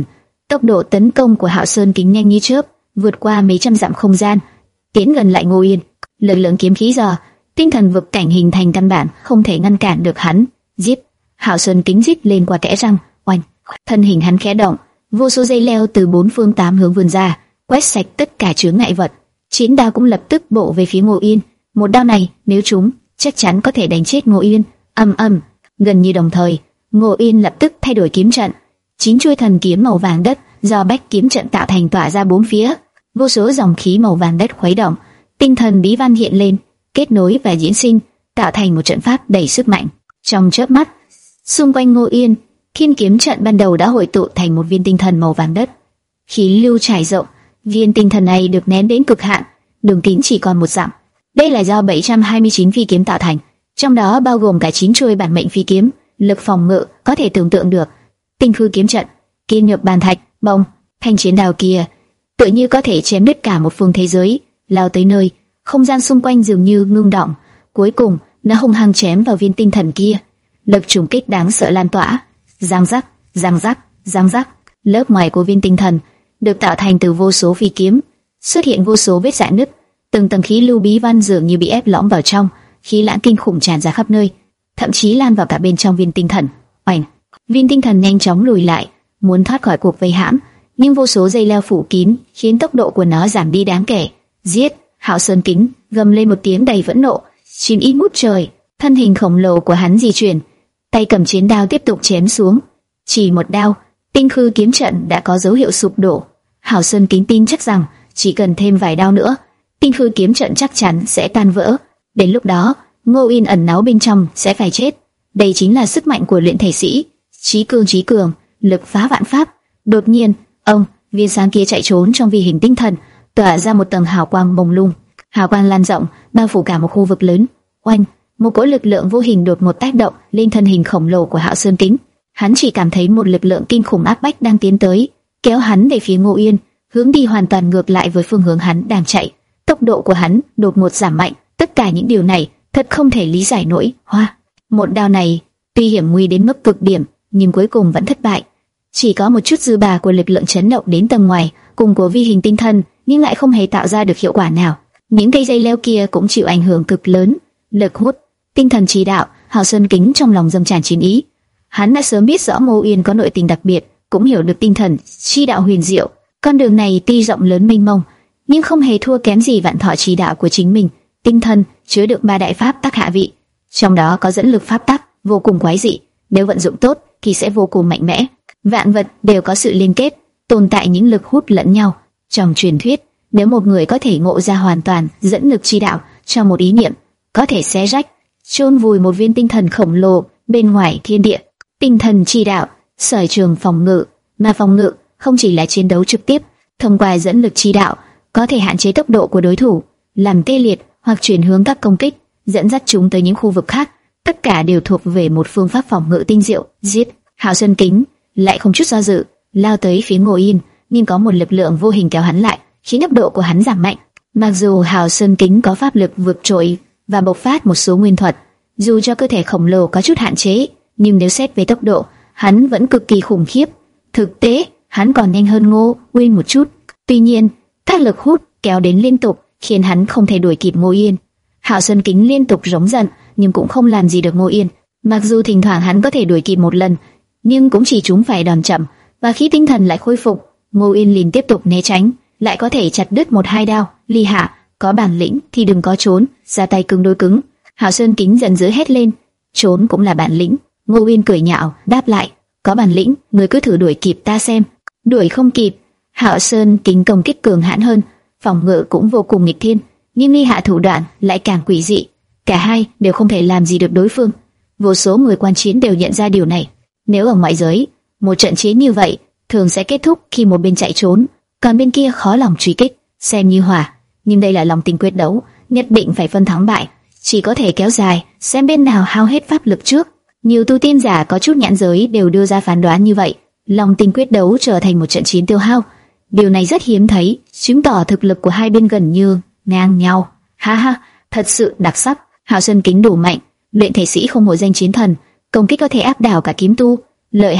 Tốc độ tấn công của Hạo Sơn Kính nhanh như chớp, vượt qua mấy trăm dặm không gian, tiến gần lại Ngô Yên. Lực lượng kiếm khí giờ, tinh thần vực cảnh hình thành căn bản không thể ngăn cản được hắn. Giết! Hạo Sơn Kính rít lên qua kẽ răng, oanh! Thân hình hắn khẽ động, vô số dây leo từ bốn phương tám hướng vươn ra, quét sạch tất cả chướng ngại vật. Chiến đao cũng lập tức bổ về phía Ngô Yên. Một đao này nếu trúng, chắc chắn có thể đánh chết Ngô Yên. Ầm ầm, gần như đồng thời, Ngô Yên lập tức thay đổi kiếm trận. Chín chuôi thần kiếm màu vàng đất do bách kiếm trận tạo thành tỏa ra bốn phía, vô số dòng khí màu vàng đất khuấy động, tinh thần bí văn hiện lên, kết nối và diễn sinh, tạo thành một trận pháp đầy sức mạnh. Trong chớp mắt, xung quanh Ngô Yên, Thiên kiếm trận ban đầu đã hội tụ thành một viên tinh thần màu vàng đất. Khí lưu trải rộng, viên tinh thần này được nén đến cực hạn, đường kính chỉ còn một dặm. Đây là do bảy trăm hai mươi chín phi kiếm tạo thành, trong đó bao gồm cả chín chuôi bản mệnh phi kiếm, lực phòng ngự có thể tưởng tượng được. Tinh khư kiếm trận, kiên nhược bàn thạch, bông, thanh chiến đào kia, tự như có thể chém đứt cả một phương thế giới, lao tới nơi, không gian xung quanh dường như ngưng động. Cuối cùng, nó hung hăng chém vào viên tinh thần kia, lực trùng kích đáng sợ lan tỏa. Giang rắc, giang rắc, giang rắc. Lớp ngoài của viên tinh thần được tạo thành từ vô số phi kiếm, xuất hiện vô số vết rạn nứt, từng tầng khí lưu bí văn dường như bị ép lõm vào trong, khí lãng kinh khủng tràn ra khắp nơi, thậm chí lan vào cả bên trong viên tinh thần. Oanh! Viên tinh thần nhanh chóng lùi lại, muốn thoát khỏi cuộc vây hãm, nhưng vô số dây leo phủ kín khiến tốc độ của nó giảm đi đáng kể. Giết! Hạo Sơn Kính gầm lên một tiếng đầy phẫn nộ, chín ít ngút trời, thân hình khổng lồ của hắn di chuyển, tay cầm chiến đao tiếp tục chém xuống. Chỉ một đao, tinh khư kiếm trận đã có dấu hiệu sụp đổ. Hạo Sơn Kính tin chắc rằng chỉ cần thêm vài đao nữa, tinh khư kiếm trận chắc chắn sẽ tan vỡ. Đến lúc đó, Ngô Yên ẩn náu bên trong sẽ phải chết. Đây chính là sức mạnh của luyện thể sĩ, chí cương chí cường, lực phá vạn pháp. Đột nhiên, ông, viên sáng kia chạy trốn trong vi hình tinh thần, tỏa ra một tầng hào quang bồng lung, hào quang lan rộng, bao phủ cả một khu vực lớn. Oanh! Một cỗ lực lượng vô hình đột ngột tác động lên thân hình khổng lồ của Hạo Sơn Kính. Hắn chỉ cảm thấy một lực lượng kinh khủng áp bách đang tiến tới, kéo hắn về phía Ngô Yên, hướng đi hoàn toàn ngược lại với phương hướng hắn đang chạy. Tốc độ của hắn đột ngột giảm mạnh. Tất cả những điều này thật không thể lý giải nổi. Hoa! Một đao này tuy hiểm nguy đến mức cực điểm, nhưng cuối cùng vẫn thất bại. Chỉ có một chút dư bà của lực lượng chấn động đến tầng ngoài, cùng của vi hình tinh thần, nhưng lại không hề tạo ra được hiệu quả nào. Những cây dây leo kia cũng chịu ảnh hưởng cực lớn. Lực hút, tinh thần chỉ đạo. Hạo Sơn Kính trong lòng dâng tràn chiến ý. Hắn đã sớm biết rõ Ngô Yên có nội tình đặc biệt, cũng hiểu được tinh thần chi đạo huyền diệu. Con đường này tuy rộng lớn mênh mông, nhưng không hề thua kém gì vạn thọ chỉ đạo của chính mình. Tinh thần chứa đựng ba đại pháp tắc hạ vị, trong đó có dẫn lực pháp tắc vô cùng quái dị, nếu vận dụng tốt thì sẽ vô cùng mạnh mẽ. Vạn vật đều có sự liên kết, tồn tại những lực hút lẫn nhau. Trong truyền thuyết, nếu một người có thể ngộ ra hoàn toàn dẫn lực chi đạo trong một ý niệm, có thể xé rách, chôn vùi một viên tinh thần khổng lồ bên ngoài thiên địa. Tinh thần chi đạo, sở trường phòng ngự, mà phòng ngự không chỉ là chiến đấu trực tiếp, thông qua dẫn lực chi đạo có thể hạn chế tốc độ của đối thủ, làm tê liệt hoặc chuyển hướng các công kích, dẫn dắt chúng tới những khu vực khác. Tất cả đều thuộc về một phương pháp phòng ngự tinh diệu. Giết! Hạo Sơn Kính lại không chút do dự lao tới phía Ngô Yên, nhưng có một lực lượng vô hình kéo hắn lại, khiến tốc độ của hắn giảm mạnh. Mặc dù Hạo Sơn Kính có pháp lực vượt trội và bộc phát một số nguyên thuật, dù cho cơ thể khổng lồ có chút hạn chế, nhưng nếu xét về tốc độ, hắn vẫn cực kỳ khủng khiếp. Thực tế, hắn còn nhanh hơn Ngô Yên một chút. Tuy nhiên, các lực hút kéo đến liên tục, khiến hắn không thể đuổi kịp Ngô Yên. Hạo Sơn Kính liên tục rống giận, nhưng cũng không làm gì được Ngô Yên. Mặc dù thỉnh thoảng hắn có thể đuổi kịp một lần, nhưng cũng chỉ trúng phải đòn chậm, và khi tinh thần lại khôi phục, Ngô Yên liền tiếp tục né tránh, lại có thể chặt đứt một hai đao. Ly Hạ, có bản lĩnh thì đừng có trốn, ra tay cứng đối cứng. Hạo Sơn Kính giận dữ hét lên, trốn cũng là bản lĩnh. Ngô Yên cười nhạo đáp lại, có bản lĩnh, người cứ thử đuổi kịp ta xem. Đuổi không kịp. Hạo Sơn Kính công kích cường hãn hơn, phòng ngự cũng vô cùng nghịch thiên, nhưng Ly Hạ thủ đoạn lại càng quỷ dị. Cả hai đều không thể làm gì được đối phương. Vô số người quan chiến đều nhận ra điều này. Nếu ở ngoại giới, một trận chiến như vậy thường sẽ kết thúc khi một bên chạy trốn, còn bên kia khó lòng truy kích, xem như hòa. Nhưng đây là lòng tình quyết đấu, nhất định phải phân thắng bại, chỉ có thể kéo dài, xem bên nào hao hết pháp lực trước. Nhiều tu tiên giả có chút nhãn giới đều đưa ra phán đoán như vậy. Lòng tình quyết đấu trở thành một trận chiến tiêu hao. Điều này rất hiếm thấy, chứng tỏ thực lực của hai bên gần như ngang nhau. Ha ha, thật sự đặc sắc. Hạo Sơn Kính đủ mạnh, luyện thể sĩ không hổ danh chiến thần, công kích có thể áp đảo cả kiếm tu. Lợi hại,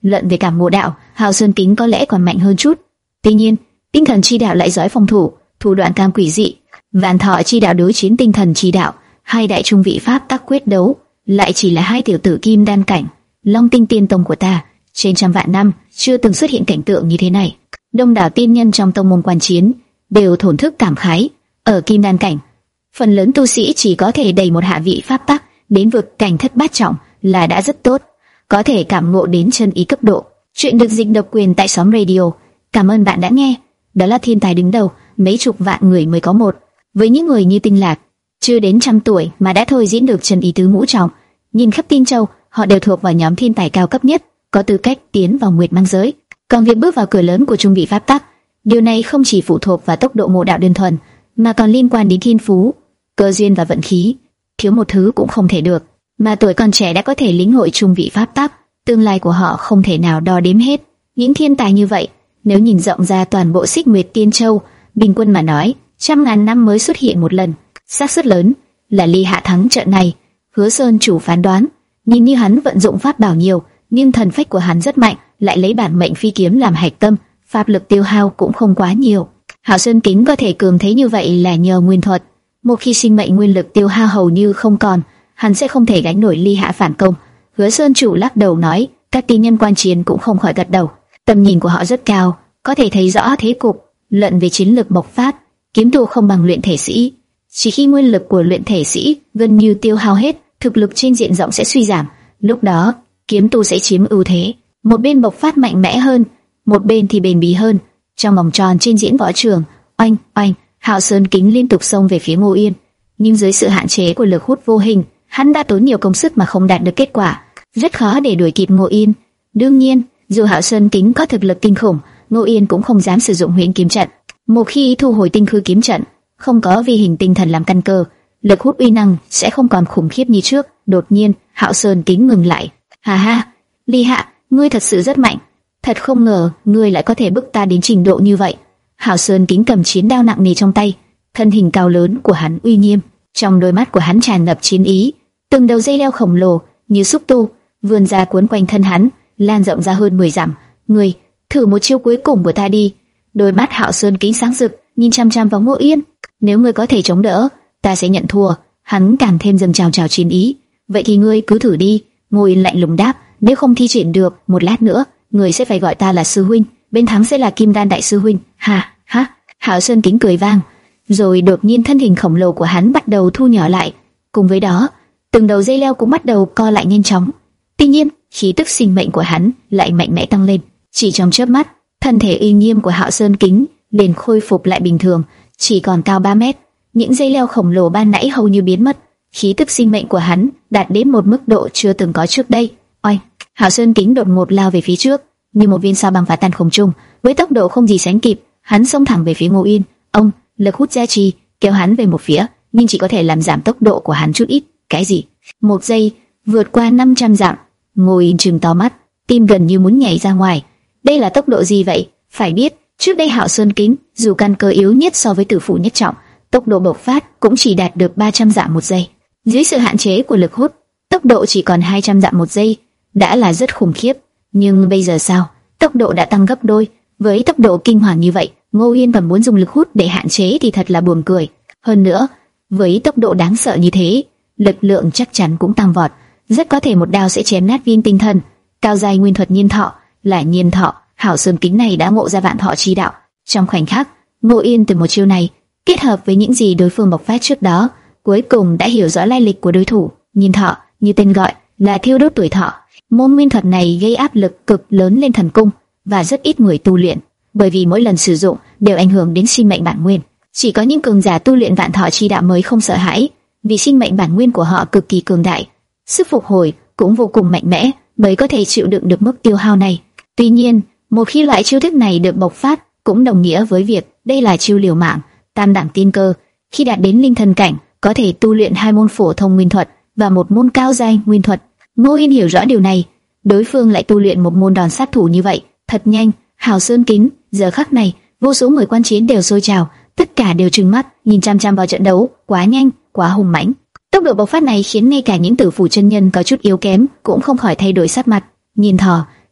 Luận về cảm ngộ đạo, Hạo Sơn Kính có lẽ còn mạnh hơn chút. Tuy nhiên, tinh thần chi đạo lại giỏi phòng thủ, thủ đoạn cam quỷ dị. Vạn Thọ chi đạo đối chiến tinh thần chi đạo, hai đại trung vị pháp tác quyết đấu, lại chỉ là hai tiểu tử kim đan cảnh. Long Tinh Tiên Tông của ta, trên trăm vạn năm chưa từng xuất hiện cảnh tượng như thế này. Đông đảo tiên nhân trong tông môn quan chiến đều thổn thức cảm khái. Ở kim đan cảnh, phần lớn tu sĩ chỉ có thể đẩy một hạ vị pháp tắc đến vực cảnh thất bát trọng là đã rất tốt, có thể cảm ngộ đến chân ý cấp độ. Chuyện được dịch độc quyền tại Xóm Radio. Cảm ơn bạn đã nghe. Đó là thiên tài đứng đầu, mấy chục vạn người mới có một. Với những người như Tinh Lạc, chưa đến trăm tuổi mà đã thôi diễn được chân ý tứ ngũ trọng, nhìn khắp Tinh Châu, họ đều thuộc vào nhóm thiên tài cao cấp nhất, có tư cách tiến vào Nguyệt Mang giới. Còn việc bước vào cửa lớn của trung vị pháp tắc, điều này không chỉ phụ thuộc vào tốc độ ngộ đạo đơn thuần, mà còn liên quan đến thiên phú, cơ duyên và vận khí. Thiếu một thứ cũng không thể được. Mà tuổi còn trẻ đã có thể lĩnh hội trung vị pháp tắc, tương lai của họ không thể nào đo đếm hết. Những thiên tài như vậy, nếu nhìn rộng ra toàn bộ Xích Nguyệt Tiên Châu, bình quân mà nói, trăm ngàn năm mới xuất hiện một lần. Xác suất lớn là Ly Hạ thắng trận này. Hứa Sơn chủ phán đoán, nhìn như hắn vận dụng pháp bảo nhiều, nhưng thần phách của hắn rất mạnh, lại lấy bản mệnh phi kiếm làm hạch tâm, pháp lực tiêu hao cũng không quá nhiều. Hạo Sơn Kính có thể cường thế như vậy là nhờ nguyên thuật. Một khi sinh mệnh nguyên lực tiêu hao hầu như không còn, hắn sẽ không thể gánh nổi Ly Hạ phản công. Hứa Sơn chủ lắc đầu nói, các tiên nhân quan chiến cũng không khỏi gật đầu. Tầm nhìn của họ rất cao, có thể thấy rõ thế cục. Luận về chiến lược bộc phát, kiếm tu không bằng luyện thể sĩ. Chỉ khi nguyên lực của luyện thể sĩ gần như tiêu hao hết, thực lực trên diện rộng sẽ suy giảm. Lúc đó, kiếm tu sẽ chiếm ưu thế. Một bên bộc phát mạnh mẽ hơn, một bên thì bền bỉ hơn. Trong vòng tròn trên diễn võ trường, oanh oanh, Hạo Sơn Kính liên tục xông về phía Ngô Yên, nhưng dưới sự hạn chế của lực hút vô hình, hắn đã tốn nhiều công sức mà không đạt được kết quả, rất khó để đuổi kịp Ngô Yên. Đương nhiên, dù Hạo Sơn Kính có thực lực kinh khủng, Ngô Yên cũng không dám sử dụng Huyễn Kiếm Trận. Một khi thu hồi Tinh Khư Kiếm Trận, không có vi hình tinh thần làm căn cơ, lực hút uy năng sẽ không còn khủng khiếp như trước. Đột nhiên, Hạo Sơn Kính ngừng lại. Hà ha, Ly Hạ, ngươi thật sự rất mạnh. Thật không ngờ, ngươi lại có thể bức ta đến trình độ như vậy. Hạo Sơn Kính cầm chiến đao nặng nề trong tay, thân hình cao lớn của hắn uy nghiêm, trong đôi mắt của hắn tràn ngập chiến ý. Từng đầu dây leo khổng lồ như xúc tu vươn ra cuốn quanh thân hắn, lan rộng ra hơn mười dặm. Ngươi thử một chiêu cuối cùng của ta đi. Đôi mắt Hạo Sơn Kính sáng rực, nhìn chăm chăm vào Ngô Yên. Nếu ngươi có thể chống đỡ, ta sẽ nhận thua. Hắn càng thêm dâng trào trào chiến ý. Vậy thì ngươi cứ thử đi. Ngô Yên lạnh lùng đáp. Nếu không thi triển được, một lát nữa, ngươi sẽ phải gọi ta là sư huynh. Bên thắng sẽ là Kim Đan đại sư huynh. Ha ha. Hạo Sơn Kính cười vang, rồi đột nhiên thân hình khổng lồ của hắn bắt đầu thu nhỏ lại. Cùng với đó, từng đầu dây leo cũng bắt đầu co lại nhanh chóng. Tuy nhiên, khí tức sinh mệnh của hắn lại mạnh mẽ tăng lên. Chỉ trong chớp mắt, thân thể uy nghiêm của Hạo Sơn Kính liền khôi phục lại bình thường, chỉ còn cao ba mét. Những dây leo khổng lồ ban nãy hầu như biến mất. Khí tức sinh mệnh của hắn đạt đến một mức độ chưa từng có trước đây. Oanh! Hạo Sơn Kính đột ngột lao về phía trước, như một viên sao băng phá tan không trung, với tốc độ không gì sánh kịp. Hắn xông thẳng về phía Ngô Yên. Ông, lực hút gia trì kéo hắn về một phía, nhưng chỉ có thể làm giảm tốc độ của hắn chút ít. Cái gì? Một giây vượt qua năm trăm dặm. Ngô Yên trừng to mắt, tim gần như muốn nhảy ra ngoài. Đây là tốc độ gì vậy? Phải biết, trước đây Hạo Sơn Kính dù căn cơ yếu nhất so với tử phụ nhất trọng, tốc độ bộc phát cũng chỉ đạt được ba trăm dặm một giây. Dưới sự hạn chế của lực hút, tốc độ chỉ còn hai trăm dặm một giây đã là rất khủng khiếp. Nhưng bây giờ sao? Tốc độ đã tăng gấp đôi. Với tốc độ kinh hoàng như vậy, Ngô Yên còn muốn dùng lực hút để hạn chế thì thật là buồn cười. Hơn nữa, với tốc độ đáng sợ như thế, lực lượng chắc chắn cũng tăng vọt, rất có thể một đao sẽ chém nát viên tinh thần. Cao giai nguyên thuật nhiên thọ, là nhiên thọ, Hạo Sơn Kính này đã ngộ ra vạn thọ chi đạo. Trong khoảnh khắc, Ngô Yên từ một chiêu này kết hợp với những gì đối phương bộc phát trước đó, cuối cùng đã hiểu rõ lai lịch của đối thủ. Nhiên thọ, như tên gọi, là thiêu đốt tuổi thọ. Môn nguyên thuật này gây áp lực cực lớn lên thần cung và rất ít người tu luyện, bởi vì mỗi lần sử dụng đều ảnh hưởng đến sinh mệnh bản nguyên. Chỉ có những cường giả tu luyện vạn thọ chi đạo mới không sợ hãi, vì sinh mệnh bản nguyên của họ cực kỳ cường đại, sức phục hồi cũng vô cùng mạnh mẽ, mới có thể chịu đựng được mức tiêu hao này. Tuy nhiên, một khi loại chiêu thức này được bộc phát, cũng đồng nghĩa với việc đây là chiêu liều mạng, tam đẳng tiên cơ. Khi đạt đến linh thần cảnh, có thể tu luyện hai môn phổ thông nguyên thuật và một môn cao giai nguyên thuật. Ngô Yên hiểu rõ điều này, đối phương lại tu luyện một môn đòn sát thủ như vậy, thật nhanh. Hạo Sơn Kính, giờ khắc này, vô số người quan chiến đều sôi trào, tất cả đều trừng mắt nhìn chăm chăm vào trận đấu, quá nhanh, quá hùng mãnh. Tốc độ bộc phát này khiến ngay cả những tử phủ chân nhân có chút yếu kém cũng không khỏi thay đổi sắc mặt. Nhìn thò,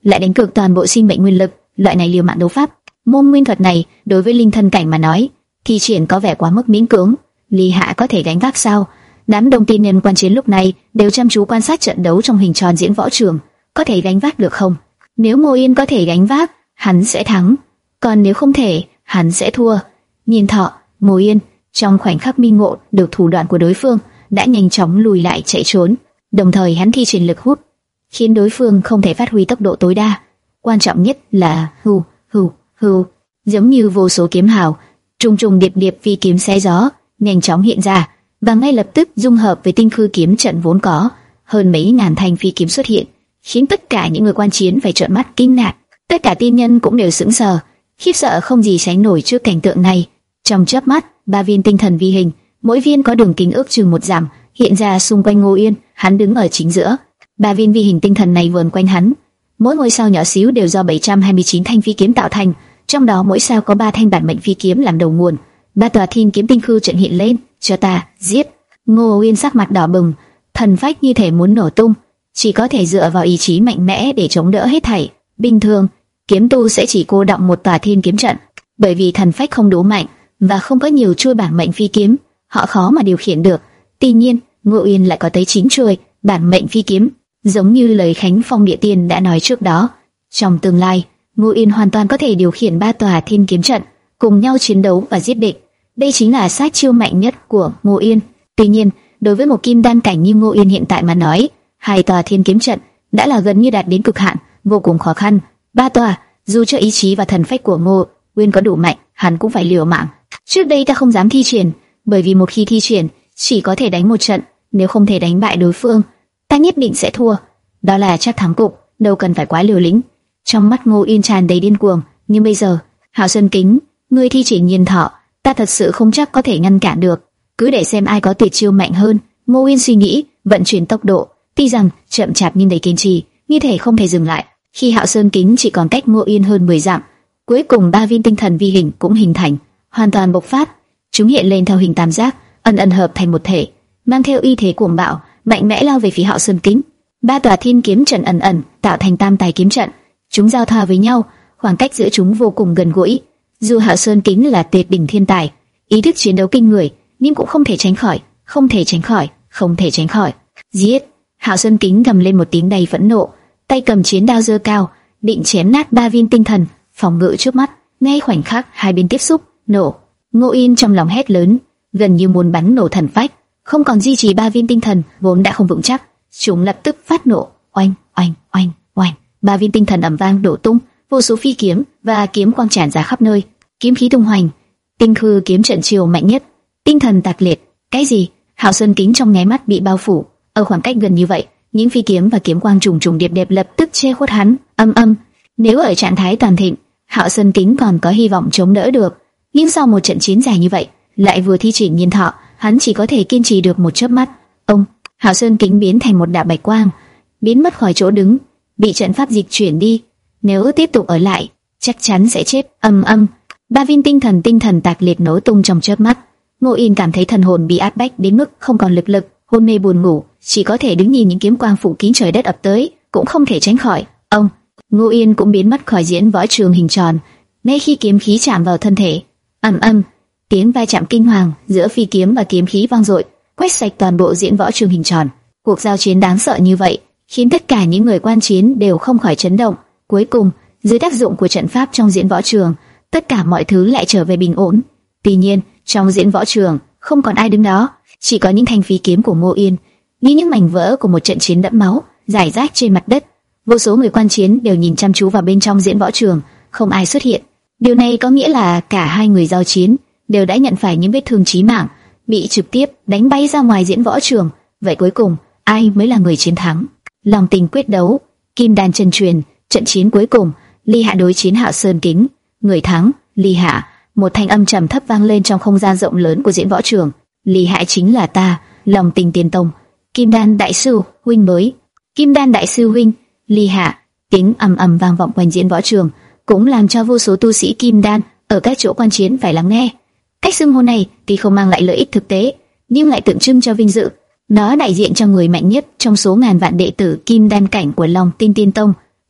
lại đánh cược toàn bộ sinh mệnh nguyên lực, loại này liều mạng đấu pháp. Môn nguyên thuật này đối với linh thân cảnh mà nói, thi triển có vẻ quá mức miễn cưỡng. Ly Hạ có thể gánh vác sao? Đám đồng tin nhân quan chiến lúc này đều chăm chú quan sát trận đấu trong hình tròn diễn võ trường, có thể gánh vác được không? Nếu Ngô Yên có thể gánh vác, hắn sẽ thắng, còn nếu không thể, hắn sẽ thua. Nhìn Thọ, Ngô Yên trong khoảnh khắc minh ngộ được thủ đoạn của đối phương, đã nhanh chóng lùi lại chạy trốn, đồng thời hắn thi triển lực hút, khiến đối phương không thể phát huy tốc độ tối đa. Quan trọng nhất là hù hù hù, giống như vô số kiếm hào, trùng trùng điệp điệp phi kiếm xé gió, nhanh chóng hiện ra, và ngay lập tức dung hợp với tinh khư kiếm trận vốn có. Hơn mấy ngàn thanh phi kiếm xuất hiện, khiến tất cả những người quan chiến phải trợn mắt kinh ngạc. Tất cả tiên nhân cũng đều sững sờ, khiếp sợ không gì sánh nổi trước cảnh tượng này. Trong chớp mắt, ba viên tinh thần vi hình, mỗi viên có đường kính ước chừng một dặm, hiện ra xung quanh Ngô Yên. Hắn đứng ở chính giữa. Ba viên vi hình tinh thần này vờn quanh hắn. Mỗi ngôi sao nhỏ xíu đều do bảy trăm hai mươi chín thanh phi kiếm tạo thành, trong đó mỗi sao có ba thanh bản mệnh phi kiếm làm đầu nguồn. Ba tòa thiên kiếm tinh khư trận hiện lên, cho ta giết. Ngô Yên sắc mặt đỏ bừng, thần phách như thể muốn nổ tung, chỉ có thể dựa vào ý chí mạnh mẽ để chống đỡ hết thảy. Bình thường, kiếm tu sẽ chỉ cô đọng một tòa thiên kiếm trận, bởi vì thần phách không đủ mạnh và không có nhiều chuôi bản mệnh phi kiếm, họ khó mà điều khiển được. Tuy nhiên, Ngô Yên lại có tới chín chuôi bản mệnh phi kiếm, giống như lời Khánh Phong Địa Tiên đã nói trước đó. Trong tương lai, Ngô Yên hoàn toàn có thể điều khiển ba tòa thiên kiếm trận, cùng nhau chiến đấu và giết địch. Đây chính là sát chiêu mạnh nhất của Ngô Yên. Tuy nhiên, đối với một kim đan cảnh như Ngô Yên hiện tại mà nói, hai tòa thiên kiếm trận đã là gần như đạt đến cực hạn, vô cùng khó khăn. Ba tòa, dù cho ý chí và thần phách của Ngô Yên có đủ mạnh, hắn cũng phải liều mạng. Trước đây ta không dám thi triển, bởi vì một khi thi triển, chỉ có thể đánh một trận, nếu không thể đánh bại đối phương, ta nhất định sẽ thua. Đó là chắc thắng cục, đâu cần phải quá liều lĩnh. Trong mắt Ngô Yên tràn đầy điên cuồng, nhưng bây giờ, Hạo Sơn Kính, ngươi thi triển Nhiên Thọ, ta thật sự không chắc có thể ngăn cản được. Cứ để xem ai có tuyệt chiêu mạnh hơn. Ngô Yên suy nghĩ, vận chuyển tốc độ, tuy rằng chậm chạp nhưng đầy kiên trì, như thể không thể dừng lại. Khi Hạo Sơn Kính chỉ còn cách Ngô Yên hơn mười dặm, cuối cùng ba viên tinh thần vi hình cũng hình thành, hoàn toàn bộc phát. Chúng hiện lên theo hình tam giác, ẩn ẩn hợp thành một thể, mang theo uy thế cuồng bạo, mạnh mẽ lao về phía Hạo Sơn Kính. Ba tòa thiên kiếm trận ẩn ẩn tạo thành tam tài kiếm trận, chúng giao thoa với nhau, khoảng cách giữa chúng vô cùng gần gũi. Dù Hạo Sơn Kính là tuyệt đỉnh thiên tài, ý thức chiến đấu kinh người, nhưng cũng không thể tránh khỏi, không thể tránh khỏi, không thể tránh khỏi. Giết! Hạo Sơn Kính gầm lên một tiếng đầy phẫn nộ, tay cầm chiến đao giơ cao, định chém nát ba viên tinh thần phòng ngự trước mắt. Ngay khoảnh khắc hai bên tiếp xúc, nổ. Ngô Yên trong lòng hét lớn, gần như muốn bắn nổ thần phách, không còn duy trì ba viên tinh thần vốn đã không vững chắc. Chúng lập tức phát nổ, oanh, oanh, oanh, oanh. Ba viên tinh thần ầm vang đổ tung, vô số phi kiếm và kiếm quang tràn ra khắp nơi, kiếm khí tung hoành. Tinh khư kiếm trận chiều mạnh nhất, tinh thần tạc liệt. Cái gì? Hạo Sơn Kính trong nháy mắt bị bao phủ. Ở khoảng cách gần như vậy, những phi kiếm và kiếm quang trùng trùng điệp điệp lập tức che khuất hắn. Âm âm. Nếu ở trạng thái toàn thịnh, Hạo Sơn Kính còn có hy vọng chống đỡ được, nhưng sau một trận chiến dài như vậy, lại vừa thi triển Nhiên Thọ, hắn chỉ có thể kiên trì được một chớp mắt. Ông, Hạo Sơn Kính biến thành một đạo bạch quang, biến mất khỏi chỗ đứng, bị trận pháp dịch chuyển đi. Nếu tiếp tục ở lại, chắc chắn sẽ chết. Âm âm. Ba viên tinh thần tinh thần tạc liệt nổ tung trong chớp mắt. Ngô Yên cảm thấy thần hồn bị áp bách đến mức không còn lực lực, hôn mê buồn ngủ, chỉ có thể đứng nhìn những kiếm quang phủ kín trời đất ập tới, cũng không thể tránh khỏi. Ông, Ngô Yên cũng biến mất khỏi diễn võ trường hình tròn. Ngay khi kiếm khí chạm vào thân thể, ầm ầm, tiếng va chạm kinh hoàng giữa phi kiếm và kiếm khí vang dội, quét sạch toàn bộ diễn võ trường hình tròn. Cuộc giao chiến đáng sợ như vậy khiến tất cả những người quan chiến đều không khỏi chấn động. Cuối cùng, dưới tác dụng của trận pháp trong diễn võ trường, tất cả mọi thứ lại trở về bình ổn. Tuy nhiên, trong diễn võ trường không còn ai đứng đó, chỉ có những thanh phi kiếm của Ngô Yên, như những mảnh vỡ của một trận chiến đẫm máu, rải rác trên mặt đất. Vô số người quan chiến đều nhìn chăm chú vào bên trong diễn võ trường, không ai xuất hiện. Điều này có nghĩa là cả hai người giao chiến đều đã nhận phải những vết thương chí mạng, bị trực tiếp đánh bay ra ngoài diễn võ trường. Vậy cuối cùng, ai mới là người chiến thắng? Lòng tình quyết đấu, Kim Đan chân truyền, trận chiến cuối cùng, Ly Hạ đối chiến Hạo Sơn Kính. Người thắng, Ly Hạ. Một thanh âm trầm thấp vang lên trong không gian rộng lớn của diễn võ trường. Ly Hạ chính là ta, Lòng Tình Tiên Tông, Kim Đan đại sư huynh mới. Kim Đan đại sư huynh, Ly Hạ. Tiếng ầm ầm vang vọng quanh diễn võ trường, cũng làm cho vô số tu sĩ Kim Đan ở các chỗ quan chiến phải lắng nghe. Cách xưng hô này tuy không mang lại lợi ích thực tế, nhưng lại tượng trưng cho vinh dự. Nó đại diện cho người mạnh nhất trong số ngàn vạn đệ tử Kim Đan cảnh của Long Tinh Tiên Tông,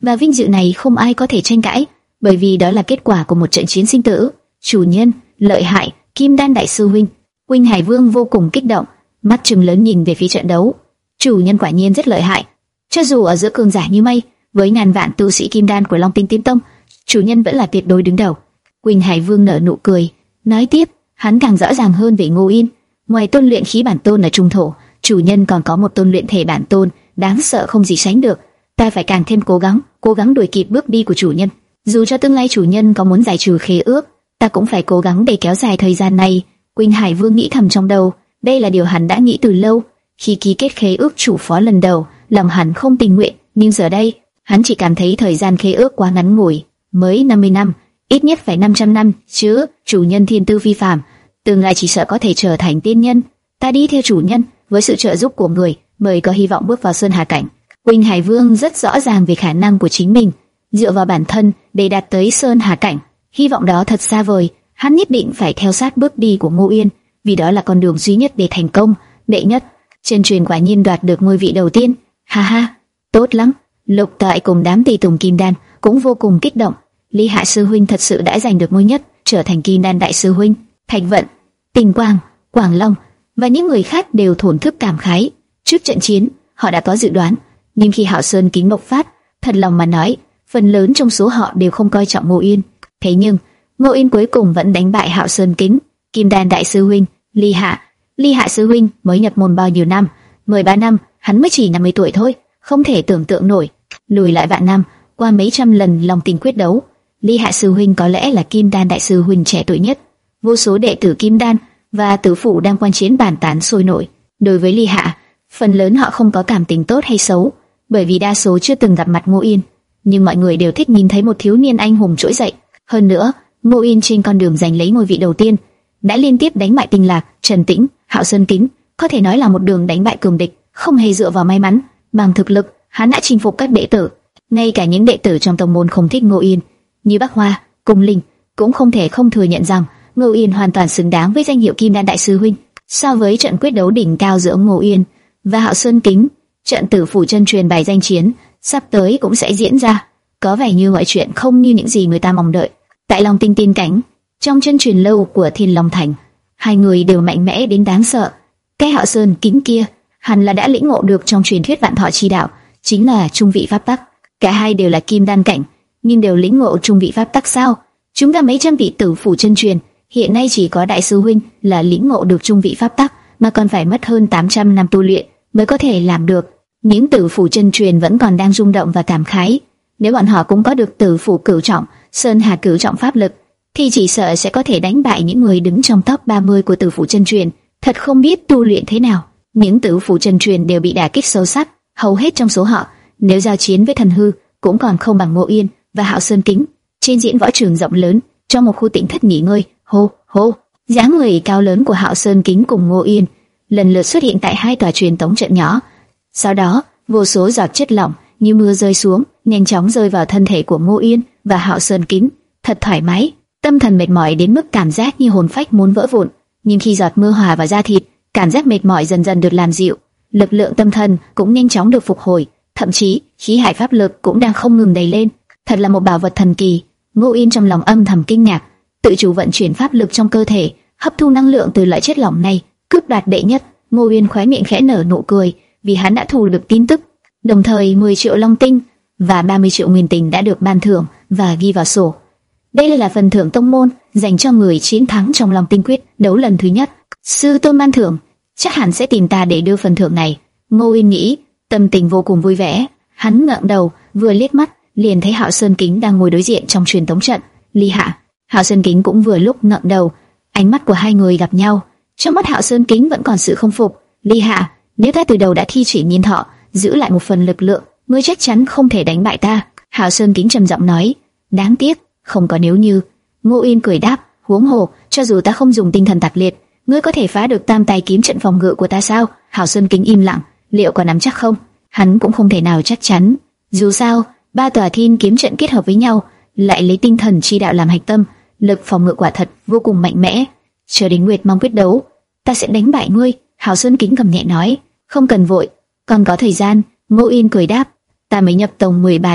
và vinh dự này không ai có thể tranh cãi, bởi vì đó là kết quả của một trận chiến sinh tử. Chủ nhân, lợi hại, Kim Đan đại sư huynh. Huynh Hải Vương vô cùng kích động, mắt trừng lớn nhìn về phía trận đấu. Chủ nhân quả nhiên rất lợi hại, cho dù ở giữa cường giả như mây, với ngàn vạn tu sĩ Kim Đan của Long Tinh Tiên Tông, chủ nhân vẫn là tuyệt đối đứng đầu. Huynh Hải Vương nở nụ cười, nói tiếp, hắn càng rõ ràng hơn về Ngô Yên. Ngoài tôn luyện khí bản tôn ở trung thổ, chủ nhân còn có một tôn luyện thể bản tôn, đáng sợ không gì sánh được. Ta phải càng thêm cố gắng, cố gắng đuổi kịp bước đi của chủ nhân. Dù cho tương lai chủ nhân có muốn giải trừ khế ước, ta cũng phải cố gắng để kéo dài thời gian này. Huynh Hải Vương nghĩ thầm trong đầu, đây là điều hắn đã nghĩ từ lâu. Khi ký kết khế ước chủ phó lần đầu, lòng hắn không tình nguyện, nhưng giờ đây, hắn chỉ cảm thấy thời gian khế ước quá ngắn ngủi, mới năm mươi năm, ít nhất phải năm trăm năm chứ. Chủ nhân thiên tư phi phàm, tương lai chỉ sợ có thể trở thành tiên nhân. Ta đi theo chủ nhân, với sự trợ giúp của người, mới có hy vọng bước vào Sơn Hà cảnh. Huynh Hải Vương rất rõ ràng về khả năng của chính mình, dựa vào bản thân để đạt tới Sơn Hà cảnh, hy vọng đó thật xa vời. Hắn nhất định phải theo sát bước đi của Ngô Yên, vì đó là con đường duy nhất để thành công. Đệ nhất, chân truyền quả nhiên đoạt được ngôi vị đầu tiên. Ha ha, tốt lắm. Lục Toại cùng đám tỳ tùng Kim Đan cũng vô cùng kích động. Ly Hạ sư huynh thật sự đã giành được ngôi nhất, trở thành Kim Đan đại sư huynh. Thạch Vận, Tình Quang, Quảng Long và những người khác đều thổn thức cảm khái. Trước trận chiến, họ đã có dự đoán, nhưng khi Hạo Sơn Kính bộc phát, thật lòng mà nói, phần lớn trong số họ đều không coi trọng Ngô Yên. Thế nhưng, Ngô Yên cuối cùng vẫn đánh bại Hạo Sơn Kính. Kim Đan đại sư huynh, Ly Hạ, Ly Hạ sư huynh mới nhập môn bao nhiêu năm? mười ba năm, hắn mới chỉ năm mươi tuổi thôi, không thể tưởng tượng nổi. Lùi lại vạn năm, qua mấy trăm lần Long Tinh quyết đấu, Ly Hạ sư huynh có lẽ là Kim Đan đại sư huynh trẻ tuổi nhất. Vô số đệ tử Kim Đan và tử phụ đang quan chiến bàn tán sôi nổi. Đối với Ly Hạ, phần lớn họ không có cảm tình tốt hay xấu, bởi vì đa số chưa từng gặp mặt Ngô Yên, nhưng mọi người đều thích nhìn thấy một thiếu niên anh hùng trỗi dậy. Hơn nữa, Ngô Yên trên con đường giành lấy ngôi vị đầu tiên đã liên tiếp đánh bại Tinh Lạc, Trần Tĩnh, Hạo Sơn Kính, có thể nói là một đường đánh bại cường địch, không hề dựa vào may mắn, bằng thực lực, hắn đã chinh phục các đệ tử. Ngay cả những đệ tử trong tông môn không thích Ngô Yên, như Bắc Hoa, Cung Linh, cũng không thể không thừa nhận rằng Ngô Yên hoàn toàn xứng đáng với danh hiệu Kim Đan đại sư huynh. So với trận quyết đấu đỉnh cao giữa Ngô Yên và Hạo Sơn Kính, trận tử phủ chân truyền bài danh chiến sắp tới cũng sẽ diễn ra. Có vẻ như mọi chuyện không như những gì người ta mong đợi. Tại Long Tinh Tiên cảnh, trong chân truyền lâu của Thiên Long Thành, hai người đều mạnh mẽ đến đáng sợ. Cái Hạo Sơn Kính kia, hẳn là đã lĩnh ngộ được trong truyền thuyết Vạn Thọ chi đạo, chính là trung vị pháp tắc. Cả hai đều là Kim Đan cảnh, nhưng đều lĩnh ngộ trung vị pháp tắc sao? Chúng ta mấy trăm vị tử phủ chân truyền, hiện nay chỉ có đại sư huynh là lĩnh ngộ được trung vị pháp tắc, mà còn phải mất hơn tám trăm năm tu luyện mới có thể làm được. Những tử phủ chân truyền vẫn còn đang rung động và cảm khái. Nếu bọn họ cũng có được tử phủ cửu trọng, Sơn Hà cửu trọng pháp lực, thì chỉ sợ sẽ có thể đánh bại những người đứng trong top ba mươi của tử phủ chân truyền. Thật không biết tu luyện thế nào. Những tử phủ chân truyền đều bị đả kích sâu sắc, hầu hết trong số họ, nếu giao chiến với thần hư, cũng còn không bằng Ngô Yên và Hạo Sơn Kính. Trên diễn võ trường rộng lớn, trong một khu tĩnh thất nghỉ ngơi, hô hô, dáng người cao lớn của Hạo Sơn Kính cùng Ngô Yên lần lượt xuất hiện tại hai tòa truyền tống trận nhỏ. Sau đó, vô số giọt chất lỏng như mưa rơi xuống, nhanh chóng rơi vào thân thể của Ngô Yên và Hạo Sơn Kính. Thật thoải mái, tâm thần mệt mỏi đến mức cảm giác như hồn phách muốn vỡ vụn. Nhưng khi giọt mưa hòa vào da thịt, cảm giác mệt mỏi dần dần được làm dịu, lực lượng tâm thần cũng nhanh chóng được phục hồi, thậm chí khí hải pháp lực cũng đang không ngừng đầy lên. Thật là một bảo vật thần kỳ. Ngô Yên trong lòng âm thầm kinh ngạc, tự chủ vận chuyển pháp lực trong cơ thể, hấp thu năng lượng từ loại chất lỏng này, cướp đoạt đệ nhất. Ngô Yên khóe miệng khẽ nở nụ cười, vì hắn đã thu được tin tức. Đồng thời mười triệu long tinh và ba mươi triệu nguyên tinh đã được ban thưởng và ghi vào sổ. Đây là phần thưởng tông môn dành cho người chiến thắng trong Long Tinh quyết đấu lần thứ nhất. Sư tôn ban thưởng, chắc hẳn sẽ tìm ta để đưa phần thưởng này. Ngô Yên nghĩ, tâm tình vô cùng vui vẻ. Hắn ngẩng đầu, vừa liếc mắt, liền thấy Hạo Sơn Kính đang ngồi đối diện trong truyền tống trận. Ly Hạ, Hạo Sơn Kính cũng vừa lúc ngẩng đầu, ánh mắt của hai người gặp nhau. Trong mắt Hạo Sơn Kính vẫn còn sự không phục. Ly Hạ, nếu ta từ đầu đã thi triển nhiên thọ, giữ lại một phần lực lượng, ngươi chắc chắn không thể đánh bại ta. Hạo Sơn Kính trầm giọng nói. Đáng tiếc, không có nếu như. Ngô Yên cười đáp, huống hồ, cho dù ta không dùng tinh thần tạc liệt, ngươi có thể phá được tam tài kiếm trận phòng ngự của ta sao? Hạo Sơn Kính im lặng, liệu có nắm chắc không? Hắn cũng không thể nào chắc chắn. Dù sao, ba tòa thiên kiếm trận kết hợp với nhau, lại lấy tinh thần chi đạo làm hạch tâm, lực phòng ngự quả thật vô cùng mạnh mẽ. Chờ đến Nguyệt Mong quyết đấu, ta sẽ đánh bại ngươi. Hạo Sơn Kính cầm nhẹ nói, không cần vội, còn có thời gian. Ngô Yên cười đáp, ta mới nhập tông mười ba năm,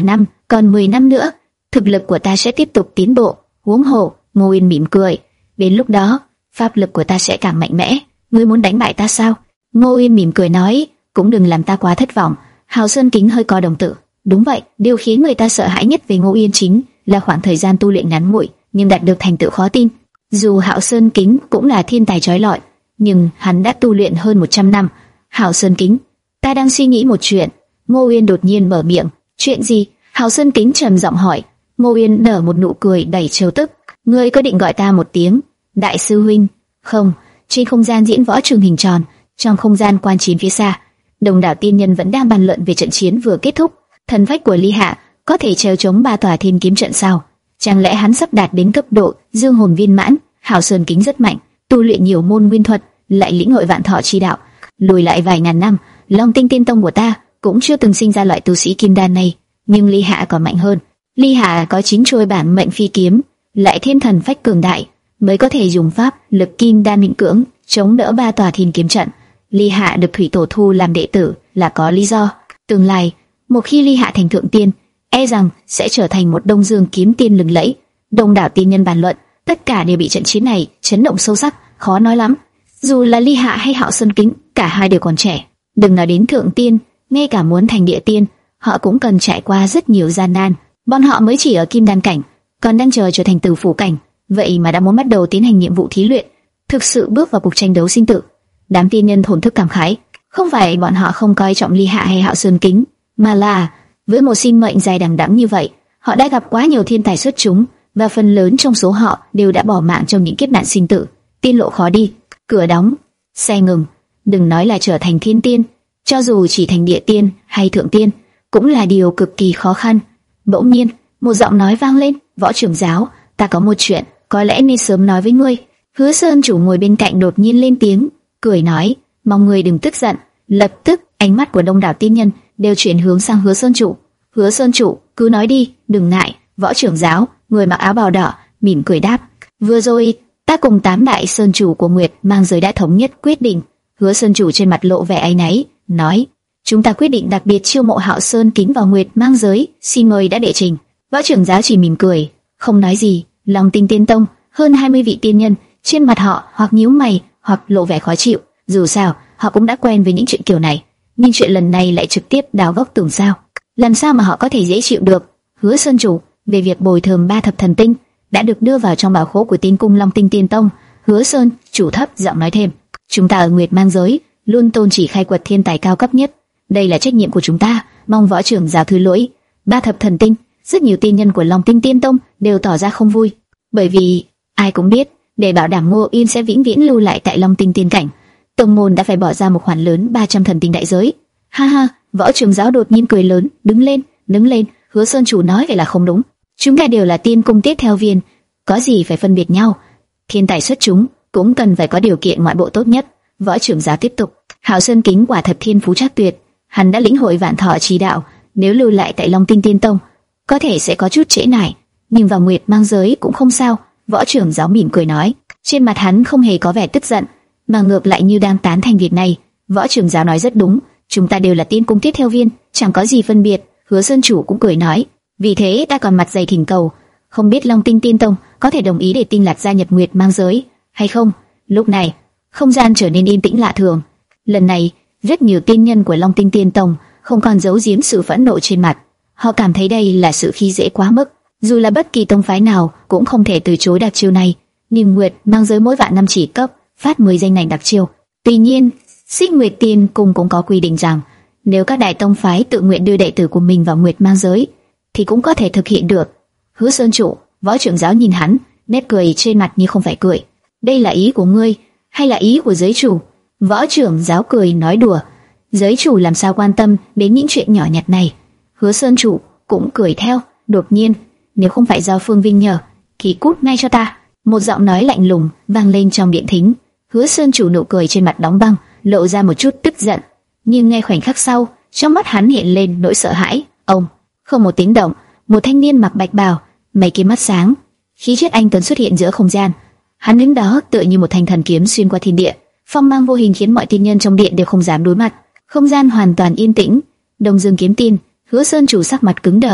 còn mười năm nữa, thực lực của ta sẽ tiếp tục tiến bộ. Huống hồ, Ngô Uyên mỉm cười, đến lúc đó, pháp lực của ta sẽ càng mạnh mẽ. Ngươi muốn đánh bại ta sao? Ngô Uyên mỉm cười nói, cũng đừng làm ta quá thất vọng. Hào Sơn Kính hơi co đồng tử. Đúng vậy, điều khiến người ta sợ hãi nhất về Ngô Uyên chính là khoảng thời gian tu luyện ngắn ngủi, nhưng đạt được thành tựu khó tin. Dù Hạo Sơn Kính cũng là thiên tài chói lọi, nhưng hắn đã tu luyện hơn một trăm năm. Hạo Sơn Kính, ta đang suy nghĩ một chuyện. Ngô Uyên đột nhiên mở miệng. Chuyện gì? Hạo Sơn Kính trầm giọng hỏi. Ngô Uyên nở một nụ cười đầy trêu tức. Ngươi có định gọi ta một tiếng đại sư huynh không? Trên không gian diễn võ trường hình tròn, trong không gian quan chiến phía xa, đông đảo tiên nhân vẫn đang bàn luận về trận chiến vừa kết thúc. Thần phách của Ly Hạ có thể treo chống ba tòa thiên kiếm trận sao? Chẳng lẽ hắn sắp đạt đến cấp độ dương hồn viên mãn? Hạo Sơn Kính rất mạnh, tu luyện nhiều môn nguyên thuật, lại lĩnh hội vạn thọ chi đạo. Lùi lại vài ngàn năm, Long Tinh Tiên Tông của ta cũng chưa từng sinh ra loại tu sĩ kim đan này. Nhưng Ly Hạ còn mạnh hơn. Ly Hạ có chín trôi bản mệnh phi kiếm, lại thêm thần phách cường đại, mới có thể dùng pháp lực kim đan miễn cưỡng chống đỡ ba tòa thiên kiếm trận. Ly Hạ được Thủy Tổ thu làm đệ tử là có lý do. Tương lai, một khi Ly Hạ thành thượng tiên, e rằng sẽ trở thành một Đông Dương kiếm tiên lừng lẫy. Đông đảo tiên nhân bàn luận, tất cả đều bị trận chiến này chấn động sâu sắc, khó nói lắm. Dù là Ly Hạ hay Hạo Sơn Kính, cả hai đều còn trẻ. Đừng nói đến thượng tiên, ngay cả muốn thành địa tiên, họ cũng cần trải qua rất nhiều gian nan. Bọn họ mới chỉ ở kim đan cảnh, còn đang chờ trở thành tử phủ cảnh, vậy mà đã muốn bắt đầu tiến hành nhiệm vụ thí luyện, thực sự bước vào cuộc tranh đấu sinh tử. Đám tiên nhân thổn thức cảm khái, không phải bọn họ không coi trọng Ly Hạ hay Hạo Sơn Kính, mà là với một sinh mệnh dài đằng đẵng như vậy, họ đã gặp quá nhiều thiên tài xuất chúng, và phần lớn trong số họ đều đã bỏ mạng trong những kiếp nạn sinh tử. Tiên lộ khó đi, cửa đóng, xe ngừng. Đừng nói là trở thành thiên tiên, cho dù chỉ thành địa tiên hay thượng tiên, cũng là điều cực kỳ khó khăn. Bỗng nhiên, một giọng nói vang lên. Võ trưởng giáo, ta có một chuyện, có lẽ nên sớm nói với ngươi. Hứa Sơn chủ ngồi bên cạnh đột nhiên lên tiếng, cười nói, mong ngươi đừng tức giận. Lập tức, ánh mắt của đông đảo tiên nhân đều chuyển hướng sang Hứa Sơn chủ. Hứa Sơn chủ, cứ nói đi, đừng ngại. Võ trưởng giáo, người mặc áo bào đỏ, mỉm cười đáp, vừa rồi ta cùng tám đại sơn chủ của Nguyệt Mang Giới đã thống nhất quyết định. Hứa Sơn chủ trên mặt lộ vẻ áy náy, nói, chúng ta quyết định đặc biệt chiêu mộ Hạo Sơn Kính vào Nguyệt Mang Giới, xin mời đã đệ trình. Võ trưởng giáo chỉ mỉm cười, không nói gì. Long Tinh Tiên Tông hơn hai mươi vị tiên nhân, trên mặt họ hoặc nhíu mày hoặc lộ vẻ khó chịu. Dù sao, họ cũng đã quen với những chuyện kiểu này, nhưng chuyện lần này lại trực tiếp đào gốc tường sao? Làm sao mà họ có thể dễ chịu được? Hứa Sơn chủ, về việc bồi thường ba thập thần tinh đã được đưa vào trong bảo khố của Tiên cung Long Tinh Tiên Tông. Hứa Sơn chủ thấp giọng nói thêm, chúng ta ở Nguyệt Mang Giới luôn tôn chỉ khai quật thiên tài cao cấp nhất, đây là trách nhiệm của chúng ta, mong võ trưởng giáo thứ lỗi. Ba thập thần tinh, rất nhiều tiên nhân của Long Tinh Tiên Tông đều tỏ ra không vui, bởi vì ai cũng biết, để bảo đảm Ngô Yên sẽ vĩnh viễn lưu lại tại Long Tinh Tiên cảnh, tông môn đã phải bỏ ra một khoản lớn ba trăm thần tinh đại giới. Ha ha, võ trưởng giáo đột nhiên cười lớn, đứng lên, đứng lên. Hứa Sơn chủ nói vậy là không đúng, chúng ta đều là tiên cung tiếp theo viên, có gì phải phân biệt nhau? Thiên tài xuất chúng cũng cần phải có điều kiện ngoại bộ tốt nhất. Võ trưởng giáo tiếp tục, Hạo Sơn Kính quả thật thiên phú trác tuyệt, hắn đã lĩnh hội vạn thọ chi đạo, nếu lưu lại tại Long Tinh Tiên Tông, có thể sẽ có chút trễ nải, nhưng vào Nguyệt Mang Giới cũng không sao. Võ trưởng giáo mỉm cười nói, trên mặt hắn không hề có vẻ tức giận, mà ngược lại như đang tán thành việc này. Võ trưởng giáo nói rất đúng, chúng ta đều là tiên cung tiếp theo viên, chẳng có gì phân biệt. Hứa Sơn chủ cũng cười nói, vì thế ta còn mặt dày thỉnh cầu, không biết Long Tinh Tiên Tông có thể đồng ý để Tinh Lạc gia nhập Nguyệt Mang Giới hay không? Lúc này, không gian trở nên yên tĩnh lạ thường. Lần này, rất nhiều tiên nhân của Long Tinh Tiên Tông không còn giấu giếm sự phẫn nộ trên mặt. Họ cảm thấy đây là sự khi dễ quá mức, dù là bất kỳ tông phái nào cũng không thể từ chối đặc chiêu này. Nhưng Nguyệt Mang Giới mỗi vạn năm chỉ cấp phát mười danh này đặc chiêu. Tuy nhiên, Xích Nguyệt Tiên Cung cũng có quy định rằng, nếu các đại tông phái tự nguyện đưa đệ tử của mình vào Nguyệt Mang Giới, thì cũng có thể thực hiện được. Hứa Sơn chủ, võ trưởng giáo nhìn hắn, nét cười trên mặt như không phải cười. Đây là ý của ngươi, hay là ý của giới chủ? Võ trưởng giáo cười nói đùa, giới chủ làm sao quan tâm đến những chuyện nhỏ nhặt này? Hứa Sơn chủ cũng cười theo. Đột nhiên, nếu không phải do Phương Vinh nhờ, thì cút ngay cho ta. Một giọng nói lạnh lùng vang lên trong điện thính. Hứa Sơn chủ nụ cười trên mặt đóng băng, lộ ra một chút tức giận, nhưng ngay khoảnh khắc sau, trong mắt hắn hiện lên nỗi sợ hãi. Ông, không một tiếng động, một thanh niên mặc bạch bào, mày kiếm mắt sáng, khí chất anh tuấn xuất hiện giữa không gian. Hắn đứng đó tựa như một thanh thần kiếm xuyên qua thiên địa, phong mang vô hình khiến mọi tiên nhân trong điện đều không dám đối mặt. Không gian hoàn toàn yên tĩnh. Đông Dương kiếm tiên, Hứa Sơn chủ sắc mặt cứng đờ,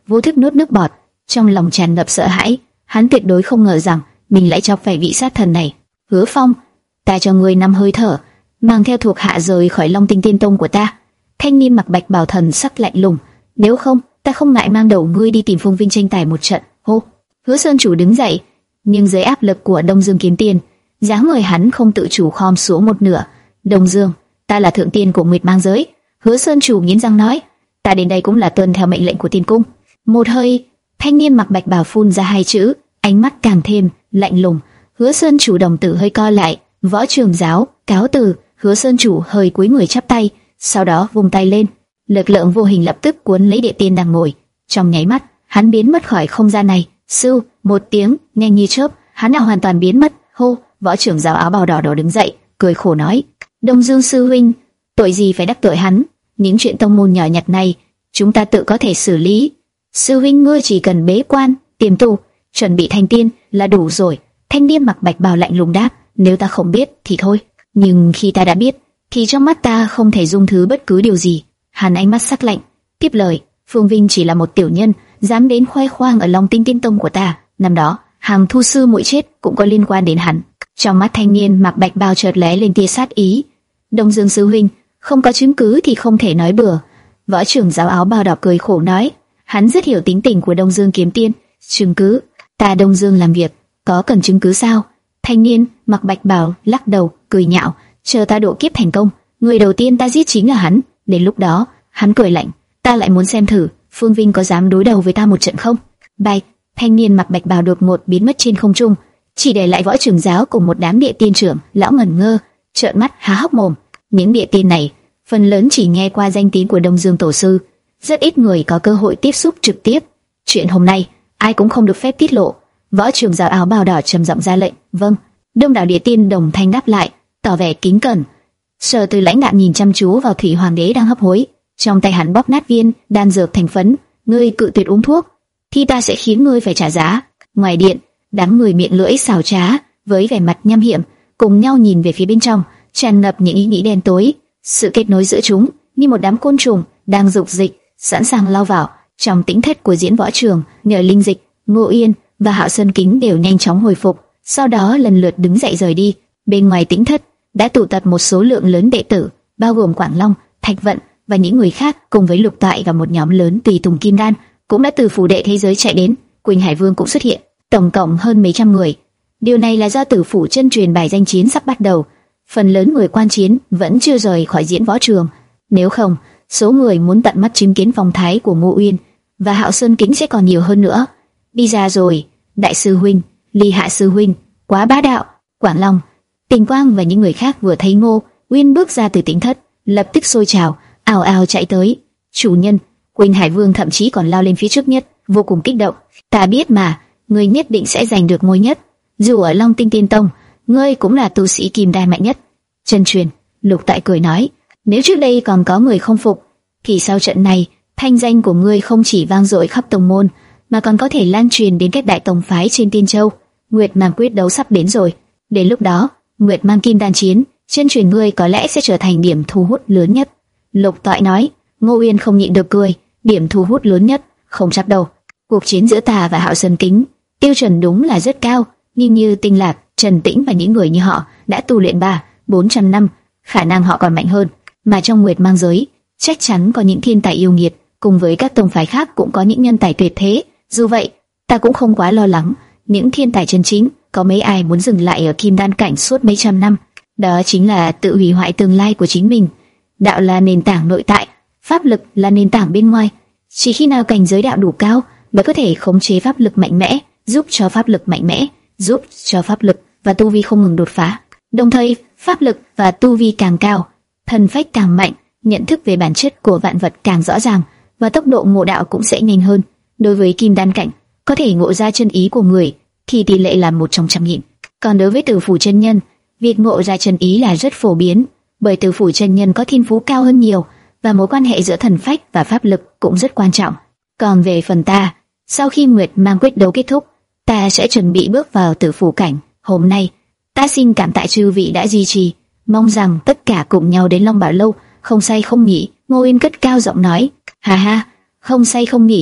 vô thức nuốt nước bọt, trong lòng tràn ngập sợ hãi. Hắn tuyệt đối không ngờ rằng mình lại chọc phải vị sát thần này. Hứa Phong, ta cho ngươi năm hơi thở, mang theo thuộc hạ rời khỏi Long Tinh Tiên Tông của ta. Thanh niên mặc bạch bào thần sắc lạnh lùng, nếu không, ta không ngại mang đầu ngươi đi tìm Phương Vinh tranh tài một trận. Hô. Hứa Sơn chủ đứng dậy, nhưng dưới áp lực của Đông Dương Kiếm Tiên, dáng người hắn không tự chủ khom xuống một nửa. Đông Dương, ta là thượng tiên của Nguyệt Mang giới. Hứa Sơn chủ nghiến răng nói, ta đến đây cũng là tuân theo mệnh lệnh của tiên cung. Một hơi, thanh niên mặc bạch bào phun ra hai chữ, ánh mắt càng thêm lạnh lùng. Hứa Sơn chủ đồng tử hơi co lại, Võ Trường Giáo, cáo từ. Hứa Sơn chủ hơi cúi người chắp tay, sau đó vung tay lên, lực lượng vô hình lập tức cuốn lấy địa tiên đang ngồi. Trong nháy mắt, hắn biến mất khỏi không gian này. Sưu, một tiếng nhanh như chớp, hắn đã hoàn toàn biến mất. Hô. Võ Trưởng Giáo áo bào đỏ đỏ đứng dậy, cười khổ nói, Đông Dương sư huynh, tội gì phải đắc tội hắn? Những chuyện tông môn nhỏ nhặt này, chúng ta tự có thể xử lý. Sư huynh ngươi chỉ cần bế quan, tiềm tu, chuẩn bị thành tiên là đủ rồi. Thanh niên mặc bạch bào lạnh lùng đáp, nếu ta không biết thì thôi, nhưng khi ta đã biết, thì trong mắt ta không thể dung thứ bất cứ điều gì. Hắn ánh mắt sắc lạnh, tiếp lời, Phương Vinh chỉ là một tiểu nhân, dám đến khoe khoang ở Long Tinh Tiên Tông của ta. Năm đó, hàng thu sư muội chết cũng có liên quan đến hắn. Trong mắt thanh niên mặc bạch bào chợt lóe lên tia sát ý. Đông Dương sư huynh, không có chứng cứ thì không thể nói bừa. Võ Trưởng Giáo áo bào đỏ cười khổ nói, hắn rất hiểu tính tình của Đông Dương kiếm tiên. Chứng cứ? Ta Đông Dương làm việc, có cần chứng cứ sao? Thanh niên mặc bạch bào lắc đầu, cười nhạo, chờ ta độ kiếp thành công, người đầu tiên ta giết chính là hắn. Đến lúc đó, hắn cười lạnh, ta lại muốn xem thử Phương Vinh có dám đối đầu với ta một trận không. Bạch, thanh niên mặc bạch bào đột ngột biến mất trên không trung, chỉ để lại Võ Trưởng Giáo cùng một đám địa tiên trưởng. Lão ngẩn ngơ, trợn mắt há hốc mồm. Những địa tiên này, phần lớn chỉ nghe qua danh tiếng của Đông Dương tổ sư, rất ít người có cơ hội tiếp xúc trực tiếp. Chuyện hôm nay, ai cũng không được phép tiết lộ. Võ Trưởng Giáo áo bào đỏ trầm giọng ra lệnh. Vâng. Đông đảo địa tiên đồng thanh đáp lại, tỏ vẻ kính cẩn. Sở Từ lãnh đạm nhìn chăm chú vào Thủy Hoàng đế đang hấp hối, trong tay hắn bóp nát viên đan dược thành phấn. Ngươi cự tuyệt uống thuốc, thì ta sẽ khiến ngươi phải trả giá. Ngoài điện, đám người miệng lưỡi xảo trá, với vẻ mặt nham hiểm, cùng nhau nhìn về phía bên trong, tràn ngập những ý nghĩ đen tối. Sự kết nối giữa chúng như một đám côn trùng đang dục dịch, sẵn sàng lao vào. Trong tĩnh thất của diễn võ trường, nhờ Linh Dịch, Ngô Yên và Hạo Sơn Kính đều nhanh chóng hồi phục, sau đó lần lượt đứng dậy rời đi. Bên ngoài tĩnh thất đã tụ tập một số lượng lớn đệ tử, bao gồm Quảng Long, Thạch Vận và những người khác, cùng với Lục Toại và một nhóm lớn tùy tùng Kim Đan cũng đã từ phủ đệ thế giới chạy đến. Quỳnh Hải Vương cũng xuất hiện, tổng cộng hơn mấy trăm người. Điều này là do tử phủ chân truyền bài danh chiến sắp bắt đầu, phần lớn người quan chiến vẫn chưa rời khỏi diễn võ trường. Nếu không, số người muốn tận mắt chứng kiến phong thái của Ngô Uyên và Hạo Sơn Kính sẽ còn nhiều hơn nữa. Đi ra rồi, đại sư huynh, Ly Hạ sư huynh, quá bá đạo. Quảng Long, Tình Quang và những người khác vừa thấy Ngô Uyên bước ra từ tĩnh thất, lập tức sôi trào, ào ào chạy tới. Chủ nhân, Quỳnh Hải Vương thậm chí còn lao lên phía trước nhất, vô cùng kích động. Ta biết mà, ngươi nhất định sẽ giành được ngôi nhất. Dù ở Long Tinh Tiên Tông, ngươi cũng là tu sĩ kim đan mạnh nhất. Chân truyền, Lục Tại cười nói, nếu trước đây còn có người không phục, thì sau trận này, thanh danh của ngươi không chỉ vang dội khắp tông môn, mà còn có thể lan truyền đến các đại tông phái trên Tiên Châu. Nguyệt Mang quyết đấu sắp đến rồi, đến lúc đó, Nguyệt Mang kim đan chiến, chân truyền ngươi có lẽ sẽ trở thành điểm thu hút lớn nhất. Lục Toại nói. Ngô Uyên không nhịn được cười, điểm thu hút lớn nhất, không chắc đâu. Cuộc chiến giữa ta và Hạo Sơn Kính, tiêu chuẩn đúng là rất cao, nhưng như Tinh Lạc, Trần Tĩnh và những người như họ đã tu luyện ba, bốn trăm năm, khả năng họ còn mạnh hơn. Mà trong Nguyệt Mang giới, chắc chắn có những thiên tài yêu nghiệt, cùng với các tông phái khác cũng có những nhân tài tuyệt thế. Dù vậy, ta cũng không quá lo lắng. Những thiên tài chân chính, có mấy ai muốn dừng lại ở kim đan cảnh suốt mấy trăm năm? Đó chính là tự hủy hoại tương lai của chính mình. Đạo là nền tảng nội tại, pháp lực là nền tảng bên ngoài. Chỉ khi nào cảnh giới đạo đủ cao mới có thể khống chế pháp lực mạnh mẽ, giúp cho pháp lực mạnh mẽ, giúp cho pháp lực và tu vi không ngừng đột phá. Đồng thời, pháp lực và tu vi càng cao, thần phách càng mạnh, nhận thức về bản chất của vạn vật càng rõ ràng, và tốc độ ngộ đạo cũng sẽ nhanh hơn. Đối với kim đan cảnh, có thể ngộ ra chân ý của người thì tỷ lệ là một trong trăm nghìn. Còn đối với tử phủ chân nhân, việc ngộ ra chân ý là rất phổ biến, bởi tử phủ chân nhân có thiên phú cao hơn nhiều, và mối quan hệ giữa thần phách và pháp lực cũng rất quan trọng. Còn về phần ta, sau khi Nguyệt Mang quyết đấu kết thúc, ta sẽ chuẩn bị bước vào tử phủ cảnh. Hôm nay, ta xin cảm tạ chư vị đã duy trì, mong rằng tất cả cùng nhau đến Long Bảo Lâu, không say không nghỉ. Ngô Uyên cất cao giọng nói, ha ha, không say không nghỉ,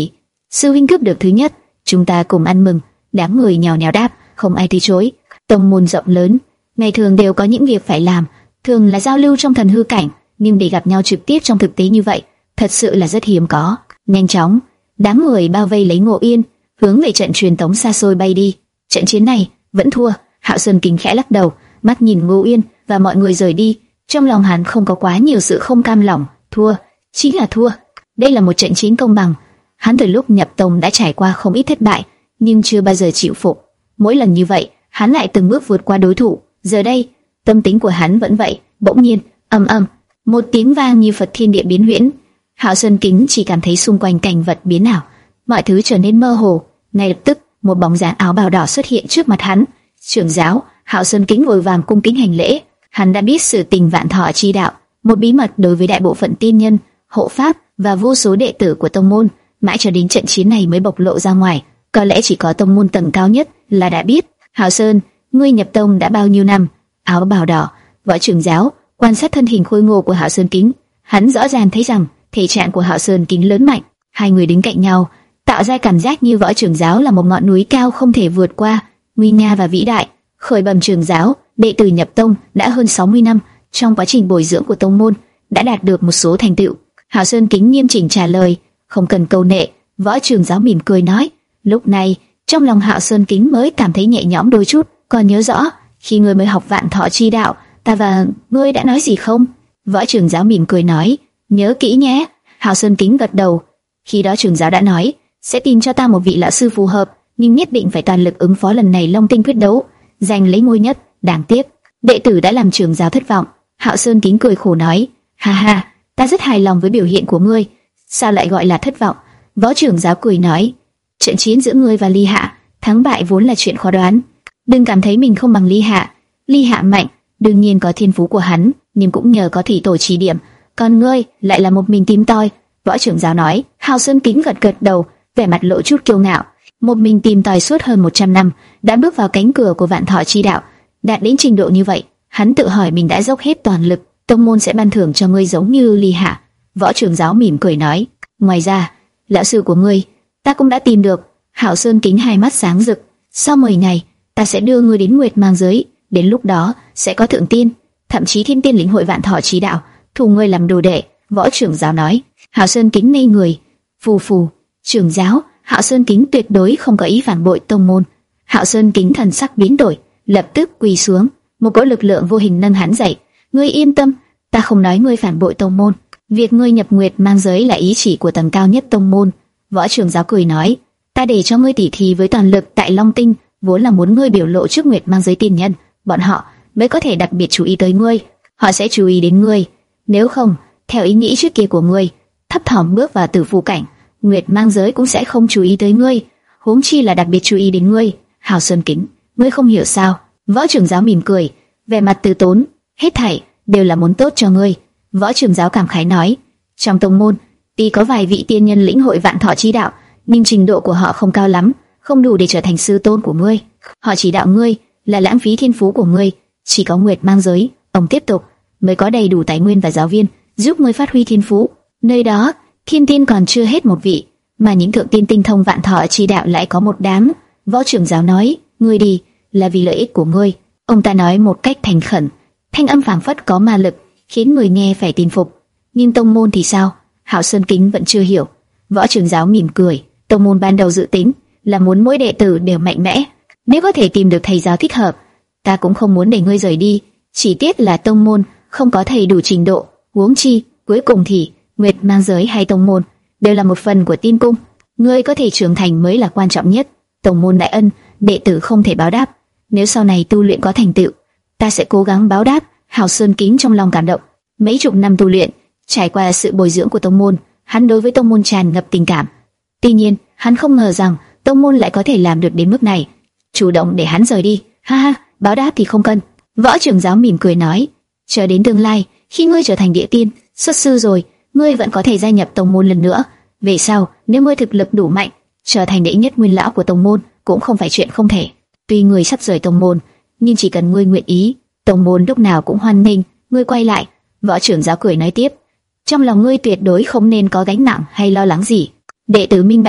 Sư huynh cướp được thứ nhất, chúng ta cùng ăn mừng. Đám người nhào nhào đáp, không ai từ chối. Tông môn rộng lớn, ngày thường đều có những việc phải làm, thường là giao lưu trong thần hư cảnh, nhưng để gặp nhau trực tiếp trong thực tế như vậy, thật sự là rất hiếm có. Nhanh chóng, đám người bao vây lấy Ngộ Yên, hướng về trận truyền tống xa xôi bay đi. Trận chiến này vẫn thua. Hạo Sơn Kính khẽ lắc đầu, mắt nhìn Ngô Yên và mọi người rời đi. Trong lòng hắn không có quá nhiều sự không cam lòng. Thua chính là thua. Đây là một trận chiến công bằng. Hắn từ lúc nhập tông đã trải qua không ít thất bại, nhưng chưa bao giờ chịu phục. Mỗi lần như vậy, hắn lại từng bước vượt qua đối thủ. Giờ đây, tâm tính của hắn vẫn vậy. Bỗng nhiên, ầm ầm, một tiếng vang như Phật thiên địa biến huyễn. Hạo Sơn Kính chỉ cảm thấy xung quanh cảnh vật biến ảo, mọi thứ trở nên mơ hồ. Ngay lập tức, một bóng dáng áo bào đỏ xuất hiện trước mặt hắn. Trưởng giáo. Hạo Sơn Kính vội vàng cung kính hành lễ. Hắn đã biết sự tình Vạn Thọ chi đạo, một bí mật đối với đại bộ phận tiên nhân, hộ pháp và vô số đệ tử của tông môn, mãi cho đến trận chiến này mới bộc lộ ra ngoài. Có lẽ chỉ có tông môn tầng cao nhất là đã biết. Hạo Sơn, ngươi nhập tông đã bao nhiêu năm? Áo bào đỏ, võ trưởng giáo, quan sát thân hình khôi ngô của Hạo Sơn Kính, hắn rõ ràng thấy rằng thể trạng của Hạo Sơn Kính lớn mạnh. Hai người đứng cạnh nhau, tạo ra cảm giác như võ trưởng giáo là một ngọn núi cao không thể vượt qua, nguy nga và vĩ đại. Khởi bẩm trưởng giáo, đệ tử nhập tông đã hơn sáu mươi năm, trong quá trình bồi dưỡng của tông môn đã đạt được một số thành tựu. Hạo Sơn Kính nghiêm chỉnh trả lời, không cần câu nệ. Võ trưởng giáo mỉm cười nói. Lúc này, trong lòng Hạo Sơn Kính mới cảm thấy nhẹ nhõm đôi chút. Còn nhớ rõ khi ngươi mới học Vạn Thọ chi đạo, ta và ngươi đã nói gì không? Võ trưởng giáo mỉm cười nói, nhớ kỹ nhé. Hạo Sơn Kính gật đầu. Khi đó trưởng giáo đã nói sẽ tìm cho ta một vị lão sư phù hợp, nhưng nhất định phải toàn lực ứng phó lần này Long Tinh quyết đấu, giành lấy ngôi nhất. Đáng tiếc, đệ tử đã làm trưởng giáo thất vọng. Hạo Sơn Kính cười khổ nói, ha ha, ta rất hài lòng với biểu hiện của ngươi. Sao lại gọi là thất vọng? Võ trưởng giáo cười nói, trận chiến giữa ngươi và Ly Hạ, thắng bại vốn là chuyện khó đoán. Đừng cảm thấy mình không bằng Ly Hạ. Ly Hạ mạnh, đương nhiên có thiên phú của hắn, nhưng cũng nhờ có thủy tổ chỉ điểm. Còn ngươi lại là một mình tìm tòi. Võ trưởng giáo nói. Hạo Sơn Kính gật gật đầu, vẻ mặt lộ chút kiêu ngạo. Một mình tìm tòi suốt hơn một trăm năm, đã bước vào cánh cửa của Vạn Thọ chi đạo, đạt đến trình độ như vậy, hắn tự hỏi mình đã dốc hết toàn lực, tông môn sẽ ban thưởng cho ngươi giống như Ly Hạ. Võ trưởng giáo mỉm cười nói, ngoài ra, lão sư của ngươi, ta cũng đã tìm được. Hạo Sơn Kính hai mắt sáng rực, sau mười ngày, ta sẽ đưa ngươi đến Nguyệt Mang giới, đến lúc đó sẽ có thượng tiên, thậm chí thiên tiên lĩnh hội Vạn Thọ chi đạo, thu ngươi làm đồ đệ. Võ trưởng giáo nói. Hạo Sơn Kính ngây người, phù phù, trưởng giáo. Hạo Sơn Kính tuyệt đối không có ý phản bội tông môn. Hạo Sơn Kính thần sắc biến đổi, lập tức quỳ xuống. Một cỗ lực lượng vô hình nâng hắn dậy. Ngươi yên tâm, ta không nói ngươi phản bội tông môn. Việc ngươi nhập Nguyệt Mang giới là ý chỉ của tầng cao nhất tông môn. Võ trưởng giáo cười nói, ta để cho ngươi tỉ thí với toàn lực tại Long Tinh, vốn là muốn ngươi biểu lộ trước Nguyệt Mang giới tiên nhân, bọn họ mới có thể đặc biệt chú ý tới ngươi. Họ sẽ chú ý đến ngươi. Nếu không, theo ý nghĩ trước kia của ngươi, thấp thỏm bước vào tử phù cảnh, Nguyệt Mang giới cũng sẽ không chú ý tới ngươi, huống chi là đặc biệt chú ý đến ngươi. Hạo Sơn Kính, ngươi không hiểu sao? Võ trưởng giáo mỉm cười, vẻ mặt từ tốn, hết thảy đều là muốn tốt cho ngươi. Võ trưởng giáo cảm khái nói, trong tông môn, tuy có vài vị tiên nhân lĩnh hội Vạn Thọ chi đạo, nhưng trình độ của họ không cao lắm, không đủ để trở thành sư tôn của ngươi. Họ chỉ đạo ngươi là lãng phí thiên phú của ngươi, chỉ có Nguyệt Mang giới, ông tiếp tục, mới có đầy đủ tài nguyên và giáo viên giúp ngươi phát huy thiên phú. Nơi đó, thiên tiên còn chưa hết một vị, mà những thượng tiên tinh thông Vạn Thọ chi đạo lại có một đám. Võ trưởng giáo nói, ngươi đi là vì lợi ích của ngươi. Ông ta nói một cách thành khẩn, thanh âm phảng phất có ma lực, khiến người nghe phải tin phục. Nhưng tông môn thì sao? Hạo Sơn Kính vẫn chưa hiểu. Võ trưởng giáo mỉm cười, tông môn ban đầu dự tính là muốn mỗi đệ tử đều mạnh mẽ, nếu có thể tìm được thầy giáo thích hợp, ta cũng không muốn để ngươi rời đi. Chỉ tiếc là tông môn không có thầy đủ trình độ, huống chi cuối cùng thì Nguyệt Mang giới hay tông môn đều là một phần của tiên cung. Ngươi có thể trưởng thành mới là quan trọng nhất. Tông môn đại ân, đệ tử không thể báo đáp. Nếu sau này tu luyện có thành tựu, ta sẽ cố gắng báo đáp. Hạo Sơn Kính trong lòng cảm động. Mấy chục năm tu luyện, trải qua sự bồi dưỡng của tông môn, hắn đối với tông môn tràn ngập tình cảm. Tuy nhiên, hắn không ngờ rằng tông môn lại có thể làm được đến mức này, chủ động để hắn rời đi. Ha ha, báo đáp thì không cần. Võ trưởng giáo mỉm cười nói, chờ đến tương lai, khi ngươi trở thành địa tiên, xuất sư rồi, ngươi vẫn có thể gia nhập tông môn lần nữa. Về sau, nếu ngươi thực lực đủ mạnh, trở thành đệ nhất nguyên lão của tông môn cũng không phải chuyện không thể. Tuy ngươi sắp rời tông môn, nhưng chỉ cần ngươi nguyện ý, tông môn lúc nào cũng hoan nghênh ngươi quay lại. Võ trưởng giáo cười nói tiếp, trong lòng ngươi tuyệt đối không nên có gánh nặng hay lo lắng gì. Đệ tử minh bạch.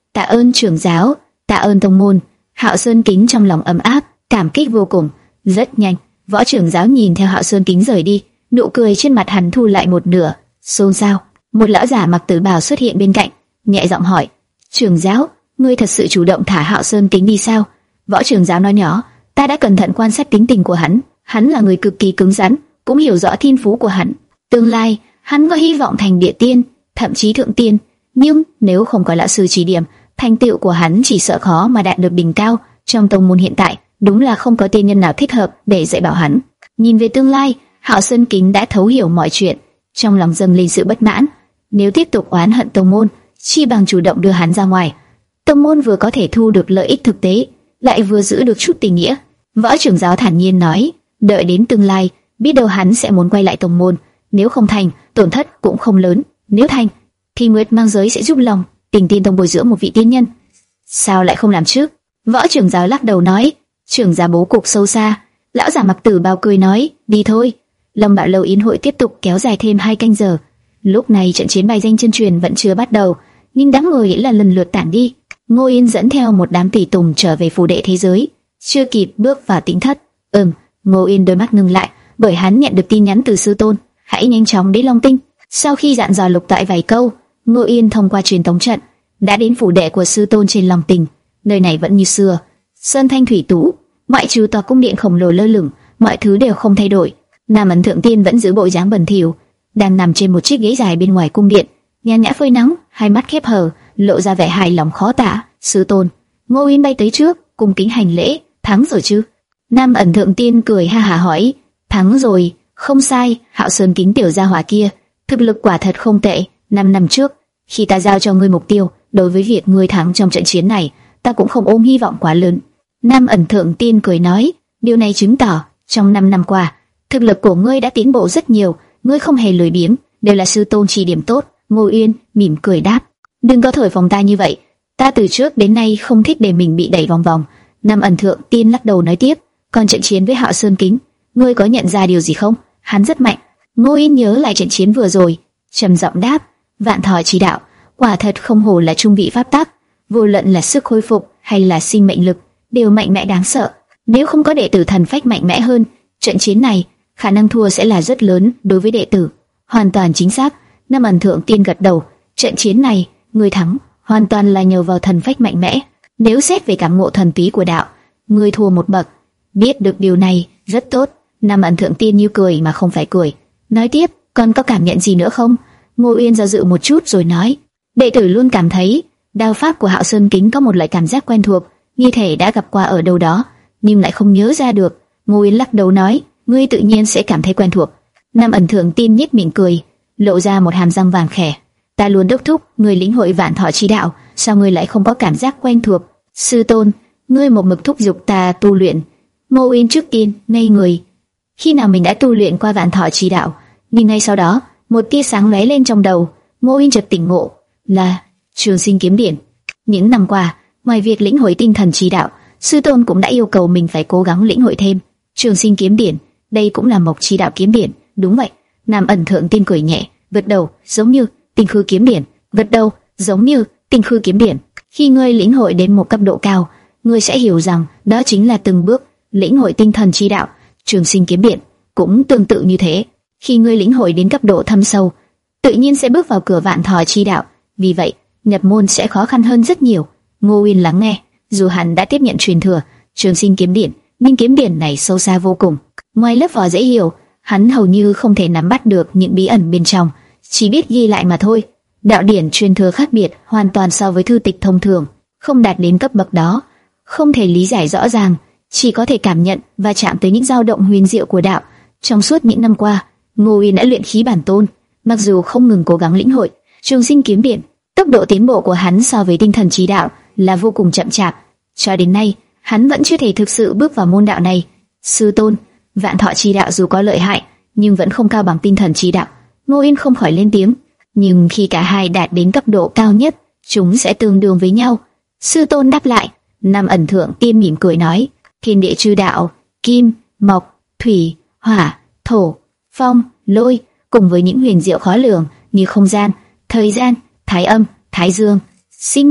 Tạ ơn trưởng giáo, tạ ơn tông môn. Hạo Sơn Kính trong lòng ấm áp, cảm kích vô cùng. Rất nhanh, võ trưởng giáo nhìn theo Hạo Sơn Kính rời đi, nụ cười trên mặt hắn thu lại một nửa. Xôn xao, một lão giả mặc tử bào xuất hiện bên cạnh, nhẹ giọng hỏi: trưởng giáo, ngươi thật sự chủ động thả Hạo Sơn Kính đi sao? Võ trưởng giáo nói nhỏ: ta đã cẩn thận quan sát tính tình của hắn, hắn là người cực kỳ cứng rắn, cũng hiểu rõ thiên phú của hắn. Tương lai, hắn có hy vọng thành địa tiên, thậm chí thượng tiên, nhưng nếu không có lão sư chỉ điểm, thành tựu của hắn chỉ sợ khó mà đạt được đỉnh cao. Trong tông môn hiện tại, đúng là không có tiên nhân nào thích hợp để dạy bảo hắn. Nhìn về tương lai, Hạo Sơn Kính đã thấu hiểu mọi chuyện, trong lòng dâng lên sự bất mãn. Nếu tiếp tục oán hận tông môn, chi bằng chủ động đưa hắn ra ngoài. Tông môn vừa có thể thu được lợi ích thực tế, lại vừa giữ được chút tình nghĩa. Võ trưởng giáo thản nhiên nói: đợi đến tương lai, biết đâu hắn sẽ muốn quay lại tông môn. Nếu không thành, tổn thất cũng không lớn. Nếu thành, thì Nguyệt Mang Giới sẽ giúp lòng Tình Tiên Tông bồi dưỡng một vị tiên nhân. Sao lại không làm chứ? Võ trưởng giáo lắc đầu nói: trưởng giáo bố cục sâu xa. Lão giả mặc tử bào cười nói: đi thôi. Lâm Bảo Lâu yến hội tiếp tục kéo dài thêm hai canh giờ. Lúc này trận chiến bài danh chân truyền vẫn chưa bắt đầu, nhưng đám người là lần lượt tản đi. Ngô Yên dẫn theo một đám tùy tùng trở về phủ đệ thế giới, chưa kịp bước vào tĩnh thất. Ừm, Ngô Yên đôi mắt ngưng lại, bởi hắn nhận được tin nhắn từ sư tôn, hãy nhanh chóng đến Long Tinh. Sau khi dặn dò Lục Tại vài câu, Ngô Yên thông qua truyền tống trận đã đến phủ đệ của sư tôn trên Long Tinh. Nơi này vẫn như xưa, sơn thanh thủy tú, ngoại trừ tòa cung điện khổng lồ lơ lửng, mọi thứ đều không thay đổi. Nam Ẩn Thượng Tiên vẫn giữ bộ dáng bẩn thỉu, đang nằm trên một chiếc ghế dài bên ngoài cung điện, nhàn nhã phơi nắng, hai mắt khép hờ, lộ ra vẻ hài lòng khó tả. Sư tôn. Ngô Yên bay tới trước, cung kính hành lễ. Thắng rồi chứ? Nam Ẩn Thượng Tiên cười ha hả hỏi. Thắng rồi, không sai. Hạo Sơn Kính tiểu gia hỏa kia, thực lực quả thật không tệ. Năm năm trước, khi ta giao cho ngươi mục tiêu, đối với việc ngươi thắng trong trận chiến này, ta cũng không ôm hy vọng quá lớn. Nam Ẩn Thượng Tiên cười nói, điều này chứng tỏ trong năm năm qua, thực lực của ngươi đã tiến bộ rất nhiều. Ngươi không hề lười biếng, đều là sư tôn chỉ điểm tốt. Ngô Yên mỉm cười đáp, đừng có thổi phồng ta như vậy. Ta từ trước đến nay không thích để mình bị đẩy vòng vòng. Nam Ẩn Thượng Tiên lắc đầu nói tiếp, còn trận chiến với Hạo Sơn Kính, ngươi có nhận ra điều gì không? Hắn rất mạnh. Ngô Yên nhớ lại trận chiến vừa rồi, trầm giọng đáp, vạn thọ chỉ đạo, quả thật không hổ là trung vị pháp tắc, vô luận là sức khôi phục hay là sinh mệnh lực, đều mạnh mẽ đáng sợ. Nếu không có đệ tử thần phách mạnh mẽ hơn, trận chiến này khả năng thua sẽ là rất lớn đối với đệ tử. Hoàn toàn chính xác. Nam Ẩn Thượng Tiên gật đầu, trận chiến này ngươi thắng hoàn toàn là nhờ vào thần phách mạnh mẽ. Nếu xét về cảm ngộ thần túy của đạo, ngươi thua một bậc. Biết được điều này rất tốt. Nam Ẩn Thượng Tiên như cười mà không phải cười, nói tiếp, còn có cảm nhận gì nữa không? Ngô Uyên do dự một chút rồi nói, đệ tử luôn cảm thấy đao pháp của Hạo Sơn Kính có một loại cảm giác quen thuộc, như thể đã gặp qua ở đâu đó, nhưng lại không nhớ ra được. Ngô Uyên lắc đầu nói, ngươi tự nhiên sẽ cảm thấy quen thuộc. Nam Ẩn Thượng Tiên nhếch miệng cười, lộ ra một hàm răng vàng khè. Ta luôn đốc thúc ngươi lĩnh hội vạn thọ chi đạo, sao ngươi lại không có cảm giác quen thuộc? Sư tôn, ngươi một mực thúc giục ta tu luyện. Ngô Uyên trước tiên ngây người. Khi nào mình đã tu luyện qua vạn thọ chi đạo? Nhưng ngay sau đó, một tia sáng lóe lên trong đầu. Ngô Uyên chợt tỉnh ngộ, là Trường Sinh Kiếm Điển. Những năm qua, ngoài việc lĩnh hội tinh thần chi đạo, sư tôn cũng đã yêu cầu mình phải cố gắng lĩnh hội thêm Trường Sinh Kiếm Điển. Đây cũng là Mộc Chi Đạo Kiếm Điển. Đúng vậy. Nam Ẩn Thượng Tiên cười nhẹ, gật đầu, giống như Tinh Khư Kiếm Điển. Gật đầu, giống như Tinh Khư Kiếm Điển. Khi ngươi lĩnh hội đến một cấp độ cao, ngươi sẽ hiểu rằng đó chính là từng bước lĩnh hội tinh thần chi đạo. Trường Sinh Kiếm Điển cũng tương tự như thế. Khi ngươi lĩnh hội đến cấp độ thâm sâu, tự nhiên sẽ bước vào cửa vạn thọ chi đạo. Vì vậy, nhập môn sẽ khó khăn hơn rất nhiều. Ngô Uyên lắng nghe, dù hắn đã tiếp nhận truyền thừa Trường Sinh Kiếm Điển, nhưng kiếm điển này sâu xa vô cùng. Ngoài lớp vỏ dễ hiểu, hắn hầu như không thể nắm bắt được những bí ẩn bên trong, chỉ biết ghi lại mà thôi. Đạo điển truyền thừa khác biệt hoàn toàn so với thư tịch thông thường, không đạt đến cấp bậc đó, không thể lý giải rõ ràng, chỉ có thể cảm nhận và chạm tới những dao động huyền diệu của đạo. Trong suốt những năm qua, Ngô Uyên đã luyện khí bản tôn, mặc dù không ngừng cố gắng lĩnh hội Trường Sinh Kiếm Điển, tốc độ tiến bộ của hắn so với tinh thần trí đạo là vô cùng chậm chạp. Cho đến nay, hắn vẫn chưa thể thực sự bước vào môn đạo này. Sư tôn, vạn thọ chi đạo dù có lợi hại, nhưng vẫn không cao bằng tinh thần chi đạo. Ngô Uyên không khỏi lên tiếng. Nhưng khi cả hai đạt đến cấp độ cao nhất, chúng sẽ tương đương với nhau. Sư tôn đáp lại. Nam Ẩn Thượng Tiên mỉm cười nói, thiên địa chư đạo, kim, mộc, thủy, hỏa, thổ, phong, lôi, cùng với những huyền diệu khó lường như không gian, thời gian, thái âm, thái dương, sinh mệnh,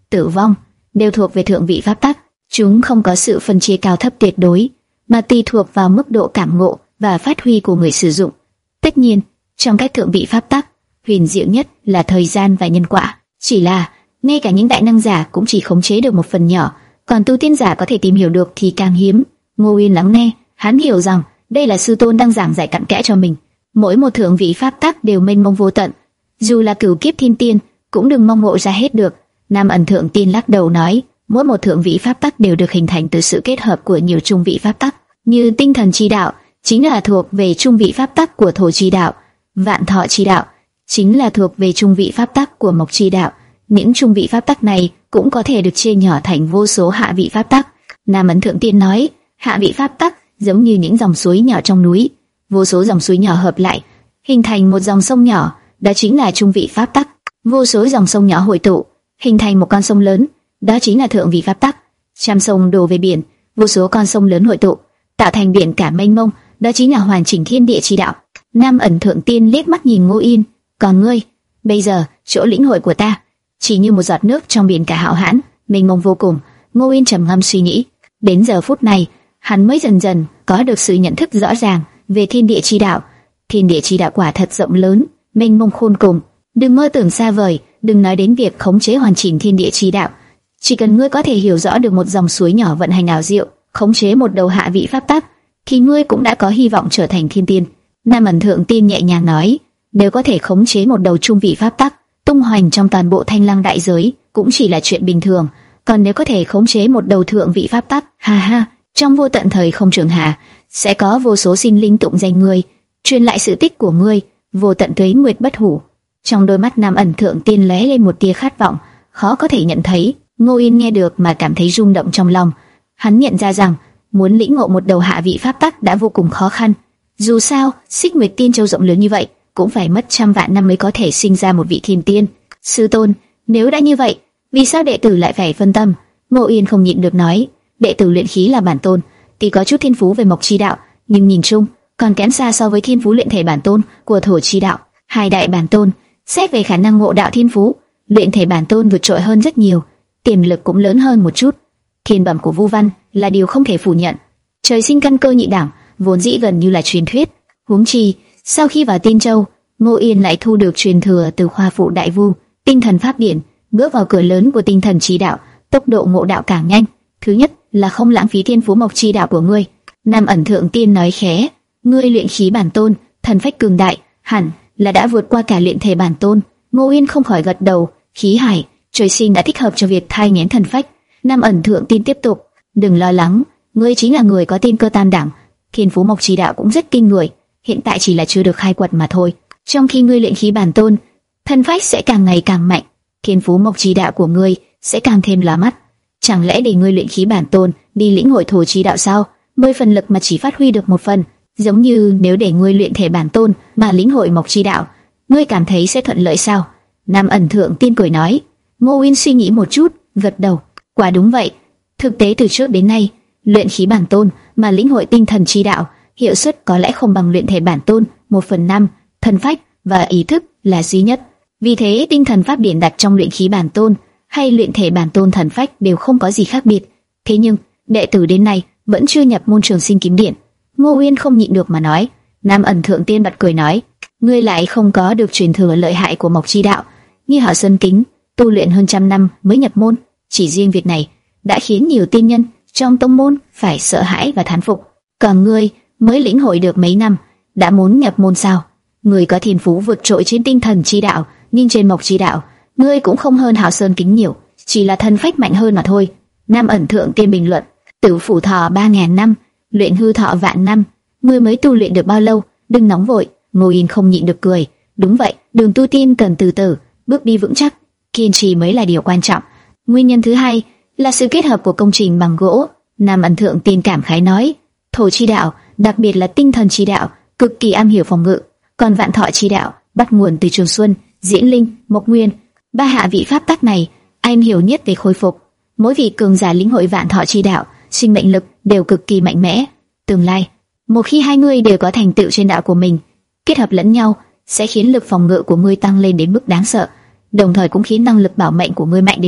tử vong đều thuộc về thượng vị pháp tắc. Chúng không có sự phân chia cao thấp tuyệt đối, mà tùy thuộc vào mức độ cảm ngộ và phát huy của người sử dụng. Tất nhiên, trong các thượng vị pháp tắc, huyền diệu nhất là thời gian và nhân quả. Chỉ là, ngay cả những đại năng giả cũng chỉ khống chế được một phần nhỏ, còn tu tiên giả có thể tìm hiểu được thì càng hiếm. Ngô Uyên lắng nghe, hắn hiểu rằng đây là sư tôn đang giảng giải cặn kẽ cho mình. Mỗi một thượng vị pháp tắc đều mênh mông vô tận, dù là cửu kiếp thiên tiên cũng đừng mong ngộ ra hết được. Nam Ẩn Thượng Tiên lắc đầu nói, mỗi một thượng vị pháp tắc đều được hình thành từ sự kết hợp của nhiều trung vị pháp tắc, như tinh thần chi đạo chính là thuộc về trung vị pháp tắc của thổ chi đạo, vạn thọ chi đạo chính là thuộc về trung vị pháp tắc của mộc chi đạo. Những trung vị pháp tắc này cũng có thể được chia nhỏ thành vô số hạ vị pháp tắc. Nam Ấn Thượng Tiên nói, hạ vị pháp tắc giống như những dòng suối nhỏ trong núi, vô số dòng suối nhỏ hợp lại hình thành một dòng sông nhỏ, đó chính là trung vị pháp tắc. Vô số dòng sông nhỏ hội tụ hình thành một con sông lớn, đó chính là thượng vị pháp tắc. Trăm sông đổ về biển, vô số con sông lớn hội tụ tạo thành biển cả mênh mông, đó chính là hoàn chỉnh thiên địa chi đạo. Nam Ẩn Thượng Tiên liếc mắt nhìn Ngô Yên, còn ngươi, bây giờ chỗ lĩnh hội của ta chỉ như một giọt nước trong biển cả hạo hãn, mênh mông vô cùng. Ngô Yên trầm ngâm suy nghĩ, đến giờ phút này, hắn mới dần dần có được sự nhận thức rõ ràng về thiên địa chi đạo. Thiên địa chi đạo quả thật rộng lớn, mênh mông khôn cùng, đừng mơ tưởng xa vời, đừng nói đến việc khống chế hoàn chỉnh thiên địa chi đạo. Chỉ cần ngươi có thể hiểu rõ được một dòng suối nhỏ vận hành ảo diệu, khống chế một đầu hạ vị pháp tắc, thì ngươi cũng đã có hy vọng trở thành thiên tiên. Nam Ẩn Thượng Tiên nhẹ nhàng nói, nếu có thể khống chế một đầu trung vị pháp tắc, tung hoành trong toàn bộ Thanh Lăng đại giới cũng chỉ là chuyện bình thường. Còn nếu có thể khống chế một đầu thượng vị pháp tắc, ha ha, trong vô tận thời không trường hạ sẽ có vô số sinh linh tụng danh ngươi, truyền lại sự tích của ngươi, vô tận tuế nguyệt bất hủ. Trong đôi mắt Nam Ẩn Thượng Tiên lóe lên một tia khát vọng, khó có thể nhận thấy. Ngô Yên nghe được mà cảm thấy rung động trong lòng. Hắn nhận ra rằng muốn lĩnh ngộ một đầu hạ vị pháp tắc đã vô cùng khó khăn. Dù sao, Xích Nguyệt Tiên Châu rộng lớn như vậy, cũng phải mất trăm vạn năm mới có thể sinh ra một vị thiên tiên. Sư tôn, nếu đã như vậy, vì sao đệ tử lại phải phân tâm? Ngô Yên không nhịn được nói, đệ tử luyện khí là bản tôn, tuy có chút thiên phú về mộc chi đạo, nhưng nhìn chung còn kém xa so với thiên phú luyện thể bản tôn của thổ chi đạo. Hai đại bản tôn, xét về khả năng ngộ đạo thiên phú, luyện thể bản tôn vượt trội hơn rất nhiều, tiềm lực cũng lớn hơn một chút. Thiên bẩm của Vu Văn là điều không thể phủ nhận. Trời sinh căn cơ nhị đẳng, vốn dĩ gần như là truyền thuyết. Huống chi, sau khi vào Tiên Châu, Ngô Yên lại thu được truyền thừa từ khoa phụ đại vu, tinh thần pháp điển, bước vào cửa lớn của tinh thần chi đạo, tốc độ ngộ đạo càng nhanh. Thứ nhất là không lãng phí thiên phú mộc chi đạo của ngươi. Nam Ẩn Thượng Tiên nói khẽ, ngươi luyện khí bản tôn, thần phách cường đại, hẳn là đã vượt qua cả luyện thể bản tôn. Ngô Yên không khỏi gật đầu, khí hải trời sinh đã thích hợp cho việc thai nghén thần phách. Nam Ẩn Thượng Tiên tiếp tục, đừng lo lắng, ngươi chính là người có tiên cơ tam đẳng, thiên phú mộc chi đạo cũng rất kinh người, hiện tại chỉ là chưa được khai quật mà thôi. Trong khi ngươi luyện khí bản tôn, thần phách sẽ càng ngày càng mạnh, thiên phú mộc chi đạo của ngươi sẽ càng thêm lóa mắt. Chẳng lẽ để ngươi luyện khí bản tôn đi lĩnh hội thổ chi đạo sao? Mười phần lực mà chỉ phát huy được một phần, giống như nếu để ngươi luyện thể bản tôn mà lĩnh hội mộc chi đạo, ngươi cảm thấy sẽ thuận lợi sao? Nam Ẩn Thượng Tiên cười nói. Ngô Uyên suy nghĩ một chút, gật đầu. Quả đúng vậy. Thực tế từ trước đến nay, luyện khí bản tôn mà lĩnh hội tinh thần chi đạo, hiệu suất có lẽ không bằng luyện thể bản tôn một phần năm. Thần phách và ý thức là duy nhất. Vì thế tinh thần pháp điển đặt trong luyện khí bản tôn hay luyện thể bản tôn thần phách đều không có gì khác biệt. Thế nhưng đệ tử đến nay vẫn chưa nhập môn Trường Sinh Kiếm Điện. Ngô Uyên không nhịn được mà nói. Nam Ẩn Thượng Tiên bật cười nói, ngươi lại không có được truyền thừa lợi hại của mộc chi đạo. Như Hạo Sơn Kính tu luyện hơn trăm năm mới nhập môn, chỉ riêng việc này đã khiến nhiều tiên nhân trong tông môn phải sợ hãi và thán phục. Còn ngươi mới lĩnh hội được mấy năm đã muốn nhập môn sao? Ngươi có thiên phú vượt trội trên tinh thần chi đạo, nhưng trên mộc chi đạo ngươi cũng không hơn Hạo Sơn Kính nhiều, chỉ là thân phách mạnh hơn mà thôi. Nam Ẩn Thượng Tiên bình luận, tử phủ thọ ba ngàn năm, luyện hư thọ vạn năm, ngươi mới tu luyện được bao lâu? Đừng nóng vội. Ngô Yên không nhịn được cười. Đúng vậy, đường tu tiên cần từ từ, bước đi vững chắc, kiên trì mới là điều quan trọng. Nguyên nhân thứ hai là sự kết hợp của công trình bằng gỗ. Nam Ẩn Thượng Tiên cảm khái nói, thổ chi đạo, đặc biệt là tinh thần chi đạo, cực kỳ am hiểu phòng ngự, còn vạn thọ chi đạo bắt nguồn từ Trường Xuân, Diễn Linh, Mộc Nguyên. Ba hạ vị pháp tắc này, am hiểu nhất về khôi phục. Mỗi vị cường giả lĩnh hội vạn thọ chi đạo, sinh mệnh lực đều cực kỳ mạnh mẽ. Tương lai, một khi hai người đều có thành tựu trên đạo của mình, kết hợp lẫn nhau, sẽ khiến lực phòng ngự của ngươi tăng lên đến mức đáng sợ, đồng thời cũng khiến năng lực bảo mệnh của ngươi mạnh đến mức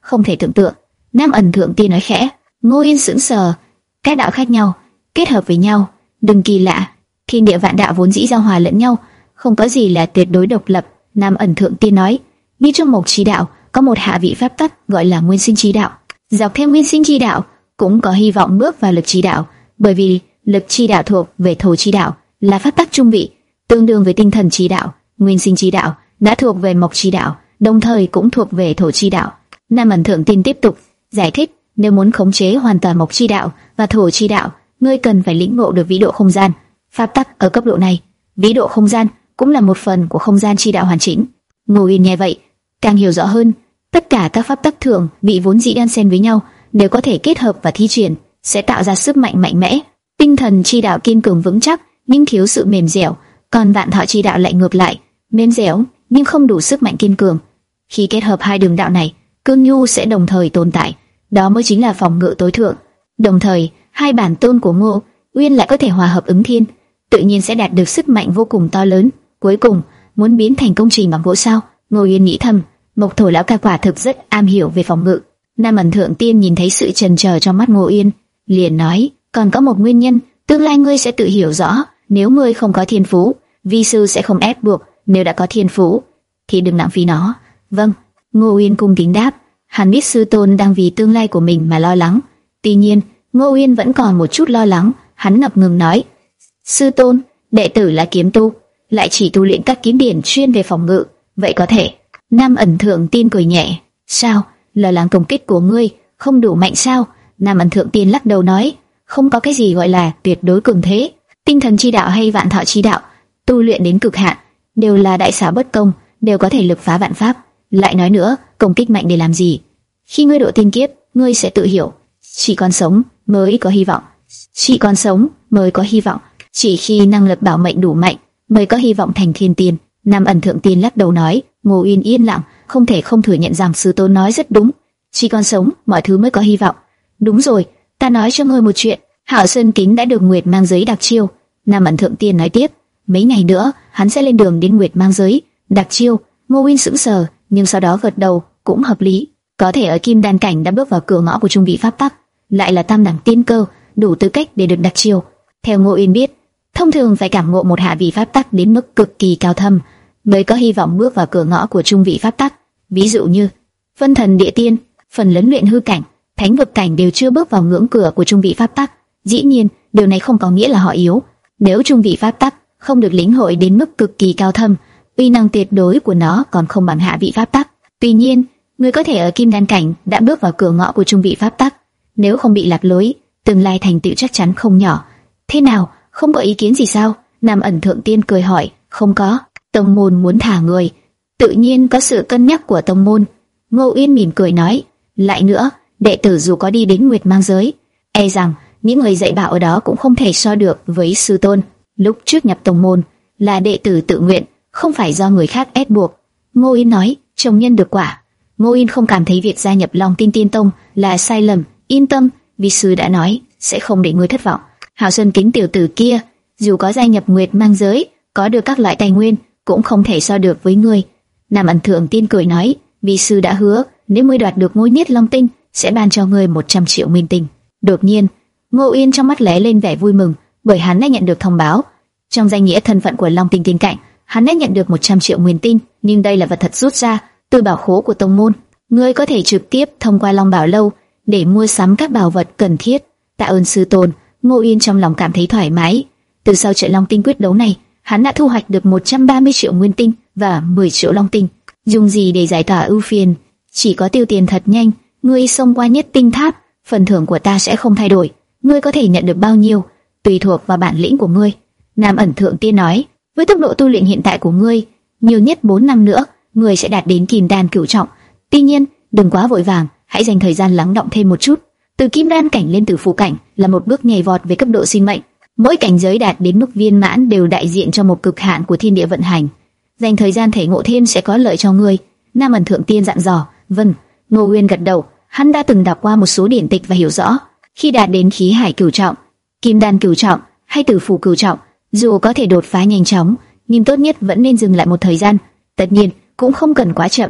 không thể tưởng tượng. Nam ẩn thượng tiên nói khẽ. Ngô Yên sững sờ. Các đạo khác nhau kết hợp với nhau, đừng kỳ lạ. Thiên địa vạn đạo vốn dĩ giao hòa lẫn nhau, không có gì là tuyệt đối độc lập. Nam ẩn thượng tiên nói. Như trong Mộc Chi đạo có một hạ vị pháp tắc gọi là Nguyên Sinh Chi đạo, dọc theo Nguyên Sinh Chi đạo cũng có hy vọng bước vào Lực Chi đạo, bởi vì Lực Chi đạo thuộc về Thổ Chi đạo, là pháp tắc trung vị, tương đương với Tinh Thần Chi đạo. Nguyên Sinh Chi đạo đã thuộc về Mộc Chi đạo, đồng thời cũng thuộc về Thổ Chi đạo. Nam ẩn thượng tiên tiếp tục giải thích, nếu muốn khống chế hoàn toàn Mộc Chi đạo và Thổ Chi đạo, ngươi cần phải lĩnh ngộ được vĩ độ không gian. Pháp tắc ở cấp độ này, vĩ độ không gian cũng là một phần của không gian chi đạo hoàn chỉnh. Ngô Yên nghe vậy, càng hiểu rõ hơn, tất cả các pháp tắc thường bị vốn dĩ đan xen với nhau đều có thể kết hợp và thi triển, sẽ tạo ra sức mạnh mạnh mẽ. Tinh Thần Chi đạo kiên cường vững chắc, nhưng thiếu sự mềm dẻo, còn Vạn Thọ Chi đạo lại ngược lại, mềm dẻo nhưng không đủ sức mạnh kiên cường. Khi kết hợp hai đường đạo này, cương nhu sẽ đồng thời tồn tại, đó mới chính là phòng ngự tối thượng. Đồng thời, hai bản tôn của Ngô Uyên lại có thể hòa hợp ứng thiên, tự nhiên sẽ đạt được sức mạnh vô cùng to lớn. Cuối cùng, muốn biến thành công trình bằng gỗ sao? Ngô Uyên nghĩ thầm, Mộc Thổ lão ca quả thực rất am hiểu về phòng ngự. Nam ẩn thượng tiên nhìn thấy sự chần chờ trong mắt Ngô Uyên, liền nói, còn có một nguyên nhân, tương lai ngươi sẽ tự hiểu rõ. Nếu ngươi không có thiên phú, vi sư sẽ không ép buộc. Nếu đã có thiên phú, thì đừng lãng phí nó. Vâng. Ngô Uyên cung kính đáp. Hắn biết sư tôn đang vì tương lai của mình mà lo lắng. Tuy nhiên, Ngô Uyên vẫn còn một chút lo lắng. Hắn ngập ngừng nói, sư tôn, đệ tử là kiếm tu, lại chỉ tu luyện các kiếm điển chuyên về phòng ngự, vậy có thể? Nam ẩn thượng tiên cười nhẹ. Sao? Lo lắng công kích của ngươi không đủ mạnh sao? Nam ẩn thượng tiên lắc đầu nói, không có cái gì gọi là tuyệt đối cường thế. Tinh Thần Chi đạo hay Vạn Thọ Chi đạo, tu luyện đến cực hạn đều là đại xảo bất công, đều có thể lực phá vạn pháp. Lại nói nữa, công kích mạnh để làm gì? Khi ngươi độ tiên kiếp, ngươi sẽ tự hiểu, chỉ còn sống mới có hy vọng. Chỉ còn sống mới có hy vọng. Chỉ khi năng lực bảo mệnh đủ mạnh mới có hy vọng thành thiên tiên. Nam ẩn thượng tiên lắc đầu nói. Ngô Uyên yên lặng, không thể không thừa nhận rằng sư tôn nói rất đúng. Chỉ còn sống, mọi thứ mới có hy vọng. Đúng rồi, ta nói cho ngươi một chuyện. Hạo Sơn Kính đã được Nguyệt Mang Giới đặc chiêu. Nam ẩn thượng tiên nói tiếp. Mấy ngày nữa, hắn sẽ lên đường đến Nguyệt Mang Giới đặc chiêu. Ngô Uyên sững sờ, nhưng sau đó gật đầu, cũng hợp lý. Có thể ở Kim Đan cảnh đã bước vào cửa ngõ của trung vị pháp tắc, lại là tam đẳng tiên cơ, đủ tư cách để được đặc chiêu. Theo Ngô Uyên biết, thông thường phải cảm ngộ một hạ vị pháp tắc đến mức cực kỳ cao thâm mới có hy vọng bước vào cửa ngõ của trung vị pháp tắc. Ví dụ như Phân Thần Địa Tiên, phần lớn luyện hư cảnh, thánh vực cảnh đều chưa bước vào ngưỡng cửa của trung vị pháp tắc. Dĩ nhiên, điều này không có nghĩa là họ yếu. Nếu trung vị pháp tắc không được lĩnh hội đến mức cực kỳ cao thâm, uy năng tuyệt đối của nó còn không bằng hạ vị pháp tắc. Tuy nhiên, người có thể ở Kim Đan cảnh đã bước vào cửa ngõ của trung vị pháp tắc, nếu không bị lạc lối, tương lai thành tựu chắc chắn không nhỏ. Thế nào, không có ý kiến gì sao? Nam ẩn thượng tiên cười hỏi. Không có. Tông môn muốn thả người, tự nhiên có sự cân nhắc của tông môn. Ngô Uyên mỉm cười nói. Lại nữa, đệ tử dù có đi đến Nguyệt Mang Giới, e rằng những người dạy bảo ở đó cũng không thể so được với sư tôn. Lúc trước nhập tông môn là đệ tử tự nguyện, không phải do người khác ép buộc. Ngô Uyên nói. Trồng nhân được quả. Ngô Uyên không cảm thấy việc gia nhập Long Tinh Tiên Tông là sai lầm. Yên tâm, vì sư đã nói sẽ không để ngươi thất vọng. Hạo Sơn Kính tiểu tử kia, dù có gia nhập Nguyệt Mang Giới, có được các loại tài nguyên, cũng không thể so được với ngươi. Nam ẩn thượng tiên cười nói, vì sư đã hứa, nếu ngươi đoạt được ngôi Niết Long Tinh, sẽ ban cho ngươi một trăm triệu nguyên tinh. Đột nhiên, Ngô Uyên trong mắt lóe lên vẻ vui mừng, bởi hắn đã nhận được thông báo, trong danh nghĩa thân phận của Long Tinh Tiên Cảnh, hắn đã nhận được một trăm triệu nguyên tinh, nhưng đây là vật thật rút ra từ bảo khố của tông môn. Ngươi có thể trực tiếp thông qua Long Bảo Lâu để mua sắm các bảo vật cần thiết. Tạ ơn sư tôn. Ngô Uyên trong lòng cảm thấy thoải mái. Từ sau trận Long Tinh quyết đấu này, hắn đã thu hoạch được một trăm ba mươi triệu nguyên tinh và mười triệu Long Tinh. Dùng gì để giải tỏa ưu phiền? Chỉ có tiêu tiền thật nhanh. Ngươi xông qua Nhất Tinh Tháp, phần thưởng của ta sẽ không thay đổi. Ngươi có thể nhận được bao nhiêu, tùy thuộc vào bản lĩnh của ngươi. Nam ẩn thượng tiên nói. Với tốc độ tu luyện hiện tại của ngươi, nhiều nhất bốn năm nữa, ngươi sẽ đạt đến Kim Đan cửu trọng. Tuy nhiên, đừng quá vội vàng, hãy dành thời gian lắng đọng thêm một chút. Từ Kim Đan cảnh lên Tử Phủ cảnh là một bước nhảy vọt về cấp độ sinh mệnh. Mỗi cảnh giới đạt đến mức viên mãn đều đại diện cho một cực hạn của thiên địa vận hành. Dành thời gian thể ngộ thêm sẽ có lợi cho ngươi. Nam ẩn thượng tiên dặn dò. Vâng. Ngô Uyên gật đầu. Hắn đã từng đọc qua một số điển tịch và hiểu rõ, khi đạt đến khí hải cửu trọng, Kim Đan cửu trọng hay Tử Phủ cửu trọng, dù có thể đột phá nhanh chóng, nhưng tốt nhất vẫn nên dừng lại một thời gian. Tất nhiên, cũng không cần quá chậm.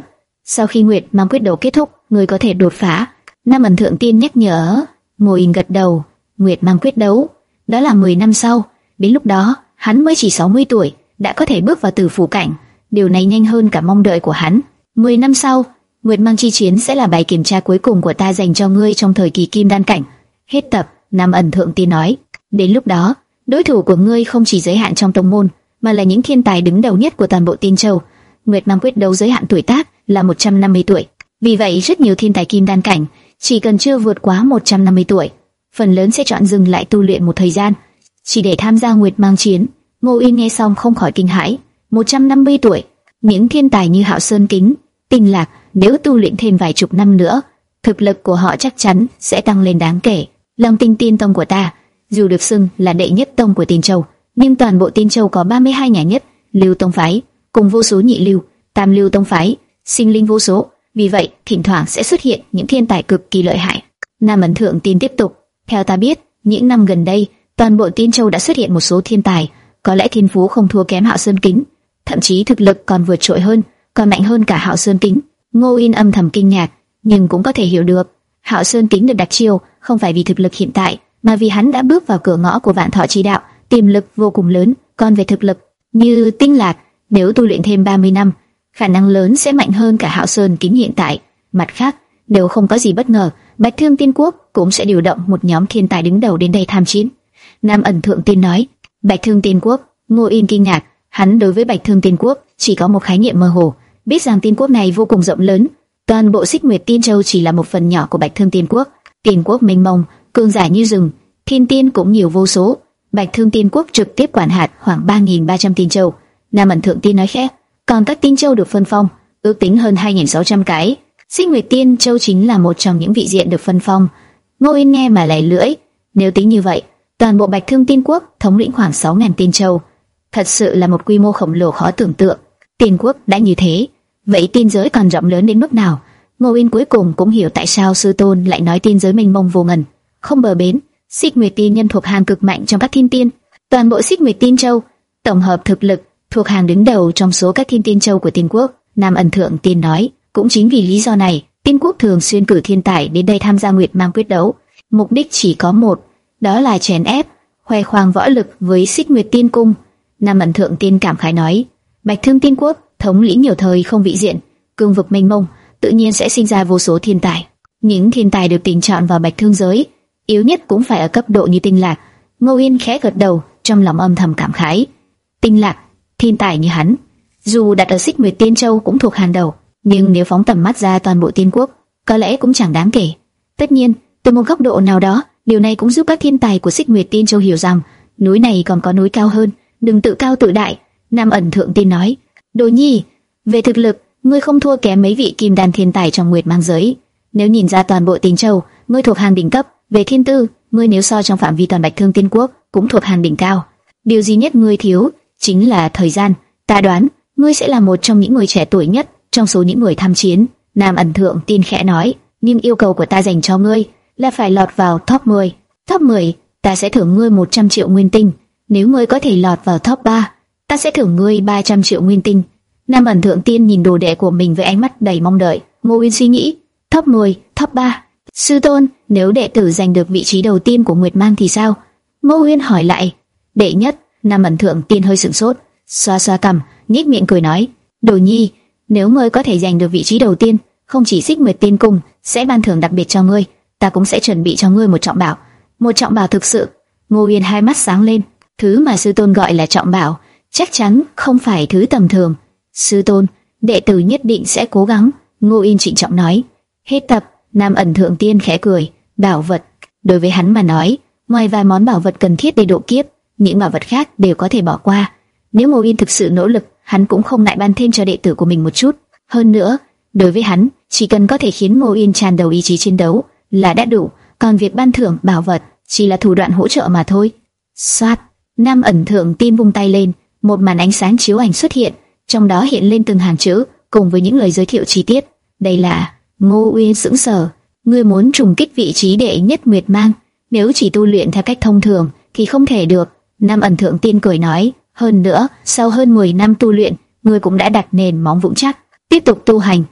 sau khi Nguyệt Mang quyết đấu kết thúc, ngươi có thể đột phá. Nam Ẩn Thượng Tiên nhắc nhở. Ngô Yên gật đầu. Nguyệt Mang quyết đấu, đó là mười năm sau. Đến lúc đó, hắn mới chỉ sáu mươi tuổi, đã có thể bước vào tử phủ cảnh. Điều này nhanh hơn cả mong đợi của hắn. mười năm sau, Nguyệt Mang chi chiến sẽ là bài kiểm tra cuối cùng của ta dành cho ngươi trong thời kỳ Kim Đan cảnh. Hết tập. Nam Ẩn Thượng Tiên nói. Đến lúc đó, đối thủ của ngươi không chỉ giới hạn trong tông môn, mà là những thiên tài đứng đầu nhất của toàn bộ Tiên Châu. Nguyệt Mang quyết đấu giới hạn tuổi tác là một trăm năm mươi tuổi. Vì vậy, rất nhiều thiên tài Kim Đan cảnh chỉ cần chưa vượt quá một trăm năm mươi tuổi, phần lớn sẽ chọn dừng lại tu luyện một thời gian, chỉ để tham gia Nguyệt Mang chiến. Ngô Yên nghe xong không khỏi kinh hãi. một trăm năm mươi tuổi, những thiên tài như Hạo Sơn Kính, Tinh Lạc, nếu tu luyện thêm vài chục năm nữa, thực lực của họ chắc chắn sẽ tăng lên đáng kể. Long Tinh Tiên Tông của ta, dù được xưng là đệ nhất tông của Tiên Châu, nhưng toàn bộ Tiên Châu có ba mươi hai nhà nhất lưu tông phái, cùng vô số nhị lưu, tam lưu tông phái, sinh linh vô số. Vì vậy, thỉnh thoảng sẽ xuất hiện những thiên tài cực kỳ lợi hại. Nam Ẩn Thượng Tiên tiếp tục. Theo ta biết, những năm gần đây, toàn bộ Tiên Châu đã xuất hiện một số thiên tài, có lẽ thiên phú không thua kém Hạo Sơn Kính, thậm chí thực lực còn vượt trội hơn, còn mạnh hơn cả Hạo Sơn Kính. Ngô Yên âm thầm kinh ngạc, nhưng cũng có thể hiểu được. Hạo Sơn Kính được đặc chiêu không phải vì thực lực hiện tại, mà vì hắn đã bước vào cửa ngõ của Vạn Thọ Chi Đạo, tiềm lực vô cùng lớn. Còn về thực lực, như Tinh Lạc, nếu tu luyện thêm ba mươi năm, khả năng lớn sẽ mạnh hơn cả Hạo Sơn Kính hiện tại. Mặt khác, nếu không có gì bất ngờ, Bạch Thương Tiên Quốc cũng sẽ điều động một nhóm thiên tài đứng đầu đến đây tham chiến. Nam Ẩn Thượng Tiên nói. Bạch Thương Tiên Quốc. Ngô Yên kinh ngạc, hắn đối với Bạch Thương Tiên Quốc chỉ có một khái niệm mơ hồ, biết rằng tiên quốc này vô cùng rộng lớn, toàn bộ Xích Nguyệt Tiên Châu chỉ là một phần nhỏ của Bạch Thương Tiên Quốc. Tiên quốc mênh mông, cường giả như rừng, thiên tiên cũng nhiều vô số. Bạch Thương Tiên Quốc trực tiếp quản hạt khoảng ba nghìn ba trăm tiên châu. Nam Ẩn Thượng Tiên nói khẽ, còn các tiên châu được phân phong, ước tính hơn hai nghìn sáu trăm cái. Xích Nguyệt Tiên Châu chính là một trong những vị diện được phân phong. Ngô Yên nghe mà lẻ lưỡi, nếu tính như vậy, toàn bộ Bạch Thương Tiên Quốc thống lĩnh khoảng sáu nghìn tiên châu, thật sự là một quy mô khổng lồ khó tưởng tượng. Tiên quốc đã như thế, vậy tiên giới còn rộng lớn đến mức nào? Ngô Yên cuối cùng cũng hiểu tại sao sư tôn lại nói tiên giới mênh mông vô ngần, không bờ bến. Xích Nguyệt Tiên nhân thuộc hàng cực mạnh trong các thiên tiên, toàn bộ Xích Nguyệt Tiên Châu tổng hợp thực lực thuộc hàng đứng đầu trong số các thiên tiên châu của tiên quốc. Nam Ẩn Thượng Tiên nói, cũng chính vì lý do này, tiên quốc thường xuyên cử thiên tài đến đây tham gia Nguyệt Mang quyết đấu, mục đích chỉ có một, đó là chèn ép, khoe khoang võ lực với Xích Nguyệt Tiên Cung. Nam Ẩn Thượng Tiên cảm khái nói, Bạch Thương Tiên Quốc thống lĩnh nhiều thời không vị diện, cương vực mênh mông, tự nhiên sẽ sinh ra vô số thiên tài. Những thiên tài được tuyển chọn vào Bạch Thương giới, yếu nhất cũng phải ở cấp độ như Tinh Lạc. Ngô Yên khẽ gật đầu, trong lòng âm thầm cảm khái. Tinh Lạc, thiên tài như hắn, dù đặt ở Xích Nguyệt Tiên Châu cũng thuộc hàng đầu, nhưng nếu phóng tầm mắt ra toàn bộ tiên quốc, có lẽ cũng chẳng đáng kể. Tất nhiên, từ một góc độ nào đó, điều này cũng giúp các thiên tài của Xích Nguyệt Tiên Châu hiểu rằng núi này còn có núi cao hơn, đừng tự cao tự đại. Nam Ẩn Thượng Tiên nói, Đồ Nhi, về thực lực, ngươi không thua kém mấy vị kim đan thiên tài trong Nguyệt Mang giới. Nếu nhìn ra toàn bộ Tiên Châu, ngươi thuộc hàng đỉnh cấp. Về thiên tư, ngươi nếu so trong phạm vi toàn Bạch Thương Tiên Quốc, cũng thuộc hàng đỉnh cao. Điều duy nhất ngươi thiếu chính là thời gian. Ta đoán, ngươi sẽ là một trong những người trẻ tuổi nhất trong số những người tham chiến. Nam Ẩn Thượng Tiên khẽ nói, nhưng yêu cầu của ta dành cho ngươi là phải lọt vào top mười. Top mười, ta sẽ thưởng ngươi một trăm triệu nguyên tinh. Nếu ngươi có thể lọt vào top ba, ta sẽ thưởng ngươi ba trăm triệu nguyên tinh. Nam Ẩn Thượng Tiên nhìn đồ đệ của mình với ánh mắt đầy mong đợi. Ngô Uyên suy nghĩ, top mười, top ba. Sư tôn, nếu đệ tử giành được vị trí đầu tiên của Nguyệt Mang thì sao? Ngô Uyên hỏi lại. Đệ nhất. Nam Ẩn Thượng Tiên hơi sửng sốt, xoa xoa cằm, nhếch miệng cười nói, Đồ Nhi, nếu ngươi có thể giành được vị trí đầu tiên, không chỉ Xích Nguyệt Tiên Cung sẽ ban thưởng đặc biệt cho ngươi, ta cũng sẽ chuẩn bị cho ngươi một trọng bảo. Một trọng bảo thực sự? Ngô Uyên hai mắt sáng lên. Thứ mà sư tôn gọi là trọng bảo, chắc chắn không phải thứ tầm thường. Sư tôn, đệ tử nhất định sẽ cố gắng. Ngô Uyên trịnh trọng nói. Hết tập. Nam Ẩn Thượng Tiên khẽ cười. Bảo vật, đối với hắn mà nói, ngoài vài món bảo vật cần thiết để độ kiếp, những bảo vật khác đều có thể bỏ qua. Nếu Ngô Uyên thực sự nỗ lực, hắn cũng không ngại ban thêm cho đệ tử của mình một chút. Hơn nữa, đối với hắn, chỉ cần có thể khiến Ngô Uyên tràn đầy ý chí chiến đấu là đã đủ, còn việc ban thưởng bảo vật chỉ là thủ đoạn hỗ trợ mà thôi. Soát, Nam Ẩn Thượng Tiên vung tay lên, một màn ánh sáng chiếu ảnh xuất hiện, trong đó hiện lên từng hàng chữ cùng với những lời giới thiệu chi tiết. Đây là Ngô Uyên sững sờ, ngươi muốn trùng kích vị trí đệ nhất Nguyệt Mang, nếu chỉ tu luyện theo cách thông thường thì không thể được. Nam Ẩn Thượng Tiên cười nói, hơn nữa, sau hơn mười năm tu luyện, ngươi cũng đã đặt nền móng vững chắc, tiếp tục tu hành,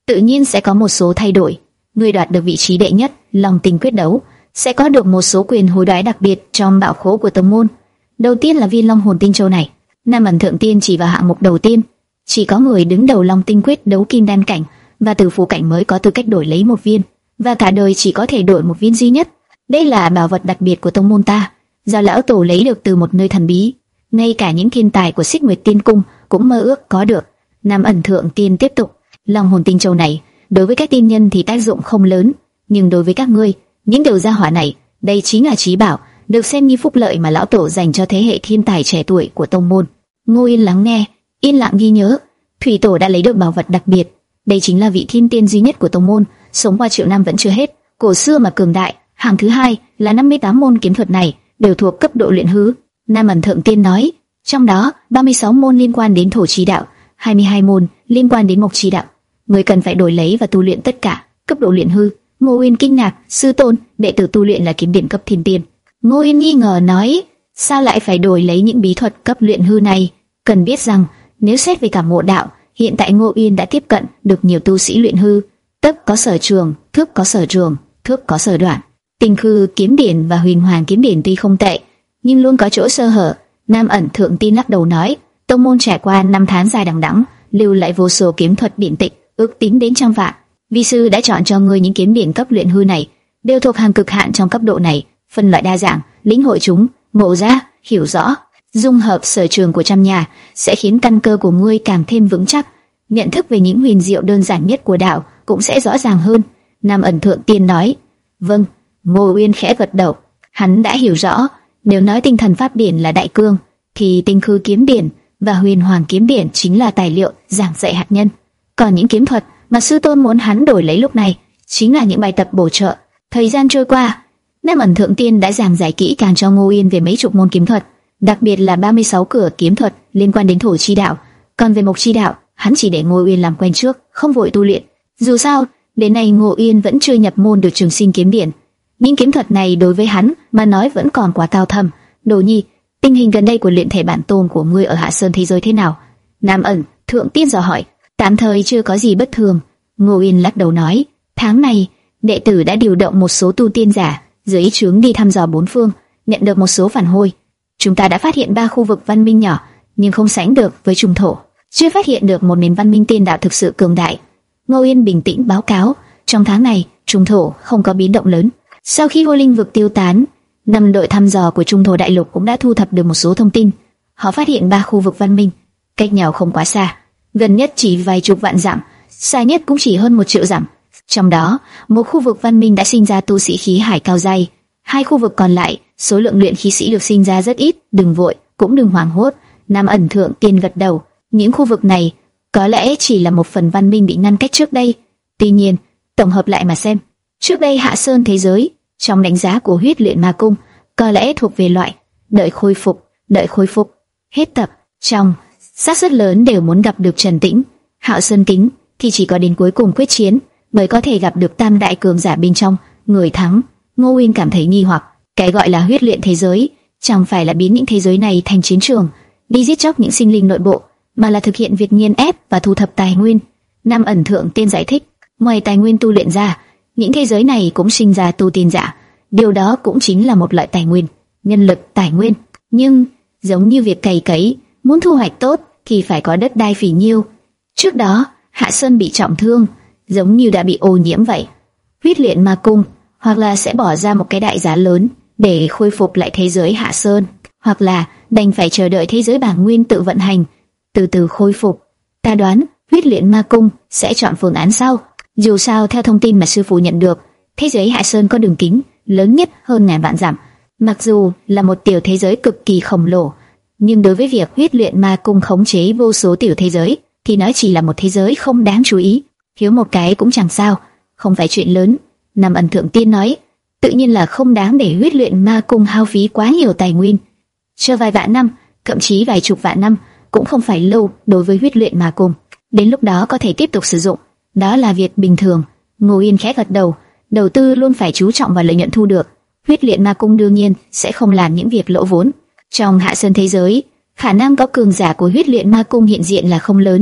tự nhiên sẽ có một số thay đổi. Người đoạt được vị trí đệ nhất Long Tinh quyết đấu sẽ có được một số quyền hối đoái đặc biệt trong bảo khố của tông môn. Đầu tiên là viên Long Hồn Tinh Châu này. Nam Ẩn Thượng Tiên chỉ vào hạng mục đầu tiên, chỉ có người đứng đầu Long Tinh quyết đấu kim đan cảnh và tử phụ cảnh mới có tư cách đổi lấy một viên, và cả đời chỉ có thể đổi một viên duy nhất. Đây là bảo vật đặc biệt của tông môn ta, do lão tổ lấy được từ một nơi thần bí, ngay cả những thiên tài của Xích Nguyệt Tiên Cung cũng mơ ước có được. Nam Ẩn Thượng Tiên tiếp tục, Long Hồn Tinh Châu này đối với các tiên nhân thì tác dụng không lớn, nhưng đối với các ngươi, những tiểu gia hỏa này, đây chính là trí bảo, được xem như phúc lợi mà lão tổ dành cho thế hệ thiên tài trẻ tuổi của tông môn. Ngô Yên lắng nghe, yên lặng ghi nhớ. Thủy tổ đã lấy được bảo vật đặc biệt, đây chính là vị thiên tiên duy nhất của tông môn, sống qua triệu năm vẫn chưa hết, cổ xưa mà cường đại. Hàng thứ hai là năm mươi tám môn kiếm thuật này đều thuộc cấp độ luyện hư. Nam Ẩn Thượng Tiên nói, trong đó ba mươi sáu môn liên quan đến thổ chi đạo, hai mươi hai môn liên quan đến mộc chi đạo. Người cần phải đổi lấy và tu luyện tất cả cấp độ luyện hư. Ngô Uyên kinh ngạc, sư tôn, đệ tử tu luyện là kiếm điển cấp thiên tiên. Ngô Uyên nghi ngờ nói, sao lại phải đổi lấy những bí thuật cấp luyện hư này? Cần biết rằng, nếu xét về cả mộ đạo, hiện tại Ngô Uyên đã tiếp cận được nhiều tu sĩ luyện hư. Tấp có sở trường, thước có sở trường, thước có sở đoạn. Tinh Khư kiếm điển và Huyền Hoàng kiếm điển tuy không tệ, nhưng luôn có chỗ sơ hở. Nam Ẩn Thượng Tiên lắc đầu nói, tông môn trải qua năm tháng dài đằng đẵng, lưu lại vô số kiếm thuật điển tịch, ước tính đến trăm vạn. Vi sư đã chọn cho ngươi những kiếm điển cấp luyện hư này, đều thuộc hàng cực hạn trong cấp độ này, phân loại đa dạng, lĩnh hội chúng, ngộ ra, hiểu rõ, dung hợp sở trường của trăm nhà, sẽ khiến căn cơ của ngươi càng thêm vững chắc, nhận thức về những huyền diệu đơn giản nhất của đạo cũng sẽ rõ ràng hơn. Nam Ẩn Thượng Tiên nói, vâng. Ngô Uyên khẽ gật đầu, hắn đã hiểu rõ, nếu nói tinh thần pháp điển là đại cương, thì Tinh Khư kiếm điển và Huyền Hoàng kiếm điển chính là tài liệu giảng dạy hạt nhân, còn những kiếm thuật mà sư tôn muốn hắn đổi lấy lúc này chính là những bài tập bổ trợ. Thời gian trôi qua, Nam Ẩn Thượng Tiên đã giảng giải kỹ càng cho Ngô Uyên về mấy chục môn kiếm thuật, đặc biệt là ba mươi sáu cửa kiếm thuật liên quan đến thổ chi đạo. Còn về mộc chi đạo, hắn chỉ để Ngô Uyên làm quen trước, không vội tu luyện. Dù sao, đến nay Ngô Uyên vẫn chưa nhập môn được Trường Sinh kiếm điển. Những kiếm thuật này đối với hắn mà nói vẫn còn quá cao thâm. Đồ Nhi, tình hình gần đây của luyện thể bản tôn của ngươi ở Hạ Sơn thế giới thế nào? Nam Ẩn Thượng Tiên dò hỏi. Tạm thời chưa có gì bất thường. Ngô Uyên lắc đầu nói, tháng này đệ tử đã điều động một số tu tiên giả dưới trướng đi thăm dò bốn phương, nhận được một số phản hồi. Chúng ta đã phát hiện ba khu vực văn minh nhỏ, nhưng không sánh được với trung thổ, chưa phát hiện được một nền văn minh tiên đạo thực sự cường đại. Ngô Uyên bình tĩnh báo cáo, trong tháng này trung thổ không có biến động lớn. Sau khi Hôi Linh vực tiêu tán, năm đội thăm dò của trung thổ đại lục cũng đã thu thập được một số thông tin. Họ phát hiện ba khu vực văn minh, cách nhau không quá xa, gần nhất chỉ vài chục vạn dặm, xa nhất cũng chỉ hơn một triệu dặm. Trong đó, một khu vực văn minh đã sinh ra tu sĩ khí hải cao dai, hai khu vực còn lại, số lượng luyện khí sĩ được sinh ra rất ít. Đừng vội, cũng đừng hoảng hốt. Nam Ẩn Thượng Tiên gật đầu. Những khu vực này có lẽ chỉ là một phần văn minh bị ngăn cách trước đây. Tuy nhiên, tổng hợp lại mà xem, trước đây Hạ Sơn thế giới, trong đánh giá của Huyết Luyện Ma Cung, có lẽ thuộc về loại đợi khôi phục, đợi khôi phục. Hết tập. Trong xác suất lớn đều muốn gặp được Trần Tĩnh, Hạo Sơn Kính, thì chỉ có đến cuối cùng quyết chiến mới có thể gặp được tam đại cường giả bên trong. Người thắng. Ngô Uyên cảm thấy nghi hoặc, cái gọi là huyết luyện thế giới chẳng phải là biến những thế giới này thành chiến trường, đi giết chóc những sinh linh nội bộ, mà là thực hiện việc nghiền ép và thu thập tài nguyên. Nam Ẩn Thượng Tiên giải thích, ngoài tài nguyên tu luyện ra, những thế giới này cũng sinh ra tu tiên giả, điều đó cũng chính là một loại tài nguyên, nhân lực tài nguyên. Nhưng giống như việc cày cấy, muốn thu hoạch tốt thì phải có đất đai phì nhiêu. Trước đó Hạ Sơn bị trọng thương, giống như đã bị ô nhiễm vậy. Huyết Luyện Ma Cung hoặc là sẽ bỏ ra một cái đại giá lớn để khôi phục lại thế giới Hạ Sơn, hoặc là đành phải chờ đợi thế giới bản nguyên tự vận hành, từ từ khôi phục. Ta đoán Huyết Luyện Ma Cung sẽ chọn phương án sau. Dù sao, theo thông tin mà sư phụ nhận được, thế giới Hạ Sơn có đường kính lớn nhất hơn ngàn vạn dặm. Mặc dù là một tiểu thế giới cực kỳ khổng lồ, nhưng đối với việc Huyết Luyện Ma Cung khống chế vô số tiểu thế giới, thì nó chỉ là một thế giới không đáng chú ý, thiếu một cái cũng chẳng sao, không phải chuyện lớn. Nam Ẩn Thượng Tiên nói, tự nhiên là không đáng để Huyết Luyện Ma Cung hao phí quá nhiều tài nguyên. Chờ vài vạn năm, thậm chí vài chục vạn năm cũng không phải lâu đối với Huyết Luyện Ma Cung. Đến lúc đó có thể tiếp tục sử dụng, đó là việc bình thường. Ngô Yên khẽ gật đầu, đầu tư luôn phải chú trọng vào lợi nhuận thu được. Huyết Luyện Ma Cung đương nhiên sẽ không làm những việc lỗ vốn. Trong Hạ Sơn thế giới, khả năng có cường giả của Huyết Luyện Ma Cung hiện diện là không lớn,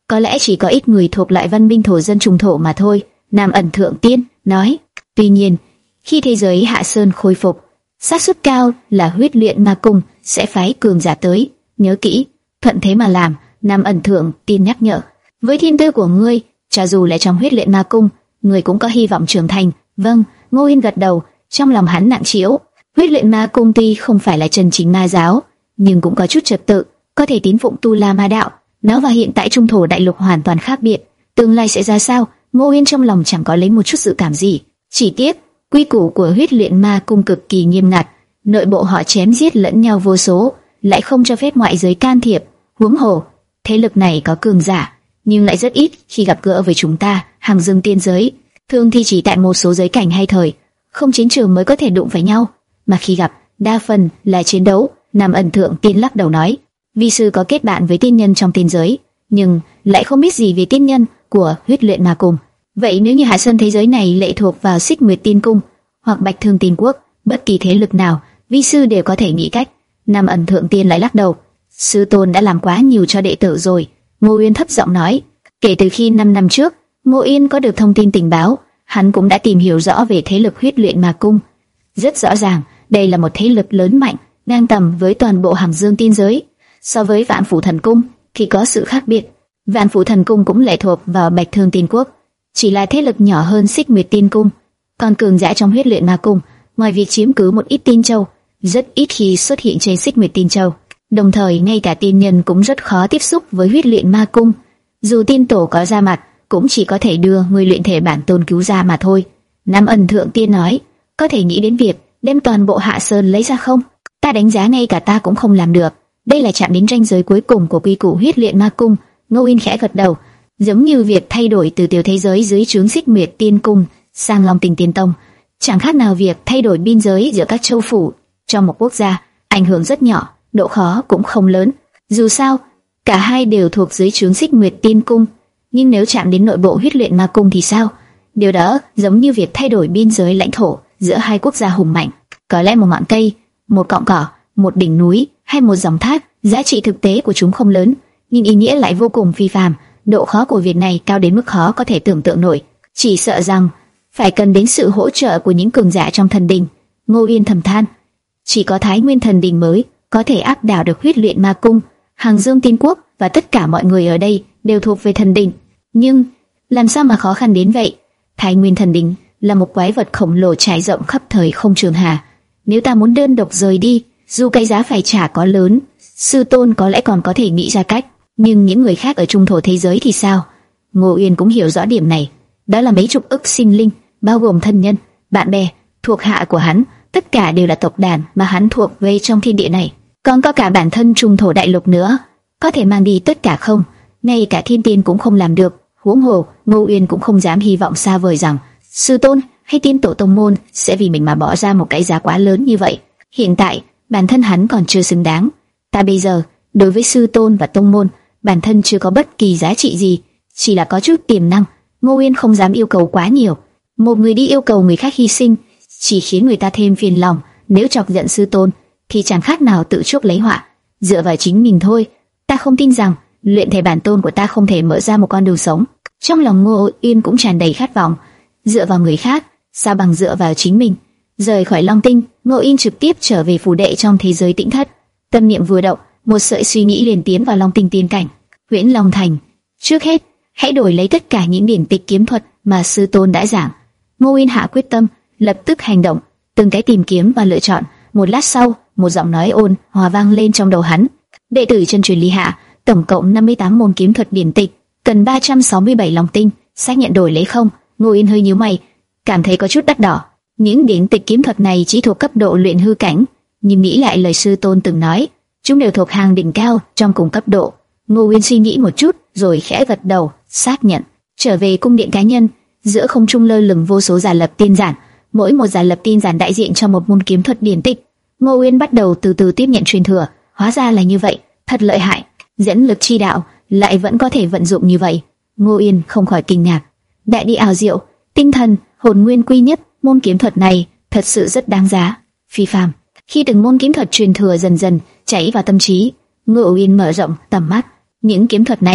có lẽ chỉ có ít người thuộc lại văn minh thổ dân trùng thổ mà thôi. Nam Ẩn Thượng Tiên nói. Tuy nhiên, khi thế giới Hạ Sơn khôi phục, xác suất cao là huyết luyện ma cung sẽ phái cường giả tới. Nhớ kỹ, thuận thế mà làm. Nam Ẩn Thượng Tiên nhắc nhở. Với thiên tư của ngươi, cho dù là trong huyết luyện ma cung, ngươi cũng có hy vọng trưởng thành. Vâng, Ngô Yên gật đầu, trong lòng hắn nặng trĩu. Huyết luyện ma cung tuy không phải là chân chính ma giáo, nhưng cũng có chút trật tự, có thể tín phụng tu la ma đạo. Nó và hiện tại trung thổ đại lục hoàn toàn khác biệt. Tương lai sẽ ra sao? Ngô Yên trong lòng chẳng có lấy một chút dự cảm gì. Chỉ tiếc, quy củ của huyết luyện ma cung cực kỳ nghiêm ngặt, nội bộ họ chém giết lẫn nhau vô số, lại không cho phép ngoại giới can thiệp. Huống hồ, thế lực này có cường giả, nhưng lại rất ít khi gặp gỡ với chúng ta. Hàng dương tiên giới thường thì chỉ tại một số giới cảnh hay thời, không chiến trường mới có thể đụng phải nhau, mà khi gặp, đa phần là chiến đấu. Nam Ẩn Thượng Tiên lắc đầu nói, vi sư có kết bạn với tiên nhân trong tiên giới, nhưng lại không biết gì về tiên nhân của huyết luyện ma cung. Vậy nếu như Hạ Sơn thế giới này lệ thuộc vào Xích Nguyệt Tiên Cung hoặc Bạch Thương Tiên Quốc, bất kỳ thế lực nào, vi sư đều có thể nghĩ cách. Nam Ẩn Thượng Tiên lại lắc đầu, sư tôn đã làm quá nhiều cho đệ tử rồi. Ngô Uyên thấp giọng nói, kể từ khi năm năm trước, Ngô Yên có được thông tin tình báo, hắn cũng đã tìm hiểu rõ về thế lực huyết luyện ma cung. Rất rõ ràng, đây là một thế lực lớn mạnh, ngang tầm với toàn bộ Hàng Dương tiên giới. So với Vạn Phủ Thần Cung thì có sự khác biệt. Vạn Phủ Thần Cung cũng lệ thuộc vào Bạch Thương Tiên Quốc, chỉ là thế lực nhỏ hơn Xích Nguyệt Tiên Cung. Còn cường giả trong huyết luyện ma cung, ngoài việc chiếm cứ một ít tiên châu, rất ít khi xuất hiện trên Xích Nguyệt Tiên Châu. Đồng thời ngay cả tiên nhân cũng rất khó tiếp xúc với huyết luyện ma cung. Dù tiên tổ có ra mặt, cũng chỉ có thể đưa người luyện thể bản tôn cứu ra mà thôi. Nam Ẩn Thượng Tiên nói, có thể nghĩ đến việc đem toàn bộ Hạ Sơn lấy ra không? Ta đánh giá ngay cả ta cũng không làm được. Đây là chạm đến ranh giới cuối cùng của quy củ huyết luyện ma cung. Ngô Yên khẽ gật đầu, giống như việc thay đổi từ tiểu thế giới dưới trướng Xích Nguyệt Tiên Cung sang Long Tình Tiên Tông, chẳng khác nào việc thay đổi biên giới giữa các châu phủ trong một quốc gia. Ảnh hưởng rất nhỏ, độ khó cũng không lớn. Dù sao, cả hai đều thuộc dưới trướng Xích Nguyệt Tiên Cung, nhưng nếu chạm đến nội bộ huyết luyện ma cung thì sao? Điều đó giống như việc thay đổi biên giới lãnh thổ giữa hai quốc gia hùng mạnh. Có lẽ một ngọn cây, một cọng cỏ, một đỉnh núi hay một dòng thác, giá trị thực tế của chúng không lớn, nhưng ý nghĩa lại vô cùng phi phàm. Độ khó của việc này cao đến mức khó có thể tưởng tượng nổi. Chỉ sợ rằng phải cần đến sự hỗ trợ của những cường giả trong thần đình. Ngô Yên thầm than, chỉ có Thái Nguyên thần đình mới có thể áp đảo được huyết luyện ma cung. Hàng Dương Tiên Quốc và tất cả mọi người ở đây đều thuộc về thần đình, nhưng làm sao mà khó khăn đến vậy? Thái Nguyên thần đình là một quái vật khổng lồ trải rộng khắp thời không trường hà. Nếu ta muốn đơn độc rời đi, dù cái giá phải trả có lớn, sư tôn có lẽ còn có thể nghĩ ra cách, nhưng những người khác ở trung thổ thế giới thì sao? Ngô Uyên cũng hiểu rõ điểm này. Đó là mấy chục ức sinh linh, bao gồm thân nhân, bạn bè, thuộc hạ của hắn, tất cả đều là tộc đàn mà hắn thuộc về trong thiên địa này. Còn có cả bản thân trung thổ đại lục nữa, có thể mang đi tất cả không? Ngay cả thiên tiên cũng không làm được. Huống hồ, Ngô Uyên cũng không dám hy vọng xa vời rằng sư tôn hay tiên tổ tông môn sẽ vì mình mà bỏ ra một cái giá quá lớn như vậy. Hiện tại, bản thân hắn còn chưa xứng đáng. Ta bây giờ, đối với sư tôn và tông môn, bản thân chưa có bất kỳ giá trị gì, chỉ là có chút tiềm năng. Ngô Uyên không dám yêu cầu quá nhiều. Một người đi yêu cầu người khác hy sinh, chỉ khiến người ta thêm phiền lòng. Nếu chọc giận sư tôn, thì chẳng khác nào tự chuốc lấy họa. Dựa vào chính mình thôi. Ta không tin rằng luyện thể bản tôn của ta không thể mở ra một con đường sống. Trong lòng Ngô Uyên cũng tràn đầy khát vọng. Dựa vào người khác, sao bằng dựa vào chính mình. Rời khỏi Long Tinh, Ngô Uyên trực tiếp trở về phủ đệ trong thế giới tĩnh thất. Tâm niệm vừa động, một sợi suy nghĩ liền tiến vào Long Tinh tiên cảnh. Huyễn Long Thành. Trước hết, hãy đổi lấy tất cả những điển tịch kiếm thuật mà sư tôn đã giảng. Ngô Uyên hạ quyết tâm, lập tức hành động, từng cái tìm kiếm và lựa chọn. Một lát sau, một giọng nói ôn hòa vang lên trong đầu hắn. Đệ tử chân truyền Lý Hạ, tổng cộng năm mươi tám môn kiếm thuật điển tịch, cần ba trăm sáu mươi bảy long tinh, xác nhận đổi lấy không? Ngô Yên hơi nhíu mày, cảm thấy có chút đắt đỏ. Những điển tịch kiếm thuật này chỉ thuộc cấp độ luyện hư cảnh, nhưng nghĩ lại lời sư tôn từng nói, chúng đều thuộc hàng đỉnh cao trong cùng cấp độ. Ngô Uyên suy nghĩ một chút, rồi khẽ gật đầu, xác nhận. Trở về cung điện cá nhân, giữa không trung lơ lửng vô số giả lập tiên giản, mỗi một giả lập tiên giản đại diện cho một môn kiếm thuật điển tịch. Ngô Uyên bắt đầu từ từ tiếp nhận truyền thừa, hóa ra là như vậy, thật lợi hại. Dẫn lực chi đạo lại vẫn có thể vận dụng như vậy. Ngô Uyên không khỏi kinh ngạc. Đại địa ảo diệu, tinh thần, hồn nguyên quy nhất, môn kiếm thuật này thật sự rất đáng giá, phi phàm. Khi từng môn kiếm thuật truyền thừa dần dần chảy vào tâm trí, Ngô Uyên mở rộng tầm mắt. Những kiếm thuật này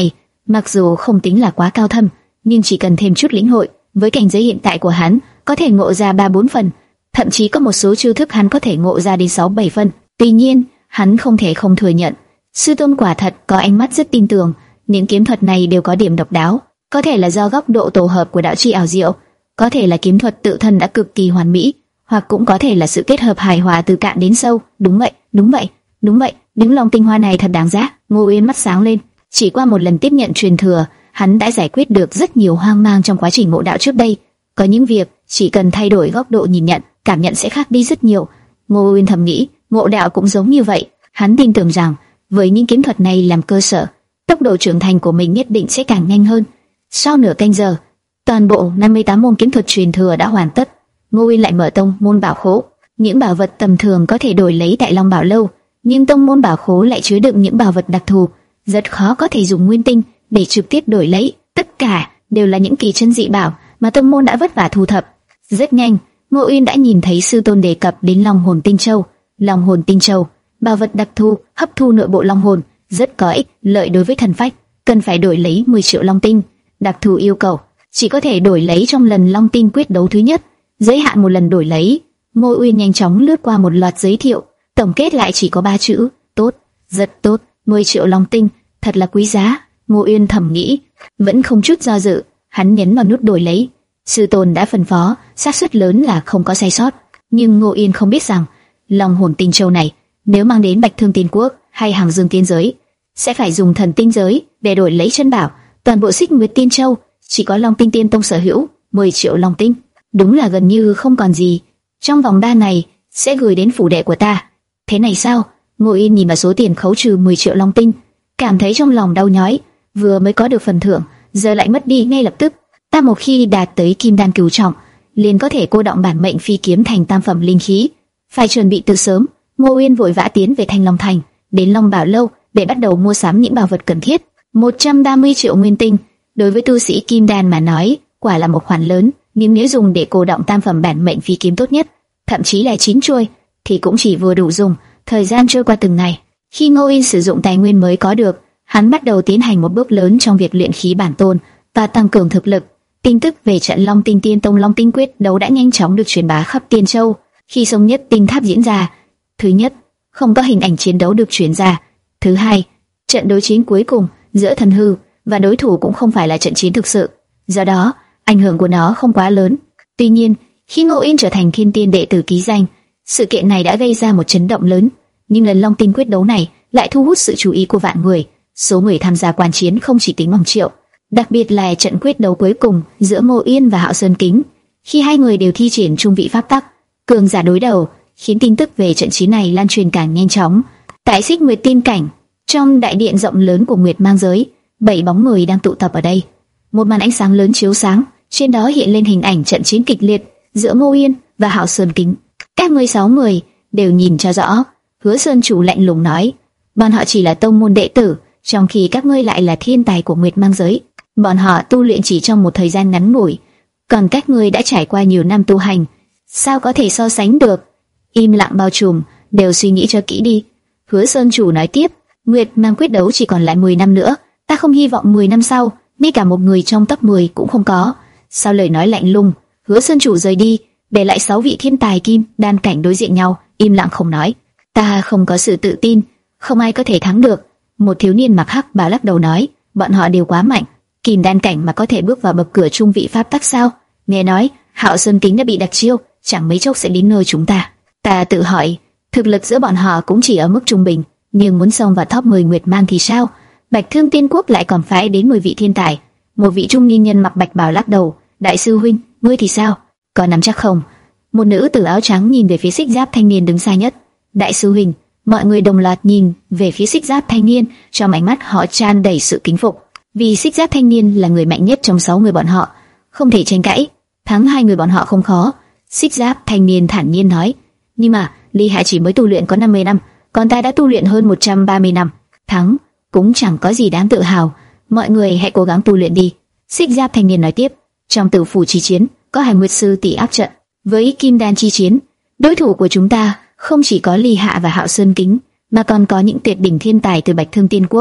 Mặc dù không tính là quá cao thâm, nhưng chỉ cần thêm chút lĩnh hội, với cảnh giới hiện tại của hắn, có thể ngộ ra ba bốn phần, thậm chí có một số chiêu thức hắn có thể ngộ ra đến sáu bảy phần. Tuy nhiên, hắn không thể không thừa nhận, sư tôn quả thật có ánh mắt rất tin tưởng, những kiếm thuật này đều có điểm độc đáo, có thể là do góc độ tổ hợp của đạo chi ảo diệu, có thể là kiếm thuật tự thân đã cực kỳ hoàn mỹ, hoặc cũng có thể là sự kết hợp hài hòa từ cạn đến sâu. Đúng vậy, đúng vậy, đúng vậy, những long tinh hoa này thật đáng giá. Ngô Uyên mắt sáng lên, chỉ qua một lần tiếp nhận truyền thừa, hắn đã giải quyết được rất nhiều hoang mang trong quá trình ngộ đạo trước đây. Có những việc chỉ cần thay đổi góc độ nhìn nhận, cảm nhận sẽ khác đi rất nhiều. Ngô Uyên thầm nghĩ, ngộ đạo cũng giống như vậy. Hắn tin tưởng rằng với những kiếm thuật này làm cơ sở, tốc độ trưởng thành của mình nhất định sẽ càng nhanh hơn. Sau nửa canh giờ, toàn bộ năm mươi tám môn kiếm thuật truyền thừa đã hoàn tất. Ngô Uyên lại mở tông môn bảo khố. Những bảo vật tầm thường có thể đổi lấy tại Long Bảo lâu, nhưng tông môn bảo khố lại chứa đựng những bảo vật đặc thù, rất khó có thể dùng nguyên tinh để trực tiếp đổi lấy. Tất cả đều là những kỳ chân dị bảo mà tông môn đã vất vả thu thập. Rất nhanh, Ngô Uyên đã nhìn thấy sư tôn đề cập đến Long Hồn Tinh Châu. Long Hồn Tinh Châu, bảo vật đặc thù hấp thu nội bộ long hồn, rất có ích lợi đối với thần phách, cần phải đổi lấy mười triệu long tinh. Đặc thù yêu cầu chỉ có thể đổi lấy trong lần long tinh quyết đấu thứ nhất, giới hạn một lần đổi lấy. Ngô Uyên nhanh chóng lướt qua một loạt giới thiệu, tổng kết lại chỉ có ba chữ: tốt, rất tốt. mười triệu long tinh, thật là quý giá. Ngô Uyên thầm nghĩ, vẫn không chút do dự, hắn nhấn vào nút đổi lấy. Sư tôn đã phân phó, xác suất lớn là không có sai sót. Nhưng Ngô Uyên không biết rằng, Long Hồn Tinh Châu này nếu mang đến Bạch Thương Tiên Quốc hay Hàng Dương Tiên Giới, sẽ phải dùng thần tinh giới để đổi lấy chân bảo. Toàn bộ Xích Nguyệt Tiên Châu chỉ có Long Tinh Tiên Tông sở hữu, mười triệu long tinh, đúng là gần như không còn gì. Trong vòng ba ngày sẽ gửi đến phủ đệ của ta. Thế này sao? Ngô Uyên nhìn vào số tiền khấu trừ mười triệu long tinh, cảm thấy trong lòng đau nhói. Vừa mới có được phần thưởng, giờ lại mất đi ngay lập tức. Ta một khi đạt tới kim đan cửu trọng, liền có thể cô động bản mệnh phi kiếm thành tam phẩm linh khí. Phải chuẩn bị từ sớm. Ngô Uyên vội vã tiến về Thanh Long Thành, đến Long Bảo lâu để bắt đầu mua sắm những bảo vật cần thiết. một trăm ba mươi triệu nguyên tinh đối với tu sĩ kim đan mà nói, quả là một khoản lớn, nhưng nếu dùng để cô động tam phẩm bản mệnh phi kiếm tốt nhất, thậm chí là chín chuôi, thì cũng chỉ vừa đủ dùng. Thời gian trôi qua từng ngày, khi Ngô Uyên sử dụng tài nguyên mới có được, hắn bắt đầu tiến hành một bước lớn trong việc luyện khí bản tôn và tăng cường thực lực. Tin tức về trận Long Tinh Tiên Tông Long Tinh quyết đấu đã nhanh chóng được truyền bá khắp Tiên Châu. Khi Sông Nhất Tinh Tháp diễn ra, thứ nhất, không có hình ảnh chiến đấu được truyền ra. Thứ hai, trận đối chiến cuối cùng giữa thần hư và đối thủ cũng không phải là trận chiến thực sự, do đó ảnh hưởng của nó không quá lớn. Tuy nhiên, khi Ngô Uyên trở thành Thiên Tiên đệ tử ký danh, sự kiện này đã gây ra một chấn động lớn. Nhưng lần Long Tinh quyết đấu này lại thu hút sự chú ý của vạn người. Số người tham gia quan chiến không chỉ tính bằng triệu. Đặc biệt là trận quyết đấu cuối cùng giữa Ngô Uyên và Hạo Sơn Kính, khi hai người đều thi triển trung vị pháp tắc, cường giả đối đầu, khiến tin tức về trận chiến này lan truyền càng nhanh chóng. Tại Xích Nguyệt Tiên cảnh, trong đại điện rộng lớn của Nguyệt Mang giới, bảy bóng người đang tụ tập ở đây. Một màn ánh sáng lớn chiếu sáng, trên đó hiện lên hình ảnh trận chiến kịch liệt giữa Ngô Uyên và Hạo Sơn Kính. Các mười sáu người đều nhìn cho rõ. Hứa Sơn chủ lạnh lùng nói, bọn họ chỉ là tông môn đệ tử, trong khi các ngươi lại là thiên tài của Nguyệt Mang giới. Bọn họ tu luyện chỉ trong một thời gian ngắn ngủi, còn các ngươi đã trải qua nhiều năm tu hành, sao có thể so sánh được? Im lặng bao trùm, đều suy nghĩ cho kỹ đi. Hứa Sơn chủ nói tiếp, Nguyệt Mang quyết đấu chỉ còn lại mười năm nữa, ta không hy vọng mười năm sau ngay cả một người trong top mười cũng không có. Sau lời nói lạnh lùng, Hứa Sơn chủ rời đi, để lại sáu vị thiên tài kim đan cảnh đối diện nhau, im lặng không nói. Ta không có sự tự tin, không ai có thể thắng được. Một thiếu niên mặc hắc bào lắc đầu nói, bọn họ đều quá mạnh, kim đan cảnh mà có thể bước vào bậc cửa trung vị pháp tắc sao? Nghe nói Hạo Sơn Kính đã bị đặc chiêu, chẳng mấy chốc sẽ đến nơi chúng ta. Ta tự hỏi, thực lực giữa bọn họ cũng chỉ ở mức trung bình, nhưng muốn xông vào top mười Nguyệt Mang thì sao? Bạch Thương Tiên Quốc lại còn phái đến mười vị thiên tài. Một vị trung niên nhân mặc bạch bào lắc đầu, đại sư huynh, ngươi thì sao? Có nắm chắc không? Một nữ tử áo trắng nhìn về phía Xích Giáp thanh niên đứng xa nhất. Đại sư huynh. Mọi người đồng loạt nhìn về phía Xích Giáp thanh niên, trong ánh mắt họ tràn đầy sự kính phục, vì Xích Giáp thanh niên là người mạnh nhất trong sáu người bọn họ, không thể tranh cãi. Thắng hai người bọn họ không khó. Xích Giáp thanh niên thản nhiên nói, nhưng mà Ly Hạ chỉ mới tu luyện có năm mươi năm, còn ta đã tu luyện hơn một trăm ba mươi năm, thắng cũng chẳng có gì đáng tự hào. Mọi người hãy cố gắng tu luyện đi. Xích Giáp thanh niên nói tiếp, trong Tử Phủ chi chiến có Hải Nguyệt sư tỷ áp trận, với Kim Đan chi chiến, đối thủ của chúng ta không chỉ có Ly Hạ và Hạo Sơn Kính, mà còn có những tuyệt đỉnh thiên tài từ Bạch Thương Tiên Quốc.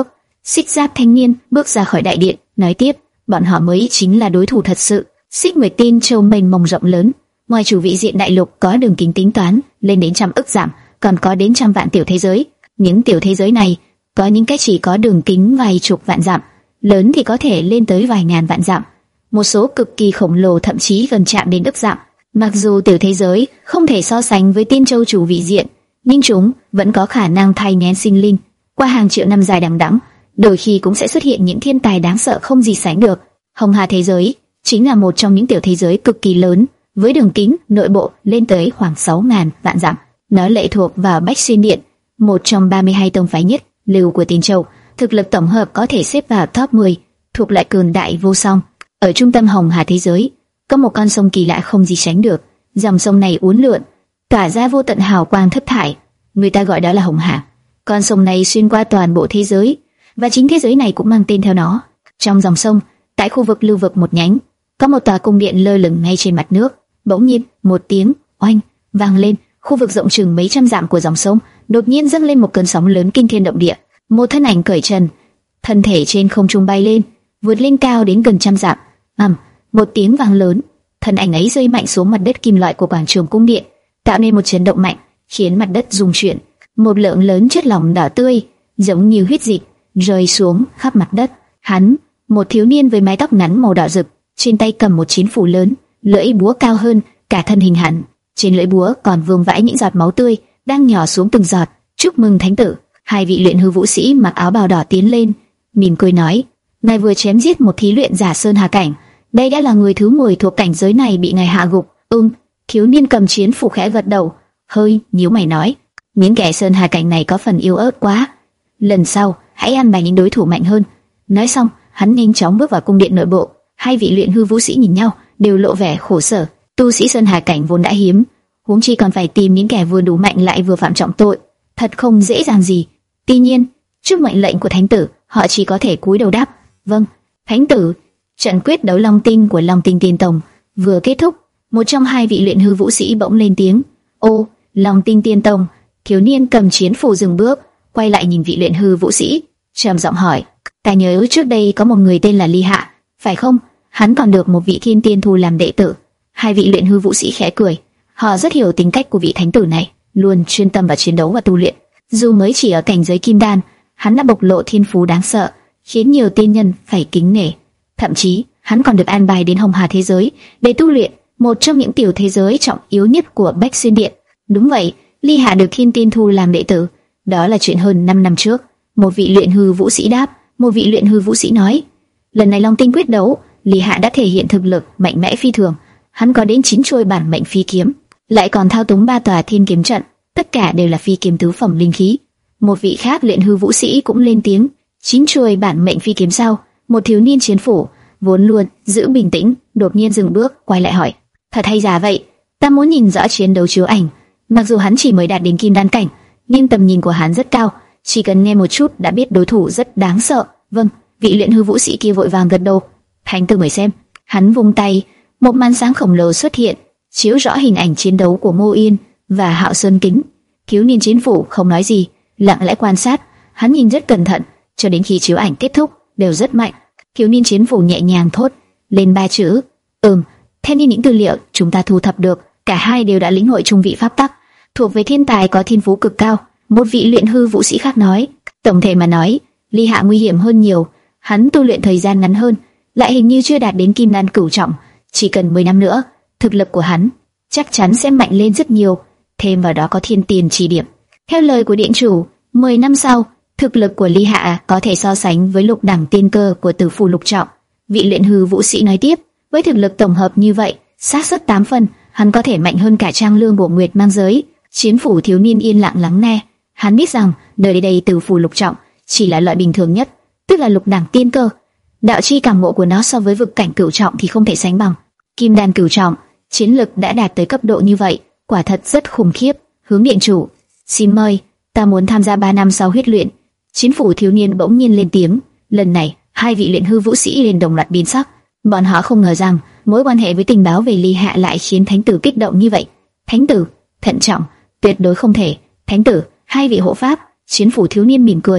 Xích Giáp thanh niên bước ra khỏi đại điện, nói tiếp, bọn họ mới chính là đối thủ thật sự. Xích Nguyệt Tiên Châu mênh mông rộng lớn, ngoài chủ vị diện đại lục có đường kính tính toán lên đến trăm ức dặm, còn có đến trăm vạn tiểu thế giới. Những tiểu thế giới này có những cái chỉ có đường kính vài chục vạn dặm, lớn thì có thể lên tới vài ngàn vạn dặm, một số cực kỳ khổng lồ thậm chí gần chạm đến ức dặm. Mặc dù tiểu thế giới không thể so sánh với Tiên Châu chủ vị diện, nhưng chúng vẫn có khả năng thay nén sinh linh. Qua hàng triệu năm dài đằng đẵng, đôi khi cũng sẽ xuất hiện những thiên tài đáng sợ không gì sánh được. Hồng Hà thế giới chính là một trong những tiểu thế giới cực kỳ lớn, với đường kính nội bộ lên tới khoảng sáu ngàn vạn dặm. Nó lệ thuộc vào Bách Xuyên Điện, một trong ba mươi hai tông phái nhất lưu của Tiên Châu, thực lực tổng hợp có thể xếp vào top mười, thuộc loại cường đại vô song. Ở trung tâm Hồng Hà thế giới, có một con sông kỳ lạ không gì sánh được. Dòng sông này uốn lượn, tỏa ra vô tận hào quang thất thải, người ta gọi đó là Hồng Hà. Con sông này xuyên qua toàn bộ thế giới, và chính thế giới này cũng mang tên theo nó. Trong dòng sông, tại khu vực lưu vực một nhánh, có một tòa cung điện lơ lửng ngay trên mặt nước. Bỗng nhiên, một tiếng oanh vang lên, khu vực rộng chừng mấy trăm dặm của dòng sông đột nhiên dâng lên một cơn sóng lớn kinh thiên động địa. Một thân ảnh cởi trần, thân thể trên không trung bay lên, vượt lên cao đến gần trăm dặm. ầm, một tiếng vang lớn, thân ảnh ấy rơi mạnh xuống mặt đất kim loại của quảng trường cung điện, tạo nên một chấn động mạnh, khiến mặt đất rung chuyển. Một lượng lớn chất lỏng đỏ tươi, giống như huyết dịch, rơi xuống khắp mặt đất. Hắn, một thiếu niên với mái tóc ngắn màu đỏ rực, trên tay cầm một chiến phủ lớn, lưỡi búa cao hơn cả thân hình hắn. Trên lưỡi búa còn vương vãi những giọt máu tươi đang nhỏ xuống từng giọt. Chúc mừng thánh tử! Hai vị luyện hư vũ sĩ mặc áo bào đỏ tiến lên, mỉm cười nói: ngài vừa chém giết một thí luyện giả sơn hà cảnh, đây đã là người thứ mười thuộc cảnh giới này bị ngài hạ gục. Ừm. Thiếu niên cầm chiến phủ khẽ gật đầu, hơi nhíu mày nói: những kẻ sơn hà cảnh này có phần yếu ớt quá, lần sau hãy ăn bài những đối thủ mạnh hơn. Nói xong, hắn nhanh chóng bước vào cung điện nội bộ. Hai vị luyện hư vũ sĩ nhìn nhau, đều lộ vẻ khổ sở. Tu sĩ sơn hà cảnh vốn đã hiếm, huống chi còn phải tìm những kẻ vừa đủ mạnh lại vừa phạm trọng tội, thật không dễ dàng gì. Tuy nhiên, trước mệnh lệnh của thánh tử, họ chỉ có thể cúi đầu đáp: vâng, thánh tử. Trận quyết đấu Long Tinh của Long Tinh Tiên Tông vừa kết thúc, một trong hai vị luyện hư vũ sĩ bỗng lên tiếng: ô, Long Tinh Tiên Tông. Thiếu niên cầm chiến phủ dừng bước, quay lại nhìn vị luyện hư vũ sĩ, trầm giọng hỏi: ta nhớ trước đây có một người tên là Ly Hạ, phải không? Hắn còn được một vị thiên tiên thu làm đệ tử. Hai vị luyện hư vũ sĩ khẽ cười, họ rất hiểu tính cách của vị thánh tử này, luôn chuyên tâm vào chiến đấu và tu luyện. Dù mới chỉ ở cảnh giới kim đan, hắn đã bộc lộ thiên phú đáng sợ, khiến nhiều tiên nhân phải kính nể. Thậm chí, hắn còn được an bài đến Hồng Hà thế giới để tu luyện, một trong những tiểu thế giới trọng yếu nhất của Bách Xuyên Điện. Đúng vậy, Ly Hạ được thiên tiên thu làm đệ tử, đó là chuyện hơn năm năm trước. Một vị luyện hư vũ sĩ đáp. Một vị luyện hư vũ sĩ nói: lần này Long Tinh quyết đấu, Ly Hạ đã thể hiện thực lực mạnh mẽ phi thường. Hắn có đến chín chuôi bản mệnh phi kiếm, lại còn thao túng ba tòa thiên kiếm trận, tất cả đều là phi kiếm tứ phẩm linh khí. Một vị khác luyện hư vũ sĩ cũng lên tiếng: chín chuôi bản mệnh phi kiếm sao? Một thiếu niên chiến phủ vốn luôn giữ bình tĩnh, đột nhiên dừng bước, quay lại hỏi: thật hay giả vậy? Ta muốn nhìn rõ chiến đấu chiếu ảnh. Mặc dù hắn chỉ mới đạt đến kim đan cảnh, nhưng tầm nhìn của hắn rất cao, chỉ cần nghe một chút đã biết đối thủ rất đáng sợ. Vâng, vị luyện hư vũ sĩ kia vội vàng gật đầu. Thánh tử mời xem. Hắn vung tay, một màn sáng khổng lồ xuất hiện, chiếu rõ hình ảnh chiến đấu của Ngô Yên và Hạo Sơn Kính. Thiếu niên chiến phủ không nói gì, lặng lẽ quan sát. Hắn nhìn rất cẩn thận, cho đến khi chiếu ảnh kết thúc, đều rất mạnh. Thiếu niên chiến phủ nhẹ nhàng thốt lên ba chữ: ừm. Theo như những tư liệu chúng ta thu thập được, cả hai đều đã lĩnh hội trung vị pháp tắc, thuộc về thiên tài có thiên phú cực cao. Một vị luyện hư vũ sĩ khác nói: tổng thể mà nói, Ly Hạ nguy hiểm hơn nhiều. Hắn tu luyện thời gian ngắn hơn, lại hình như chưa đạt đến kim đan cửu trọng. Chỉ cần mười năm nữa, thực lực của hắn chắc chắn sẽ mạnh lên rất nhiều. Thêm vào đó có thiên tiền chỉ điểm. Theo lời của điện chủ, mười năm sau, thực lực của Ly Hạ có thể so sánh với lục đẳng tiên cơ của tử phù lục trọng. Vị luyện hư vũ sĩ nói tiếp: với thực lực tổng hợp như vậy, xác suất tám phần, hắn có thể mạnh hơn cả Trang Lương Bổ Nguyệt mang giới. Chiến phủ thiếu niên yên lặng lắng nghe. Hắn biết rằng nơi đây tử phù lục trọng chỉ là loại bình thường nhất, tức là lục đẳng tiên cơ. Đạo chi cảm ngộ của nó so với vực cảnh cửu trọng thì không thể sánh bằng. Kim đan cửu trọng, chiến lực đã đạt tới cấp độ như vậy, quả thật rất khủng khiếp. Hướng điện chủ, xin mời, ta muốn tham gia ba năm sau huyết luyện. Chiến phủ thiếu niên bỗng nhiên lên tiếng. Lần này, hai vị luyện hư vũ sĩ liền đồng loạt biến sắc. Bọn họ không ngờ rằng mối quan hệ với tình báo về Ly Hạ lại khiến thánh tử kích động như vậy. Thánh tử, thận trọng, tuyệt đối không thể. Thánh tử, hai vị hộ pháp. Chiến phủ thiếu niên mỉm cười.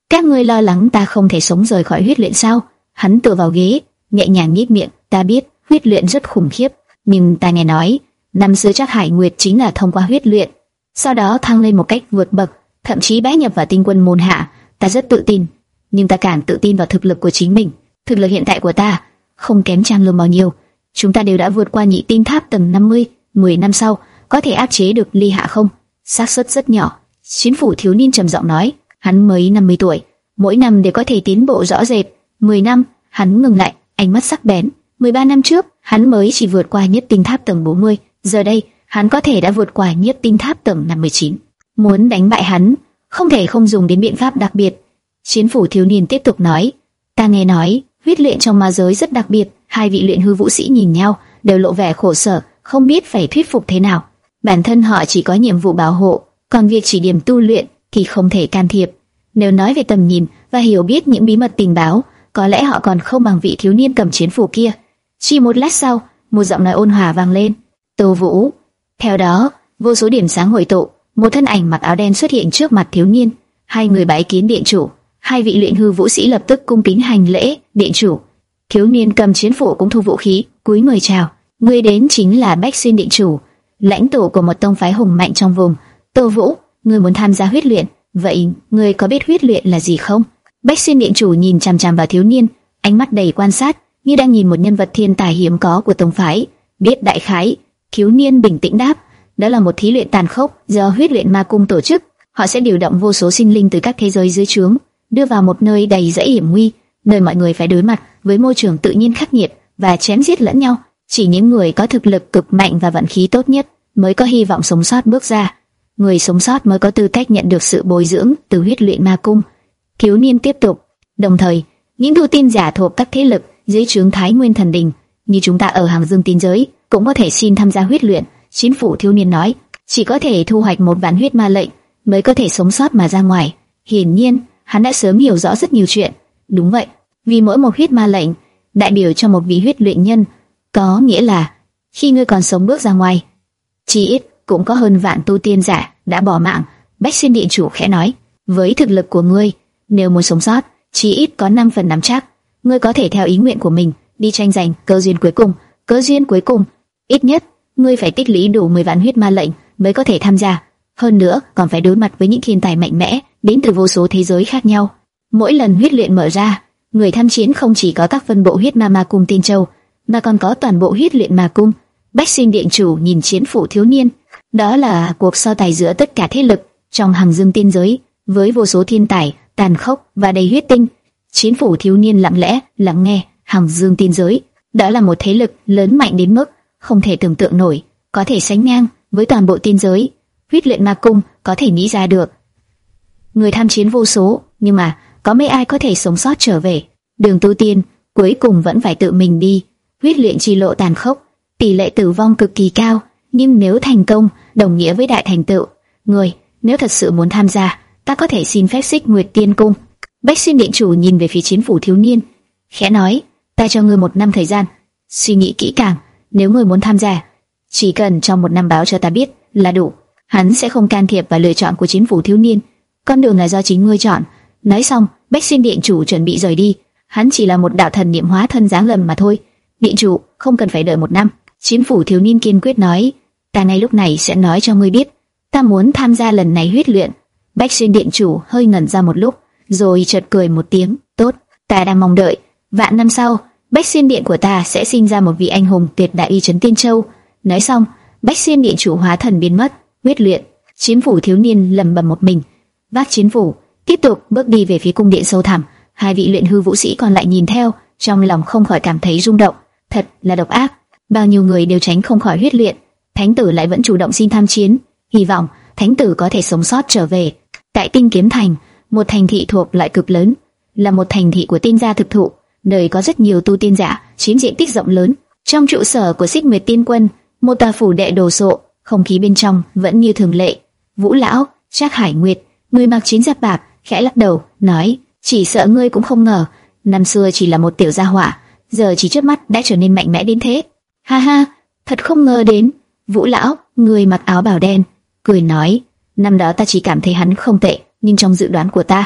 Các ngươi lo lắng ta không thể sống rời khỏi huyết luyện sao? Hắn tựa vào ghế, nhẹ nhàng nhếch miệng. Ta biết huyết luyện rất khủng khiếp, nhưng ta nghe nói năm xưa Trác Hải Nguyệt chính là thông qua huyết luyện, sau đó thăng lên một cách vượt bậc, thậm chí bái nhập vào tinh quân môn hạ. Ta rất tự tin, nhưng ta càng tự tin vào thực lực của chính mình. Thực lực hiện tại của ta không kém Trang Lương bao nhiêu. Chúng ta đều đã vượt qua nhị tinh tháp tầng năm mươi, mười năm sau có thể áp chế được Ly Hạ không? Xác suất rất nhỏ. Chiến phủ thiếu niên trầm giọng nói. Hắn mới năm mươi tuổi, mỗi năm đều có thể tiến bộ rõ rệt. mười năm, hắn ngừng lại, ánh mắt sắc bén. mười ba năm trước, hắn mới chỉ vượt qua nhất tinh tháp tầng bốn mươi, giờ đây, hắn có thể đã vượt qua nhất tinh tháp tầng năm mươi chín. Muốn đánh bại hắn, không thể không dùng đến biện pháp đặc biệt. Chiến phủ thiếu niên tiếp tục nói, ta nghe nói, huyết luyện trong ma giới rất đặc biệt. Hai vị luyện hư vũ sĩ nhìn nhau, đều lộ vẻ khổ sở, không biết phải thuyết phục thế nào. Bản thân họ chỉ có nhiệm vụ bảo hộ, còn việc chỉ điểm tu luyện thì không thể can thiệp. Nếu nói về tầm nhìn và hiểu biết những bí mật tình báo, có lẽ họ còn không bằng vị thiếu niên cầm chiến phủ kia. Chỉ một lát sau, một giọng nói ôn hòa vang lên. Tô Vũ. Theo đó, vô số điểm sáng hội tụ, một thân ảnh mặc áo đen xuất hiện trước mặt thiếu niên. Hai người bái kiến điện chủ. Hai vị luyện hư vũ sĩ lập tức cung kính hành lễ. Điện chủ. Thiếu niên cầm chiến phủ cũng thu vũ khí, cúi người chào. Người đến chính là Bách Xuyên điện chủ, lãnh tụ của một tông phái hùng mạnh trong vùng. Tô Vũ, ngươi muốn tham gia huyết luyện, vậy ngươi có biết huyết luyện là gì không? Bách Xuyên điện chủ nhìn chằm chằm vào thiếu niên, ánh mắt đầy quan sát, như đang nhìn một nhân vật thiên tài hiếm có của tông phái. Biết đại khái. Thiếu niên bình tĩnh đáp, đó là một thí luyện tàn khốc do huyết luyện ma cung tổ chức. Họ sẽ điều động vô số sinh linh từ các thế giới dưới trướng, đưa vào một nơi đầy rẫy hiểm nguy, nơi mọi người phải đối mặt với môi trường tự nhiên khắc nghiệt và chém giết lẫn nhau. Chỉ những người có thực lực cực mạnh và vận khí tốt nhất mới có hy vọng sống sót bước ra. Người sống sót mới có tư cách nhận được sự bồi dưỡng từ huyết luyện ma cung. Thiếu niên tiếp tục, đồng thời, những tu tiên giả thuộc các thế lực dưới trướng Thái Nguyên Thần Đình, như chúng ta ở Hàng Dương Tiên Giới, cũng có thể xin tham gia huyết luyện. Chiến phủ thiếu niên nói, chỉ có thể thu hoạch một vạn huyết ma lệnh mới có thể sống sót mà ra ngoài. Hiển nhiên, hắn đã sớm hiểu rõ rất nhiều chuyện. Đúng vậy, vì mỗi một huyết ma lệnh đại biểu cho một vị huyết luyện nhân, có nghĩa là khi ngươi còn sống bước ra ngoài, chỉ ít cũng có hơn vạn tu tiên giả đã bỏ mạng. Bách Xuyên điện chủ khẽ nói, với thực lực của ngươi, nếu muốn sống sót, chỉ ít có năm phần nắm chắc. Ngươi có thể theo ý nguyện của mình đi tranh giành cơ duyên cuối cùng. Cơ duyên cuối cùng, ít nhất ngươi phải tích lũy đủ mười vạn huyết ma lệnh mới có thể tham gia. Hơn nữa, còn phải đối mặt với những thiên tài mạnh mẽ đến từ vô số thế giới khác nhau. Mỗi lần huyết luyện mở ra, người tham chiến không chỉ có các phân bộ huyết ma ma cung Tiên Châu, mà còn có toàn bộ huyết luyện ma cung. Bách Xuyên điện chủ nhìn chiến phủ thiếu niên, đó là cuộc so tài giữa tất cả thế lực trong Hàng Dương Tiên Giới, với vô số thiên tài tàn khốc và đầy huyết tinh. Chiến phủ thiếu niên lặng lẽ lắng nghe. Hàng Dương Tiên Giới, đó là một thế lực lớn mạnh đến mức không thể tưởng tượng nổi, có thể sánh ngang với toàn bộ tiên giới. Huyết luyện ma cung có thể nghĩ ra được, người tham chiến vô số, nhưng mà có mấy ai có thể sống sót trở về? Đường tu tiên cuối cùng vẫn phải tự mình đi. Huyết luyện chi lộ tàn khốc, tỷ lệ tử vong cực kỳ cao, nhưng nếu thành công, đồng nghĩa với đại thành tựu. Người, nếu thật sự muốn tham gia, ta có thể xin phép Xích Nguyệt Tiên Cung. Bách Xuyên điện chủ nhìn về phía chiến phủ thiếu niên, khẽ nói, ta cho ngươi một năm thời gian, suy nghĩ kỹ càng. Nếu ngươi muốn tham gia, chỉ cần trong một năm báo cho ta biết là đủ. Hắn sẽ không can thiệp vào lựa chọn của chiến phủ thiếu niên, con đường là do chính ngươi chọn. Nói xong, Bách Xuyên điện chủ chuẩn bị rời đi. Hắn chỉ là một đạo thần niệm hóa thân giáng lâm mà thôi. Điện chủ, không cần phải đợi một năm. Chiến phủ thiếu niên kiên quyết nói, ta ngay lúc này sẽ nói cho ngươi biết, ta muốn tham gia lần này huyết luyện. Bách Xuyên điện chủ hơi ngẩn ra một lúc, rồi chợt cười một tiếng, tốt, ta đang mong đợi. Vạn năm sau, Bách Xuyên điện của ta sẽ sinh ra một vị anh hùng tuyệt đại uy chấn Tiên Châu. Nói xong, Bách Xuyên điện chủ hóa thần biến mất. Huyết luyện. Chiến phủ thiếu niên lẩm bẩm một mình, vác chiến phủ tiếp tục bước đi về phía cung điện sâu thẳm. Hai vị luyện hư vũ sĩ còn lại nhìn theo, trong lòng không khỏi cảm thấy rung động. Thật là độc ác, bao nhiêu người đều tránh không khỏi huyết luyện, thánh tử lại vẫn chủ động xin tham chiến, hy vọng thánh tử có thể sống sót trở về. Tại Tinh Kiếm Thành, một thành thị thuộc loại cực lớn, là một thành thị của tiên gia thực thụ, nơi có rất nhiều tu tiên giả, chiếm diện tích rộng lớn. Trong trụ sở của Xích Nguyệt Tiên Quân, một tòa phủ đệ đồ sộ, không khí bên trong vẫn như thường lệ. Vũ lão, Trác Hải Nguyệt, người mặc chiến giáp bạc, khẽ lắc đầu, nói, chỉ sợ ngươi cũng không ngờ, năm xưa chỉ là một tiểu gia hỏa, giờ chỉ chớp mắt đã trở nên mạnh mẽ đến thế. Ha ha, thật không ngờ đến. Vũ lão, người mặc áo bào đen, cười nói, năm đó ta chỉ cảm thấy hắn không tệ, nhưng trong dự đoán của ta,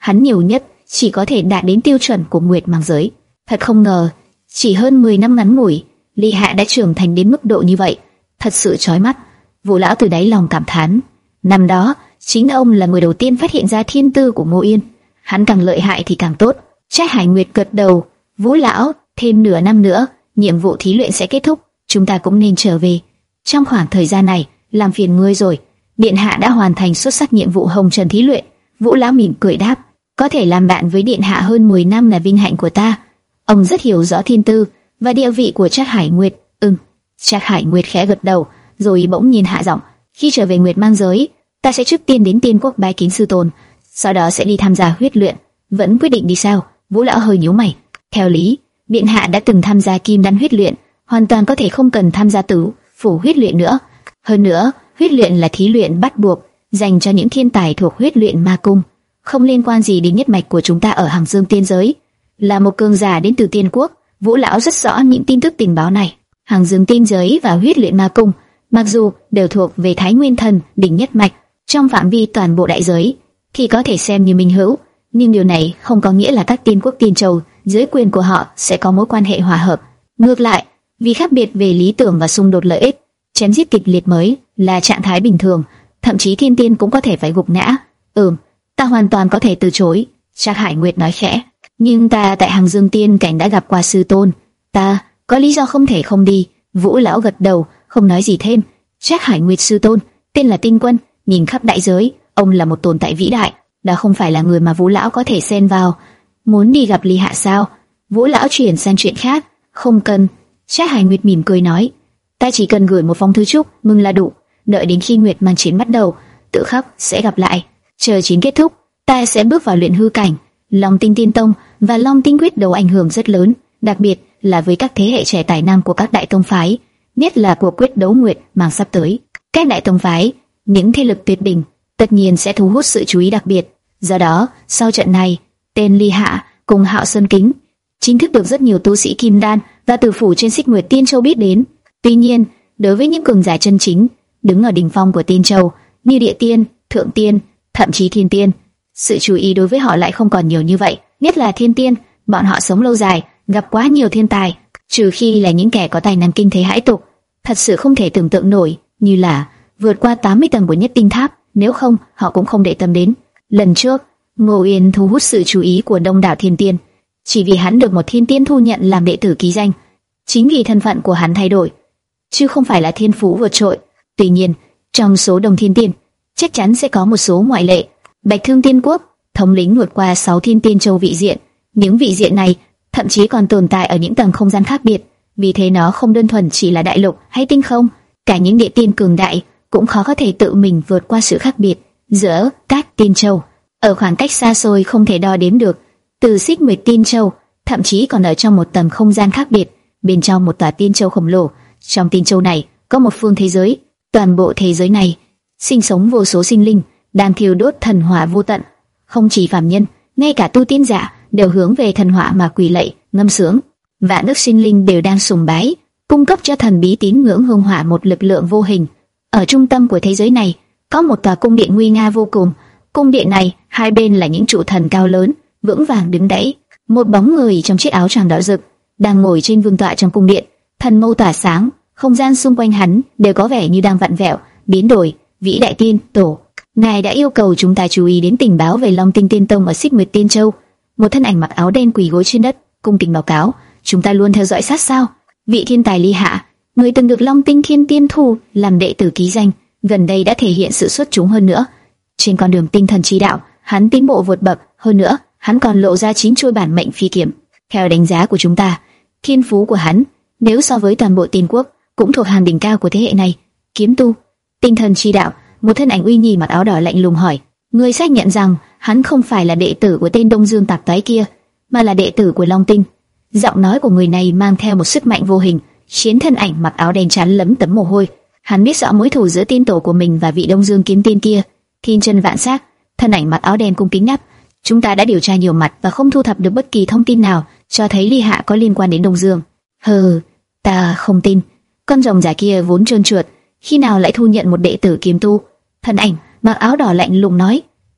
hắn nhiều nhất chỉ có thể đạt đến tiêu chuẩn của Nguyệt Mang Giới. Thật không ngờ, chỉ hơn mười năm ngắn ngủi, Ly Hạ đã trưởng thành đến mức độ như vậy, thật sự chói mắt. Vũ lão từ đáy lòng cảm thán, năm đó chính ông là người đầu tiên phát hiện ra thiên tư của Ngô Yên, hắn càng lợi hại thì càng tốt. Trác Hải Nguyệt gật đầu, Vũ lão, thêm nửa năm nữa, nhiệm vụ thí luyện sẽ kết thúc, chúng ta cũng nên trở về. Trong khoảng thời gian này, làm phiền ngươi rồi. Điện hạ đã hoàn thành xuất sắc nhiệm vụ Hồng Trần thí luyện. Vũ lão mỉm cười đáp, có thể làm bạn với điện hạ hơn mười năm là vinh hạnh của ta. Ông rất hiểu rõ thiên tư và địa vị của Trác Hải Nguyệt. Ừm. Trác Hải Nguyệt khẽ gật đầu, rồi bỗng nhiên hạ giọng, khi trở về Nguyệt Mang Giới, ta sẽ trước tiên đến Tiên Quốc bái kiến sư tôn, sau đó sẽ đi tham gia huyết luyện. Vẫn quyết định đi sao? Vũ lão hơi nhíu mày. Theo lý, điện hạ đã từng tham gia kim đan huyết luyện, hoàn toàn có thể không cần tham gia tử phủ huyết luyện nữa. Hơn nữa, huyết luyện là thí luyện bắt buộc dành cho những thiên tài thuộc huyết luyện ma cung, không liên quan gì đến nhất mạch của chúng ta ở Hằng Dương Tiên Giới. Là một cường giả đến từ Tiên Quốc, Vũ lão rất rõ những tin tức tình báo này. Hằng Dương Tiên Giới và huyết luyện ma cung, mặc dù đều thuộc về Thái Nguyên Thần đỉnh nhất mạch, trong phạm vi toàn bộ đại giới thì có thể xem như minh hữu, nhưng điều này không có nghĩa là các tiên quốc tiên châu dưới quyền của họ sẽ có mối quan hệ hòa hợp. Ngược lại, vì khác biệt về lý tưởng và xung đột lợi ích, chém giết kịch liệt mới là trạng thái bình thường, thậm chí thiên tiên cũng có thể phải gục ngã. Ừm, ta hoàn toàn có thể từ chối. Trác Hải Nguyệt nói khẽ. Nhưng ta tại Hằng Dương Tiên cảnh đã gặp qua sư tôn, ta có lý do không thể không đi. Vũ lão gật đầu, không nói gì thêm. Trác Hải Nguyệt sư tôn tên là Tinh Quân, nhìn khắp đại giới, ông là một tồn tại vĩ đại, đã không phải là người mà Vũ lão có thể xen vào. Muốn đi gặp Ly Hạ sao? Vũ lão chuyển sang chuyện khác. Không cần. Trác Hải Nguyệt mỉm cười nói, ta chỉ cần gửi một phong thư chúc mừng là đủ. Đợi đến khi Nguyệt Mang chiến bắt đầu, tự khắc sẽ gặp lại. Chờ chiến kết thúc, ta sẽ bước vào luyện hư cảnh. Long Tinh Tiên Tông và Long Tinh Quyết đấu ảnh hưởng rất lớn, đặc biệt là với các thế hệ trẻ tài năng của các đại tông phái, nhất là cuộc quyết đấu Nguyệt Mang sắp tới. Các đại tông phái, những thế lực tuyệt đỉnh, tất nhiên sẽ thu hút sự chú ý đặc biệt. Do đó, sau trận này, tên Ly Hạ cùng Hạo Sơn Kính chính thức được rất nhiều tu sĩ kim đan và tử phủ trên Xích Nguyệt Tiên Châu biết đến. Tuy nhiên, đối với những cường giả chân chính đứng ở đỉnh phong của Tiên Châu như Địa Tiên, Thượng Tiên, thậm chí Thiên Tiên, sự chú ý đối với họ lại không còn nhiều như vậy. Nhất là Thiên Tiên, bọn họ sống lâu dài, gặp quá nhiều thiên tài, trừ khi là những kẻ có tài năng kinh thế hãi tục, thật sự không thể tưởng tượng nổi, như là vượt qua tám mươi tầng của Nhất Tinh Tháp, nếu không họ cũng không để tâm đến. Lần trước, Ngô Yên thu hút sự chú ý của đông đảo Thiên Tiên, chỉ vì hắn được một Thiên Tiên thu nhận làm đệ tử ký danh. Chính vì thân phận của hắn thay đổi, chứ không phải là thiên phú vượt trội. Tuy nhiên, trong số đồng Thiên Tiên, chắc chắn sẽ có một số ngoại lệ. Bạch Thương Tiên Quốc thống lĩnh vượt qua sáu Thiên Tiên Châu vị diện, những vị diện này thậm chí còn tồn tại ở những tầng không gian khác biệt, vì thế nó không đơn thuần chỉ là đại lục hay tinh không. Cả những địa tiên cường đại cũng khó có thể tự mình vượt qua sự khác biệt giữa các tiên châu, ở khoảng cách xa xôi không thể đo đếm được. Từ Xích Nguyệt Tiên Châu, thậm chí còn ở trong một tầng không gian khác biệt, bên trong một tòa tiên châu khổng lồ. Trong tiên châu này có một phương thế giới, toàn bộ thế giới này sinh sống vô số sinh linh đang thiêu đốt thần hỏa vô tận. Không chỉ phàm nhân, ngay cả tu tiên giả đều hướng về thần hỏa mà quỳ lạy, ngâm sướng. Vạn ức sinh linh đều đang sùng bái, cung cấp cho thần bí tín ngưỡng hương hỏa một lực lượng vô hình. Ở trung tâm của thế giới này có một tòa cung điện nguy nga vô cùng. Cung điện này hai bên là những trụ thần cao lớn, vững vàng đứng đẫy. Một bóng người trong chiếc áo choàng đỏ rực đang ngồi trên vương tọa trong cung điện, thần mâu tỏa sáng, không gian xung quanh hắn đều có vẻ như đang vặn vẹo, biến đổi. Vĩ đại tiên tổ, ngài đã yêu cầu chúng ta chú ý đến tình báo về Long Tinh Tiên Tông ở Xích Nguyệt Tiên Châu. Một thân ảnh mặc áo đen quỳ gối trên đất, cung kính báo cáo, chúng ta luôn theo dõi sát sao. Vị thiên tài Ly Hạ, người từng được Long Tinh Thiên Tiên thu làm đệ tử ký danh, gần đây đã thể hiện sự xuất chúng hơn nữa. Trên con đường tinh thần chi đạo, hắn tiến bộ vượt bậc, hơn nữa, hắn còn lộ ra chín chuôi bản mệnh phi kiếm. Theo đánh giá của chúng ta, thiên phú của hắn, nếu so với toàn bộ tiên quốc, cũng thuộc hàng đỉnh cao của thế hệ này. Kiếm tu, tinh thần chi đạo. Một thân ảnh uy nghi mặc áo đỏ lạnh lùng hỏi. Người xác nhận rằng hắn không phải là đệ tử của tên Đông Dương tạp toái kia, mà là đệ tử của Long Tinh. Giọng nói của người này mang theo một sức mạnh vô hình, khiến thân ảnh mặc áo đen chán lấm tấm mồ hôi. Hắn biết rõ mối thù giữa tiên tổ của mình và vị Đông Dương kiếm tiên kia. Thiên chân vạn sắc, thân ảnh mặc áo đen cung kính đáp: chúng ta đã điều tra nhiều mặt và không thu thập được bất kỳ thông tin nào cho thấy Ly Hạ có liên quan đến Đông Dương. Hừ, ta không tin. Con rồng giả kia vốn trơn trượt, khi nào lại thu nhận một đệ tử kiếm tu? Thân ảnh mặc áo đỏ lạnh lùng nói.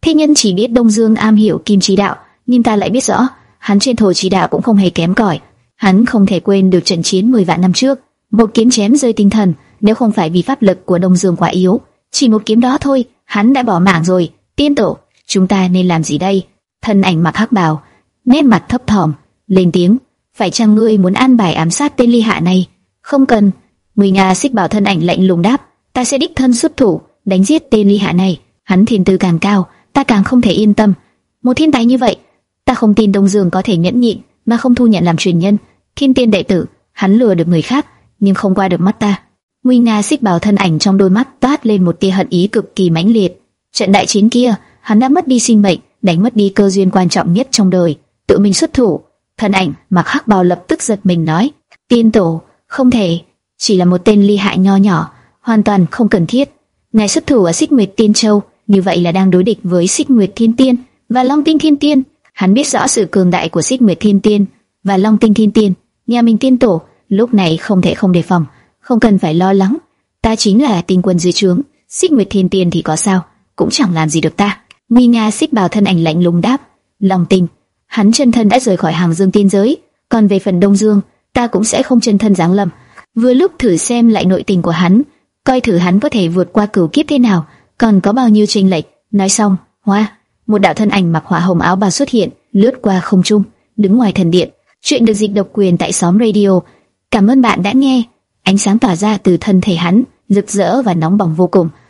Thế nhân chỉ biết Đông Dương am hiểu kim chi đạo, nhưng ta lại biết rõ, hắn trên thổ chi đạo cũng không hề kém cỏi. Hắn không thể quên được trận chiến mười vạn năm trước, một kiếm chém rơi tinh thần, nếu không phải vì pháp lực của Đông Dương quá yếu, chỉ một kiếm đó thôi, hắn đã bỏ mạng rồi. Tiên tổ, chúng ta nên làm gì đây? Thân ảnh mặc hắc bào, nét mặt thấp thỏm, lên tiếng, phải chăng ngươi muốn an bài ám sát tên ly hạ này? Không cần. Nguy Nga Xích Bảo thân ảnh lạnh lùng đáp, ta sẽ đích thân xuất thủ, đánh giết tên ly hạ này. Hắn thiên tư càng cao, ta càng không thể yên tâm. Một thiên tài như vậy, ta không tin Đông Dương có thể nhẫn nhịn mà không thu nhận làm truyền nhân. Thiên tiên đệ tử, hắn lừa được người khác, nhưng không qua được mắt ta. Nguy Nga Xích Bảo thân ảnh trong đôi mắt toát lên một tia hận ý cực kỳ mãnh liệt. Trận đại chiến kia, hắn đã mất đi sinh mệnh, đánh mất đi cơ duyên quan trọng nhất trong đời, tự mình xuất thủ. Thân ảnh mặc hắc bào lập tức giật mình nói, tiên tổ, không thể, chỉ là một tên ly hại nho nhỏ, hoàn toàn không cần thiết. Ngài xuất thủ ở Xích Nguyệt Tiên Châu, như vậy là đang đối địch với Xích Nguyệt Thiên Tiên và Long Tinh Thiên Tiên. Hắn biết rõ sự cường đại của Xích Nguyệt Thiên Tiên và Long Tinh Thiên Tiên, nhà mình tiên tổ lúc này không thể không đề phòng, không cần phải lo lắng. Ta chính là tinh quân dưới trướng, Xích Nguyệt Thiên Tiên thì có sao, cũng chẳng làm gì được ta. Nguy Nga Xích Bảo thân ảnh lạnh lùng đáp, Long Tinh, hắn chân thân đã rời khỏi Hàng Dương tiên giới, còn về phần Đông Dương, ta cũng sẽ không chân thân giáng lâm. Vừa lúc thử xem lại nội tình của hắn, coi thử hắn có thể vượt qua cửu kiếp thế nào, còn có bao nhiêu chênh lệch. Nói xong, hoa, một đạo thân ảnh mặc hỏa hồng áo bào xuất hiện, lướt qua không trung, đứng ngoài thần điện. Chuyện được dịch độc quyền tại xóm radio. Cảm ơn bạn đã nghe. Ánh sáng tỏa ra từ thân thể hắn, rực rỡ và nóng bỏng vô cùng.